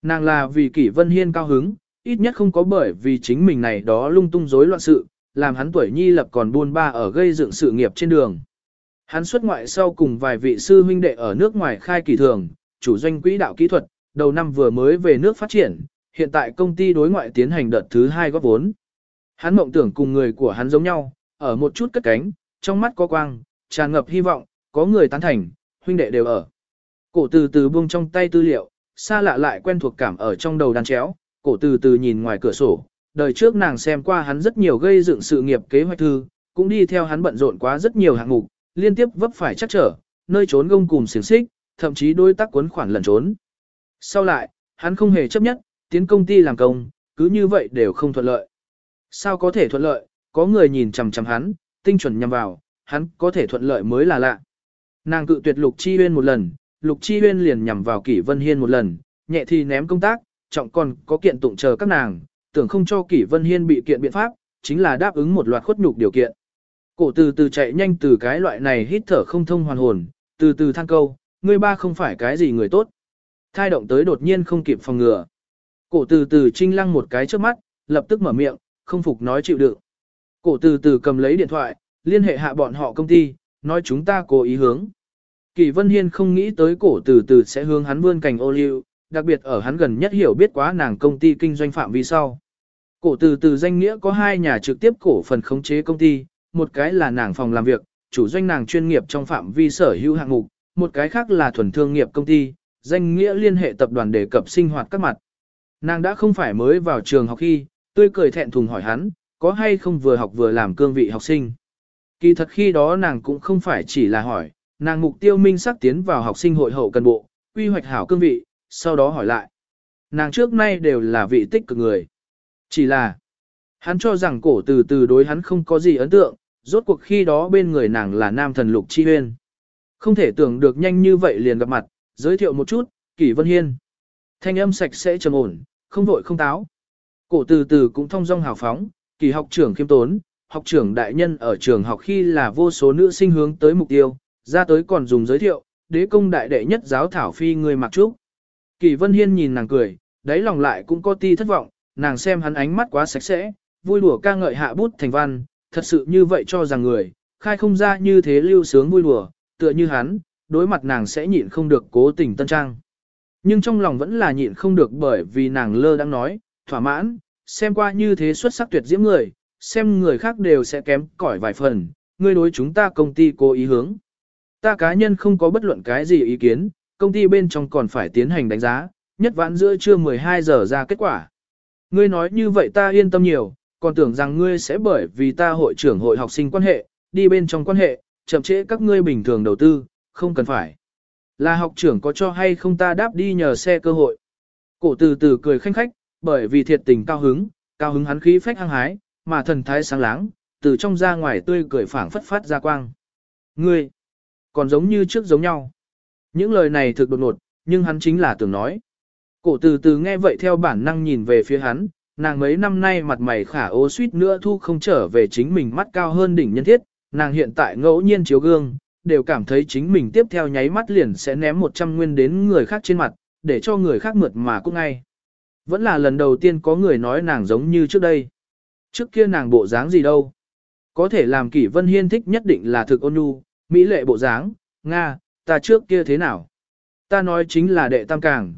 Nàng là vì Kỷ Vân Hiên cao hứng, ít nhất không có bởi vì chính mình này đó lung tung rối loạn sự, làm hắn tuổi nhi lập còn buôn ba ở gây dựng sự nghiệp trên đường. Hắn xuất ngoại sau cùng vài vị sư huynh đệ ở nước ngoài khai kỳ thường, chủ doanh quỹ đạo kỹ thuật, đầu năm vừa mới về nước phát triển, hiện tại công ty đối ngoại tiến hành đợt thứ 2 góp vốn. Hắn mộng tưởng cùng người của hắn giống nhau, ở một chút cất cánh, trong mắt có quang, tràn ngập hy vọng, có người tán thành, huynh đệ đều ở. Cổ từ từ buông trong tay tư liệu, xa lạ lại quen thuộc cảm ở trong đầu đan chéo, cổ từ từ nhìn ngoài cửa sổ, đời trước nàng xem qua hắn rất nhiều gây dựng sự nghiệp kế hoạch thư, cũng đi theo hắn bận rộn quá rất nhiều hạng mục, liên tiếp vấp phải chắc trở, nơi trốn gông cùm xiềng xích, thậm chí đối tác cuốn khoản lẩn trốn. Sau lại, hắn không hề chấp nhất, tiến công ty làm công, cứ như vậy đều không thuận lợi. Sao có thể thuận lợi, có người nhìn chằm chằm hắn, tinh chuẩn nhằm vào, hắn có thể thuận lợi mới là lạ. Nàng cự tuyệt Lục Chi Huyên một lần, Lục Chi Huyên liền nhằm vào Kỷ Vân Hiên một lần, nhẹ thì ném công tác, trọng còn có kiện tụng chờ các nàng, tưởng không cho Kỷ Vân Hiên bị kiện biện pháp, chính là đáp ứng một loạt khuất nhục điều kiện. Cổ từ từ chạy nhanh từ cái loại này hít thở không thông hoàn hồn, từ từ than câu, ngươi ba không phải cái gì người tốt. Thai động tới đột nhiên không kịp phòng ngừa. Cổ từ từ trinh lăng một cái trước mắt, lập tức mở miệng, không phục nói chịu đựng. Cổ từ từ cầm lấy điện thoại, liên hệ hạ bọn họ công ty, nói chúng ta cố ý hướng. Kỷ Vân Hiên không nghĩ tới cổ từ từ sẽ hướng hắn vươn cành ô liu, đặc biệt ở hắn gần nhất hiểu biết quá nàng công ty kinh doanh phạm vi sau. Cổ từ từ danh nghĩa có 2 nhà trực tiếp cổ phần khống chế công ty, một cái là nàng phòng làm việc, chủ doanh nàng chuyên nghiệp trong phạm vi sở hữu hạng mục, một cái khác là thuần thương nghiệp công ty, danh nghĩa liên hệ tập đoàn đề cập sinh hoạt các mặt. Nàng đã không phải mới vào trường học khi, tươi cười thẹn thùng hỏi hắn, có hay không vừa học vừa làm cương vị học sinh. Kỳ thật khi đó nàng cũng không phải chỉ là hỏi, nàng mục tiêu minh xác tiến vào học sinh hội hậu cần bộ, quy hoạch hảo cương vị, sau đó hỏi lại. Nàng trước nay đều là vị tích cực người. Chỉ là, hắn cho rằng cổ từ từ đối hắn không có gì ấn tượng, rốt cuộc khi đó bên người nàng là nam thần Lục Chi Huyên. Không thể tưởng được nhanh như vậy liền gặp mặt, giới thiệu một chút, Kỷ Vân Hiên. Thanh âm sạch sẽ trầm ổn, không vội không táo. Cổ từ từ cũng thông dong hào phóng, Kỷ học trưởng khiêm tốn, học trưởng đại nhân ở trường học khi là vô số nữ sinh hướng tới mục tiêu, ra tới còn dùng giới thiệu, đế công đại đệ nhất giáo thảo phi người mặc trúc. Kỷ Vân Hiên nhìn nàng cười, đáy lòng lại cũng có ti thất vọng, nàng xem hắn ánh mắt quá sạch sẽ, vui đùa ca ngợi hạ bút thành văn, thật sự như vậy cho rằng người, khai không ra như thế lưu sướng vui đùa, tựa như hắn, đối mặt nàng sẽ nhịn không được cố tình tân trang. Nhưng trong lòng vẫn là nhịn không được bởi vì nàng lơ đang nói, thỏa mãn, xem qua như thế xuất sắc tuyệt diễm người, xem người khác đều sẽ kém cỏi vài phần, ngươi đối chúng ta công ty cố ý hướng. Ta cá nhân không có bất luận cái gì ý kiến, công ty bên trong còn phải tiến hành đánh giá, nhất vãn giữa trưa 12 giờ ra kết quả. Ngươi nói như vậy ta yên tâm nhiều, còn tưởng rằng ngươi sẽ bởi vì ta hội trưởng hội học sinh quan hệ, đi bên trong quan hệ, chậm trễ các ngươi bình thường đầu tư, không cần phải. Là học trưởng có cho hay không ta đáp đi nhờ xe cơ hội. Cổ từ từ cười khanh khách, bởi vì thiệt tình cao hứng hắn khí phách hăng hái, mà thần thái sáng láng, từ trong ra ngoài tươi cười phảng phất phát ra quang. Ngươi, còn giống như trước giống nhau. Những lời này thực đột ngột, nhưng hắn chính là tưởng nói. Cổ từ từ nghe vậy theo bản năng nhìn về phía hắn, nàng mấy năm nay mặt mày khả ố suýt nữa thu không trở về chính mình mắt cao hơn đỉnh nhân thiết, nàng hiện tại ngẫu nhiên chiếu gương, đều cảm thấy chính mình tiếp theo nháy mắt liền sẽ ném 100 nguyên đến người khác trên mặt, để cho người khác mượt mà cũng ngay. Vẫn là lần đầu tiên có người nói nàng giống như trước đây. Trước kia nàng bộ dáng gì đâu. Có thể làm Kỷ Vân Hiên thích nhất định là thực ôn nhu, mỹ lệ bộ dáng, Nga, ta trước kia thế nào? Ta nói chính là đệ tam cảng,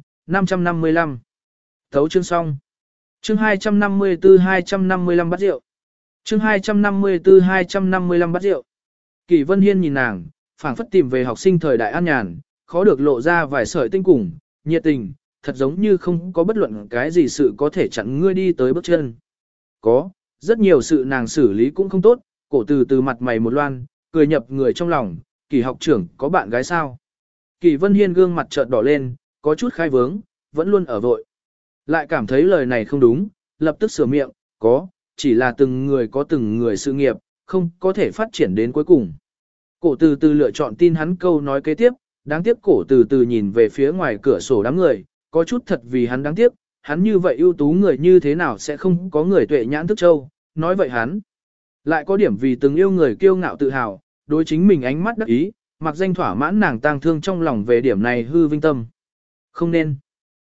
555. Thấu chương xong. Chương 254-255 bắt rượu. Chương 254-255 bắt rượu. Kỷ Vân Hiên nhìn nàng, phảng phất tìm về học sinh thời đại an nhàn, khó được lộ ra vài sợi tinh cùng, nhiệt tình, thật giống như không có bất luận cái gì sự có thể chặn ngươi đi tới bước chân. Có, rất nhiều sự nàng xử lý cũng không tốt, cổ từ từ mặt mày một loan, cười nhập người trong lòng, Kỷ học trưởng có bạn gái sao? Kỷ Vân Hiên gương mặt chợt đỏ lên, có chút khai vướng, vẫn luôn ở vội. Lại cảm thấy lời này không đúng, lập tức sửa miệng, có, chỉ là từng người có từng người sự nghiệp, không có thể phát triển đến cuối cùng. Cổ từ từ lựa chọn tin hắn câu nói kế tiếp, đáng tiếc cổ từ từ nhìn về phía ngoài cửa sổ đám người, có chút thật vì hắn đáng tiếc, hắn như vậy ưu tú người như thế nào sẽ không có người tuệ nhãn thức châu, nói vậy hắn. Lại có điểm vì từng yêu người kiêu ngạo tự hào, đối chính mình ánh mắt đắc ý, mặc danh thỏa mãn nàng tang thương trong lòng về điểm này hư vinh tâm. Không nên.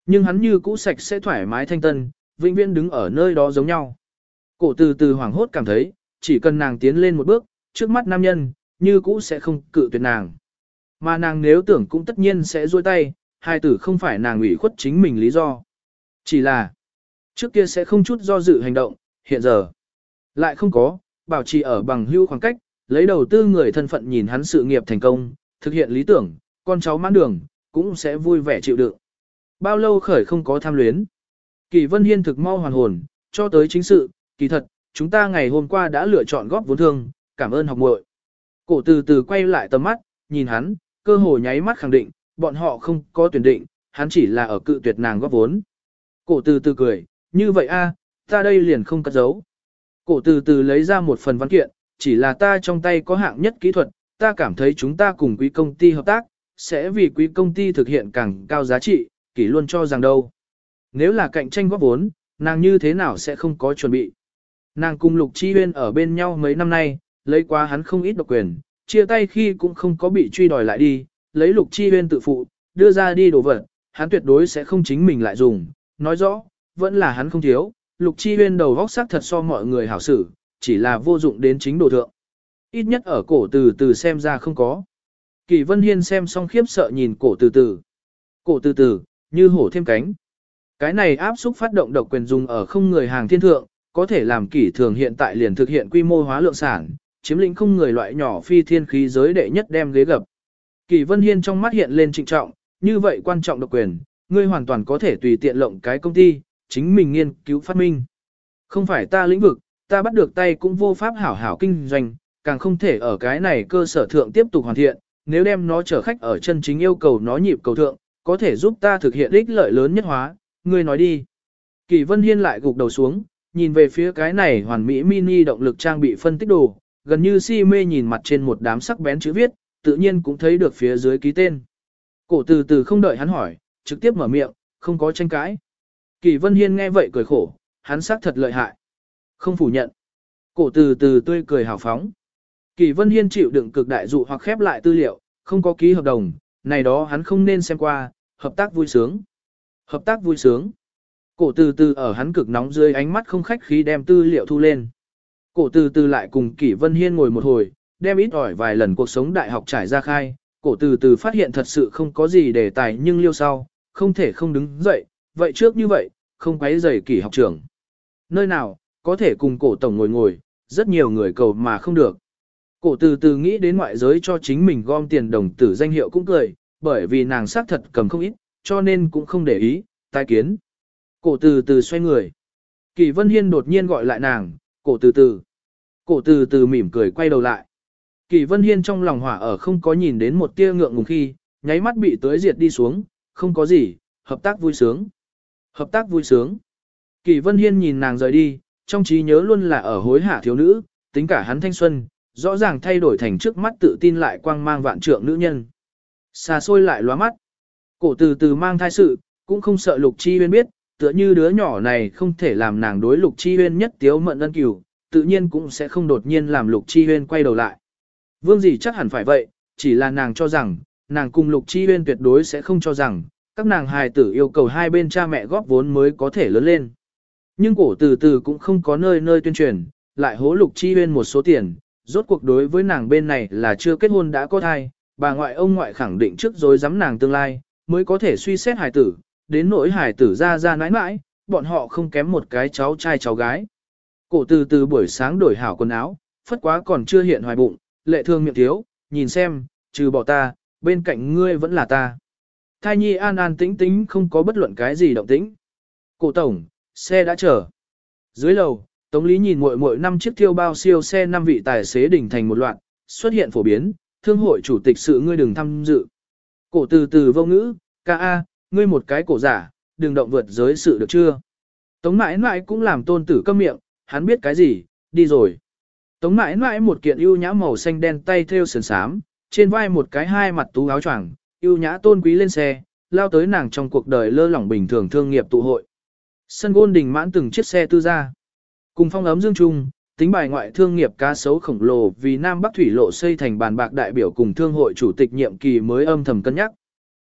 Nhưng hắn như cũ sạch sẽ thoải mái thanh tân, vĩnh viễn đứng ở nơi đó giống nhau. Cổ từ từ hoảng hốt cảm thấy, chỉ cần nàng tiến lên một bước, trước mắt nam nhân, như cũ sẽ không cự tuyệt nàng. Mà nàng nếu tưởng cũng tất nhiên sẽ duỗi tay, hai tử không phải nàng ủy khuất chính mình lý do. Chỉ là, trước kia sẽ không chút do dự hành động, hiện giờ lại không có, bảo trì ở bằng hữu khoảng cách, lấy đầu tư người thân phận nhìn hắn sự nghiệp thành công, thực hiện lý tưởng, con cháu mãn đường, cũng sẽ vui vẻ chịu đựng. Bao lâu khởi không có tham luyến. Kỳ Vân Hiên thực mau hoàn hồn, cho tới chính sự, kỳ thật, chúng ta ngày hôm qua đã lựa chọn góp vốn thương, cảm ơn học muội. Cổ từ từ quay lại tầm mắt, nhìn hắn, cơ hồ nháy mắt khẳng định, bọn họ không có tuyển định, hắn chỉ là ở cự tuyệt nàng góp vốn. Cổ từ từ cười, như vậy a, ta đây liền không cất giấu. Cổ từ từ lấy ra một phần văn kiện, chỉ là ta trong tay có hạng nhất kỹ thuật, ta cảm thấy chúng ta cùng quý công ty hợp tác, sẽ vì quý công ty thực hiện càng cao giá trị, kỷ luôn cho rằng đâu. Nếu là cạnh tranh góp vốn, nàng như thế nào sẽ không có chuẩn bị. Nàng cùng Lục Chi Huyên ở bên nhau mấy năm nay, lấy quá hắn không ít độc quyền, chia tay khi cũng không có bị truy đòi lại đi, lấy Lục Chi Huyên tự phụ, đưa ra đi đồ vật, hắn tuyệt đối sẽ không chính mình lại dùng, nói rõ, vẫn là hắn không thiếu, Lục Chi Huyên đầu vóc sắc thật so mọi người hảo xử, chỉ là vô dụng đến chính đồ thượng. Ít nhất ở cổ từ từ xem ra không có. Kỳ Vân Hiên xem xong khiếp sợ nhìn cổ từ từ. Cổ từ từ, như hổ thêm cánh. Cái này áp xúc phát động độc quyền dùng ở không người hàng thiên thượng, có thể làm kỷ thường hiện tại liền thực hiện quy mô hóa lượng sản, chiếm lĩnh không người loại nhỏ phi thiên khí giới đệ nhất đem ghế gập. Kỳ Vân Hiên trong mắt hiện lên trịnh trọng, như vậy quan trọng độc quyền, ngươi hoàn toàn có thể tùy tiện lộng cái công ty, chính mình nghiên cứu phát minh. Không phải ta lĩnh vực, ta bắt được tay cũng vô pháp hảo hảo kinh doanh, càng không thể ở cái này cơ sở thượng tiếp tục hoàn thiện, nếu đem nó trở khách ở chân chính yêu cầu nó nhịp cầu thượng, có thể giúp ta thực hiện ích lợi lớn nhất hóa, ngươi nói đi. Kỳ Vân Hiên lại gục đầu xuống, nhìn về phía cái này hoàn mỹ mini động lực trang bị phân tích đồ, gần như si mê nhìn mặt trên một đám sắc bén chữ viết, tự nhiên cũng thấy được phía dưới ký tên. Cổ từ từ không đợi hắn hỏi, trực tiếp mở miệng, không có tranh cãi. Kỳ Vân Hiên nghe vậy cười khổ, hắn xác thật lợi hại. Không phủ nhận. Cổ từ từ tươi cười hào phóng. Kỳ Vân Hiên chịu đựng cực đại dụ hoặc khép lại tư liệu, không có ký hợp đồng, này đó hắn không nên xem qua, hợp tác vui sướng. Hợp tác vui sướng. Cổ từ từ ở hắn cực nóng dưới ánh mắt không khách khí đem tư liệu thu lên. Cổ từ từ lại cùng Kỷ Vân Hiên ngồi một hồi, đem ít ỏi vài lần cuộc sống đại học trải ra khai. Cổ từ từ phát hiện thật sự không có gì để tài nhưng liêu sau, không thể không đứng dậy, vậy trước như vậy, không quấy rầy Kỷ học trưởng. Nơi nào, có thể cùng cổ tổng ngồi ngồi, rất nhiều người cầu mà không được. Cổ từ từ nghĩ đến ngoại giới cho chính mình gom tiền đồng tử danh hiệu cũng cười, bởi vì nàng xác thật cầm không ít, cho nên cũng không để ý, tai kiến. Cổ từ từ xoay người. Kỳ Vân Hiên đột nhiên gọi lại nàng, cổ từ từ. Cổ từ từ mỉm cười quay đầu lại. Kỳ Vân Hiên trong lòng hỏa ở không có nhìn đến một tia ngượng ngùng khi, nháy mắt bị tưới diệt đi xuống, không có gì, hợp tác vui sướng. Hợp tác vui sướng. Kỳ Vân Hiên nhìn nàng rời đi, trong trí nhớ luôn là ở hối hả thiếu nữ, tính cả hắn thanh xuân, rõ ràng thay đổi thành trước mắt tự tin lại quang mang vạn trượng nữ nhân. Xa xôi lại lóa mắt. Cổ từ từ mang thai sự, cũng không sợ Lục Chi Huyên biết, tựa như đứa nhỏ này không thể làm nàng đối Lục Chi Huyên nhất tiếu mận ân cửu, tự nhiên cũng sẽ không đột nhiên làm Lục Chi Huyên quay đầu lại. Vương gì chắc hẳn phải vậy, chỉ là nàng cho rằng, nàng cùng Lục Chi Huyên tuyệt đối sẽ không cho rằng, các nàng hài tử yêu cầu hai bên cha mẹ góp vốn mới có thể lớn lên. Nhưng cổ từ từ cũng không có nơi nơi tuyên truyền, lại hố Lục Chi Huyên một số tiền, rốt cuộc đối với nàng bên này là chưa kết hôn đã có thai, bà ngoại ông ngoại khẳng định trước rồi dám nàng tương lai, mới có thể suy xét hài tử, đến nỗi hài tử ra nãi nãi, bọn họ không kém một cái cháu trai cháu gái. Cổ từ từ buổi sáng đổi hảo quần áo, phất quá còn chưa hiện hoài bụng, lệ thương miệng thiếu, nhìn xem, trừ bỏ ta, bên cạnh ngươi vẫn là ta. Thai nhi an an tĩnh tĩnh không có bất luận cái gì động tĩnh. Cổ tổng, xe đã chờ. Dưới lầu, Tống Lý nhìn muội muội 5 chiếc thiêu bao siêu xe 5 vị tài xế đỉnh thành một loạt, xuất hiện phổ biến, thương hội chủ tịch sự ngươi đừng tham dự. Cổ từ từ vô ngữ, ca a, ngươi một cái cổ giả, đừng động vượt giới sự được chưa? Tống mãi mãi cũng làm tôn tử câm miệng, hắn biết cái gì, đi rồi. Tống mãi mãi một kiện ưu nhã màu xanh đen tay thêu sườn xám, trên vai một cái hai mặt tú áo choàng, ưu nhã tôn quý lên xe, lao tới nàng trong cuộc đời lơ lỏng bình thường thương nghiệp tụ hội. Sân gôn đình mãn từng chiếc xe tư gia. Cùng phong ấm dương trung, tính bài ngoại thương nghiệp cá sấu khổng lồ vì Nam Bắc Thủy lộ xây thành bàn bạc đại biểu cùng thương hội chủ tịch nhiệm kỳ mới âm thầm cân nhắc.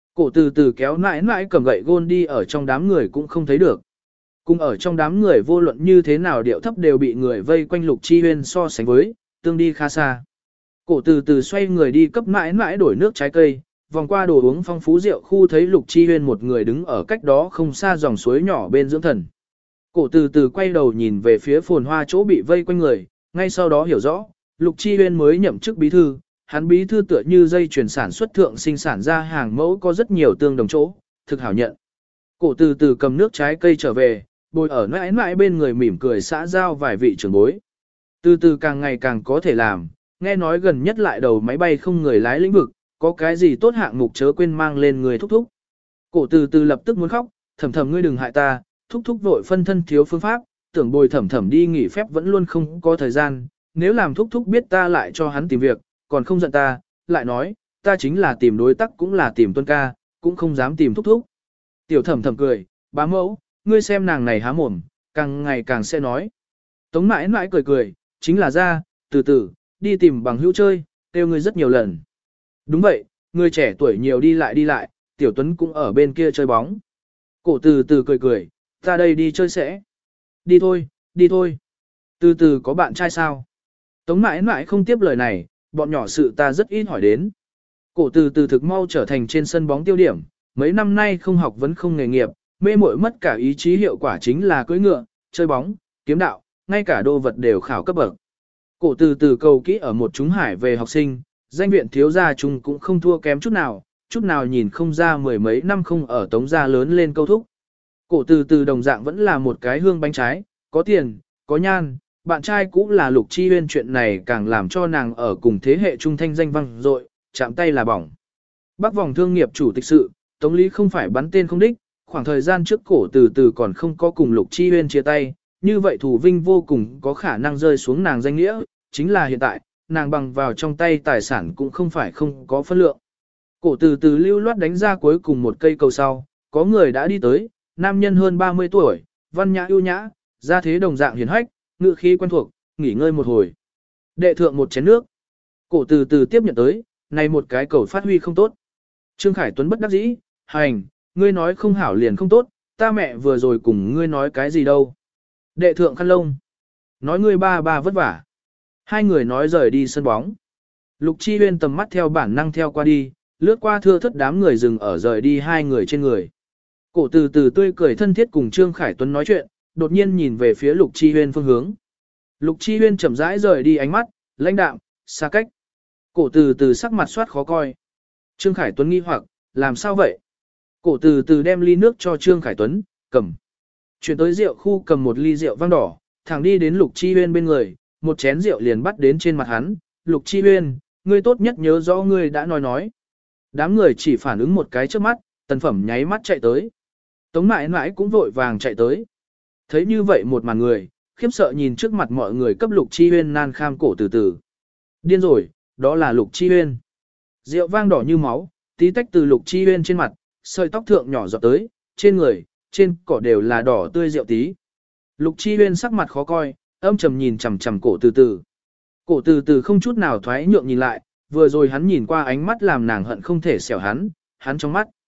Cổ từ từ kéo nãi nãi cầm gậy gôn đi ở trong đám người cũng không thấy được. Cùng ở trong đám người vô luận như thế nào điệu thấp đều bị người vây quanh Lục Chi Huyên so sánh với, tương đi khá xa. Cổ từ từ xoay người đi cấp nãi nãi đổi nước trái cây, vòng qua đồ uống phong phú rượu khu thấy Lục Chi Huyên một người đứng ở cách đó không xa dòng suối nhỏ bên dưỡng thần. Cổ từ từ quay đầu nhìn về phía phồn hoa chỗ bị vây quanh người, ngay sau đó hiểu rõ, Lục Chi Huyên mới nhậm chức bí thư, hắn bí thư tựa như dây chuyển sản xuất thượng sinh sản ra hàng mẫu có rất nhiều tương đồng chỗ, thực hảo nhận. Cổ từ từ cầm nước trái cây trở về, bồi ở nãi nãi bên người mỉm cười xã giao vài vị trưởng bối. Từ từ càng ngày càng có thể làm, nghe nói gần nhất lại đầu máy bay không người lái lĩnh vực, có cái gì tốt hạng mục chớ quên mang lên người thúc thúc. Cổ từ từ lập tức muốn khóc, thầm thầm ngươi đừng hại ta, thúc thúc vội phân thân thiếu phương pháp, tưởng bồi thầm thầm đi nghỉ phép vẫn luôn không có thời gian, nếu làm thúc thúc biết ta lại cho hắn tìm việc, còn không giận ta, lại nói, ta chính là tìm đối tác cũng là tìm tuân ca, cũng không dám tìm thúc thúc. Tiểu thầm thầm cười, bá mẫu, ngươi xem nàng này há mồm, càng ngày càng sẽ nói. Tống mãi mãi cười cười, chính là ra, từ từ, đi tìm bằng hữu chơi, kêu ngươi rất nhiều lần. Đúng vậy, người trẻ tuổi nhiều đi lại, tiểu tuấn cũng ở bên kia chơi bóng. Cổ từ từ cười cười, ta đây đi chơi sẽ. Đi thôi, đi thôi. Từ từ có bạn trai sao? Tống mãi mãi không tiếp lời này, bọn nhỏ sự ta rất ít hỏi đến. Cổ từ từ thực mau trở thành trên sân bóng tiêu điểm, mấy năm nay không học vẫn không nghề nghiệp, mê muội mất cả ý chí hiệu quả chính là cưỡi ngựa, chơi bóng, kiếm đạo, ngay cả đô vật đều khảo cấp bậc. Cổ từ từ cầu kỹ ở một chúng hải về học sinh, danh viện thiếu gia chung cũng không thua kém chút nào nhìn không ra mười mấy năm không ở tống gia lớn lên câu thúc. Cổ từ từ đồng dạng vẫn là một cái hương bánh trái, có tiền, có nhan, bạn trai cũng là Lục Chi Huyên chuyện này càng làm cho nàng ở cùng thế hệ trung thanh danh vang dội, chạm tay là bỏng. Bắc vòng thương nghiệp chủ tịch sự, Tống Lý không phải bắn tên không đích, khoảng thời gian trước cổ từ từ còn không có cùng Lục Chi Huyên chia tay, như vậy thủ vinh vô cùng có khả năng rơi xuống nàng danh nghĩa, chính là hiện tại, nàng bằng vào trong tay tài sản cũng không phải không có phân lượng. Cổ từ từ lưu loát đánh ra cuối cùng một cây cầu sau, có người đã đi tới, nam nhân hơn 30 tuổi, văn nhã ưu nhã, gia thế đồng dạng hiền hách, ngữ khí quen thuộc, nghỉ ngơi một hồi. Đệ thượng một chén nước. Cổ từ từ tiếp nhận tới, này một cái cầu phát huy không tốt. Trương Khải Tuấn bất đắc dĩ, hành, ngươi nói không hảo liền không tốt, ta mẹ vừa rồi cùng ngươi nói cái gì đâu. Đệ thượng khăn lông. Nói ngươi ba vất vả. Hai người nói rời đi sân bóng. Lục Chi Huyên tầm mắt theo bản năng theo qua đi, lướt qua thưa thất đám người dừng ở rời đi hai người trên người. Cổ từ từ tươi cười thân thiết cùng Trương Khải Tuấn nói chuyện, đột nhiên nhìn về phía Lục Chi Huyên phương hướng. Lục Chi Huyên chậm rãi rời đi ánh mắt, lãnh đạm, xa cách. Cổ từ từ sắc mặt soát khó coi. Trương Khải Tuấn nghi hoặc, làm sao vậy? Cổ từ từ đem ly nước cho Trương Khải Tuấn, cầm. Chuyển tới rượu khu cầm một ly rượu vang đỏ, thẳng đi đến Lục Chi Huyên bên người, một chén rượu liền bắt đến trên mặt hắn. Lục Chi Huyên, ngươi tốt nhất nhớ rõ ngươi đã nói. Đám người chỉ phản ứng một cái trước mắt, tần phẩm nháy mắt chạy tới. Tống mãi mãi cũng vội vàng chạy tới. Thấy như vậy một màn người, khiếp sợ nhìn trước mặt mọi người cấp Lục Chi Huyên nan kham cổ từ từ. Điên rồi, đó là Lục Chi Huyên. Rượu vang đỏ như máu, tí tách từ Lục Chi Huyên trên mặt, sợi tóc thượng nhỏ giọt tới, trên người, trên cỏ đều là đỏ tươi rượu tí. Lục Chi Huyên sắc mặt khó coi, âm trầm nhìn chằm chằm cổ từ từ. Cổ từ từ không chút nào thoái nhượng nhìn lại, vừa rồi hắn nhìn qua ánh mắt làm nàng hận không thể xẻo hắn trong mắt.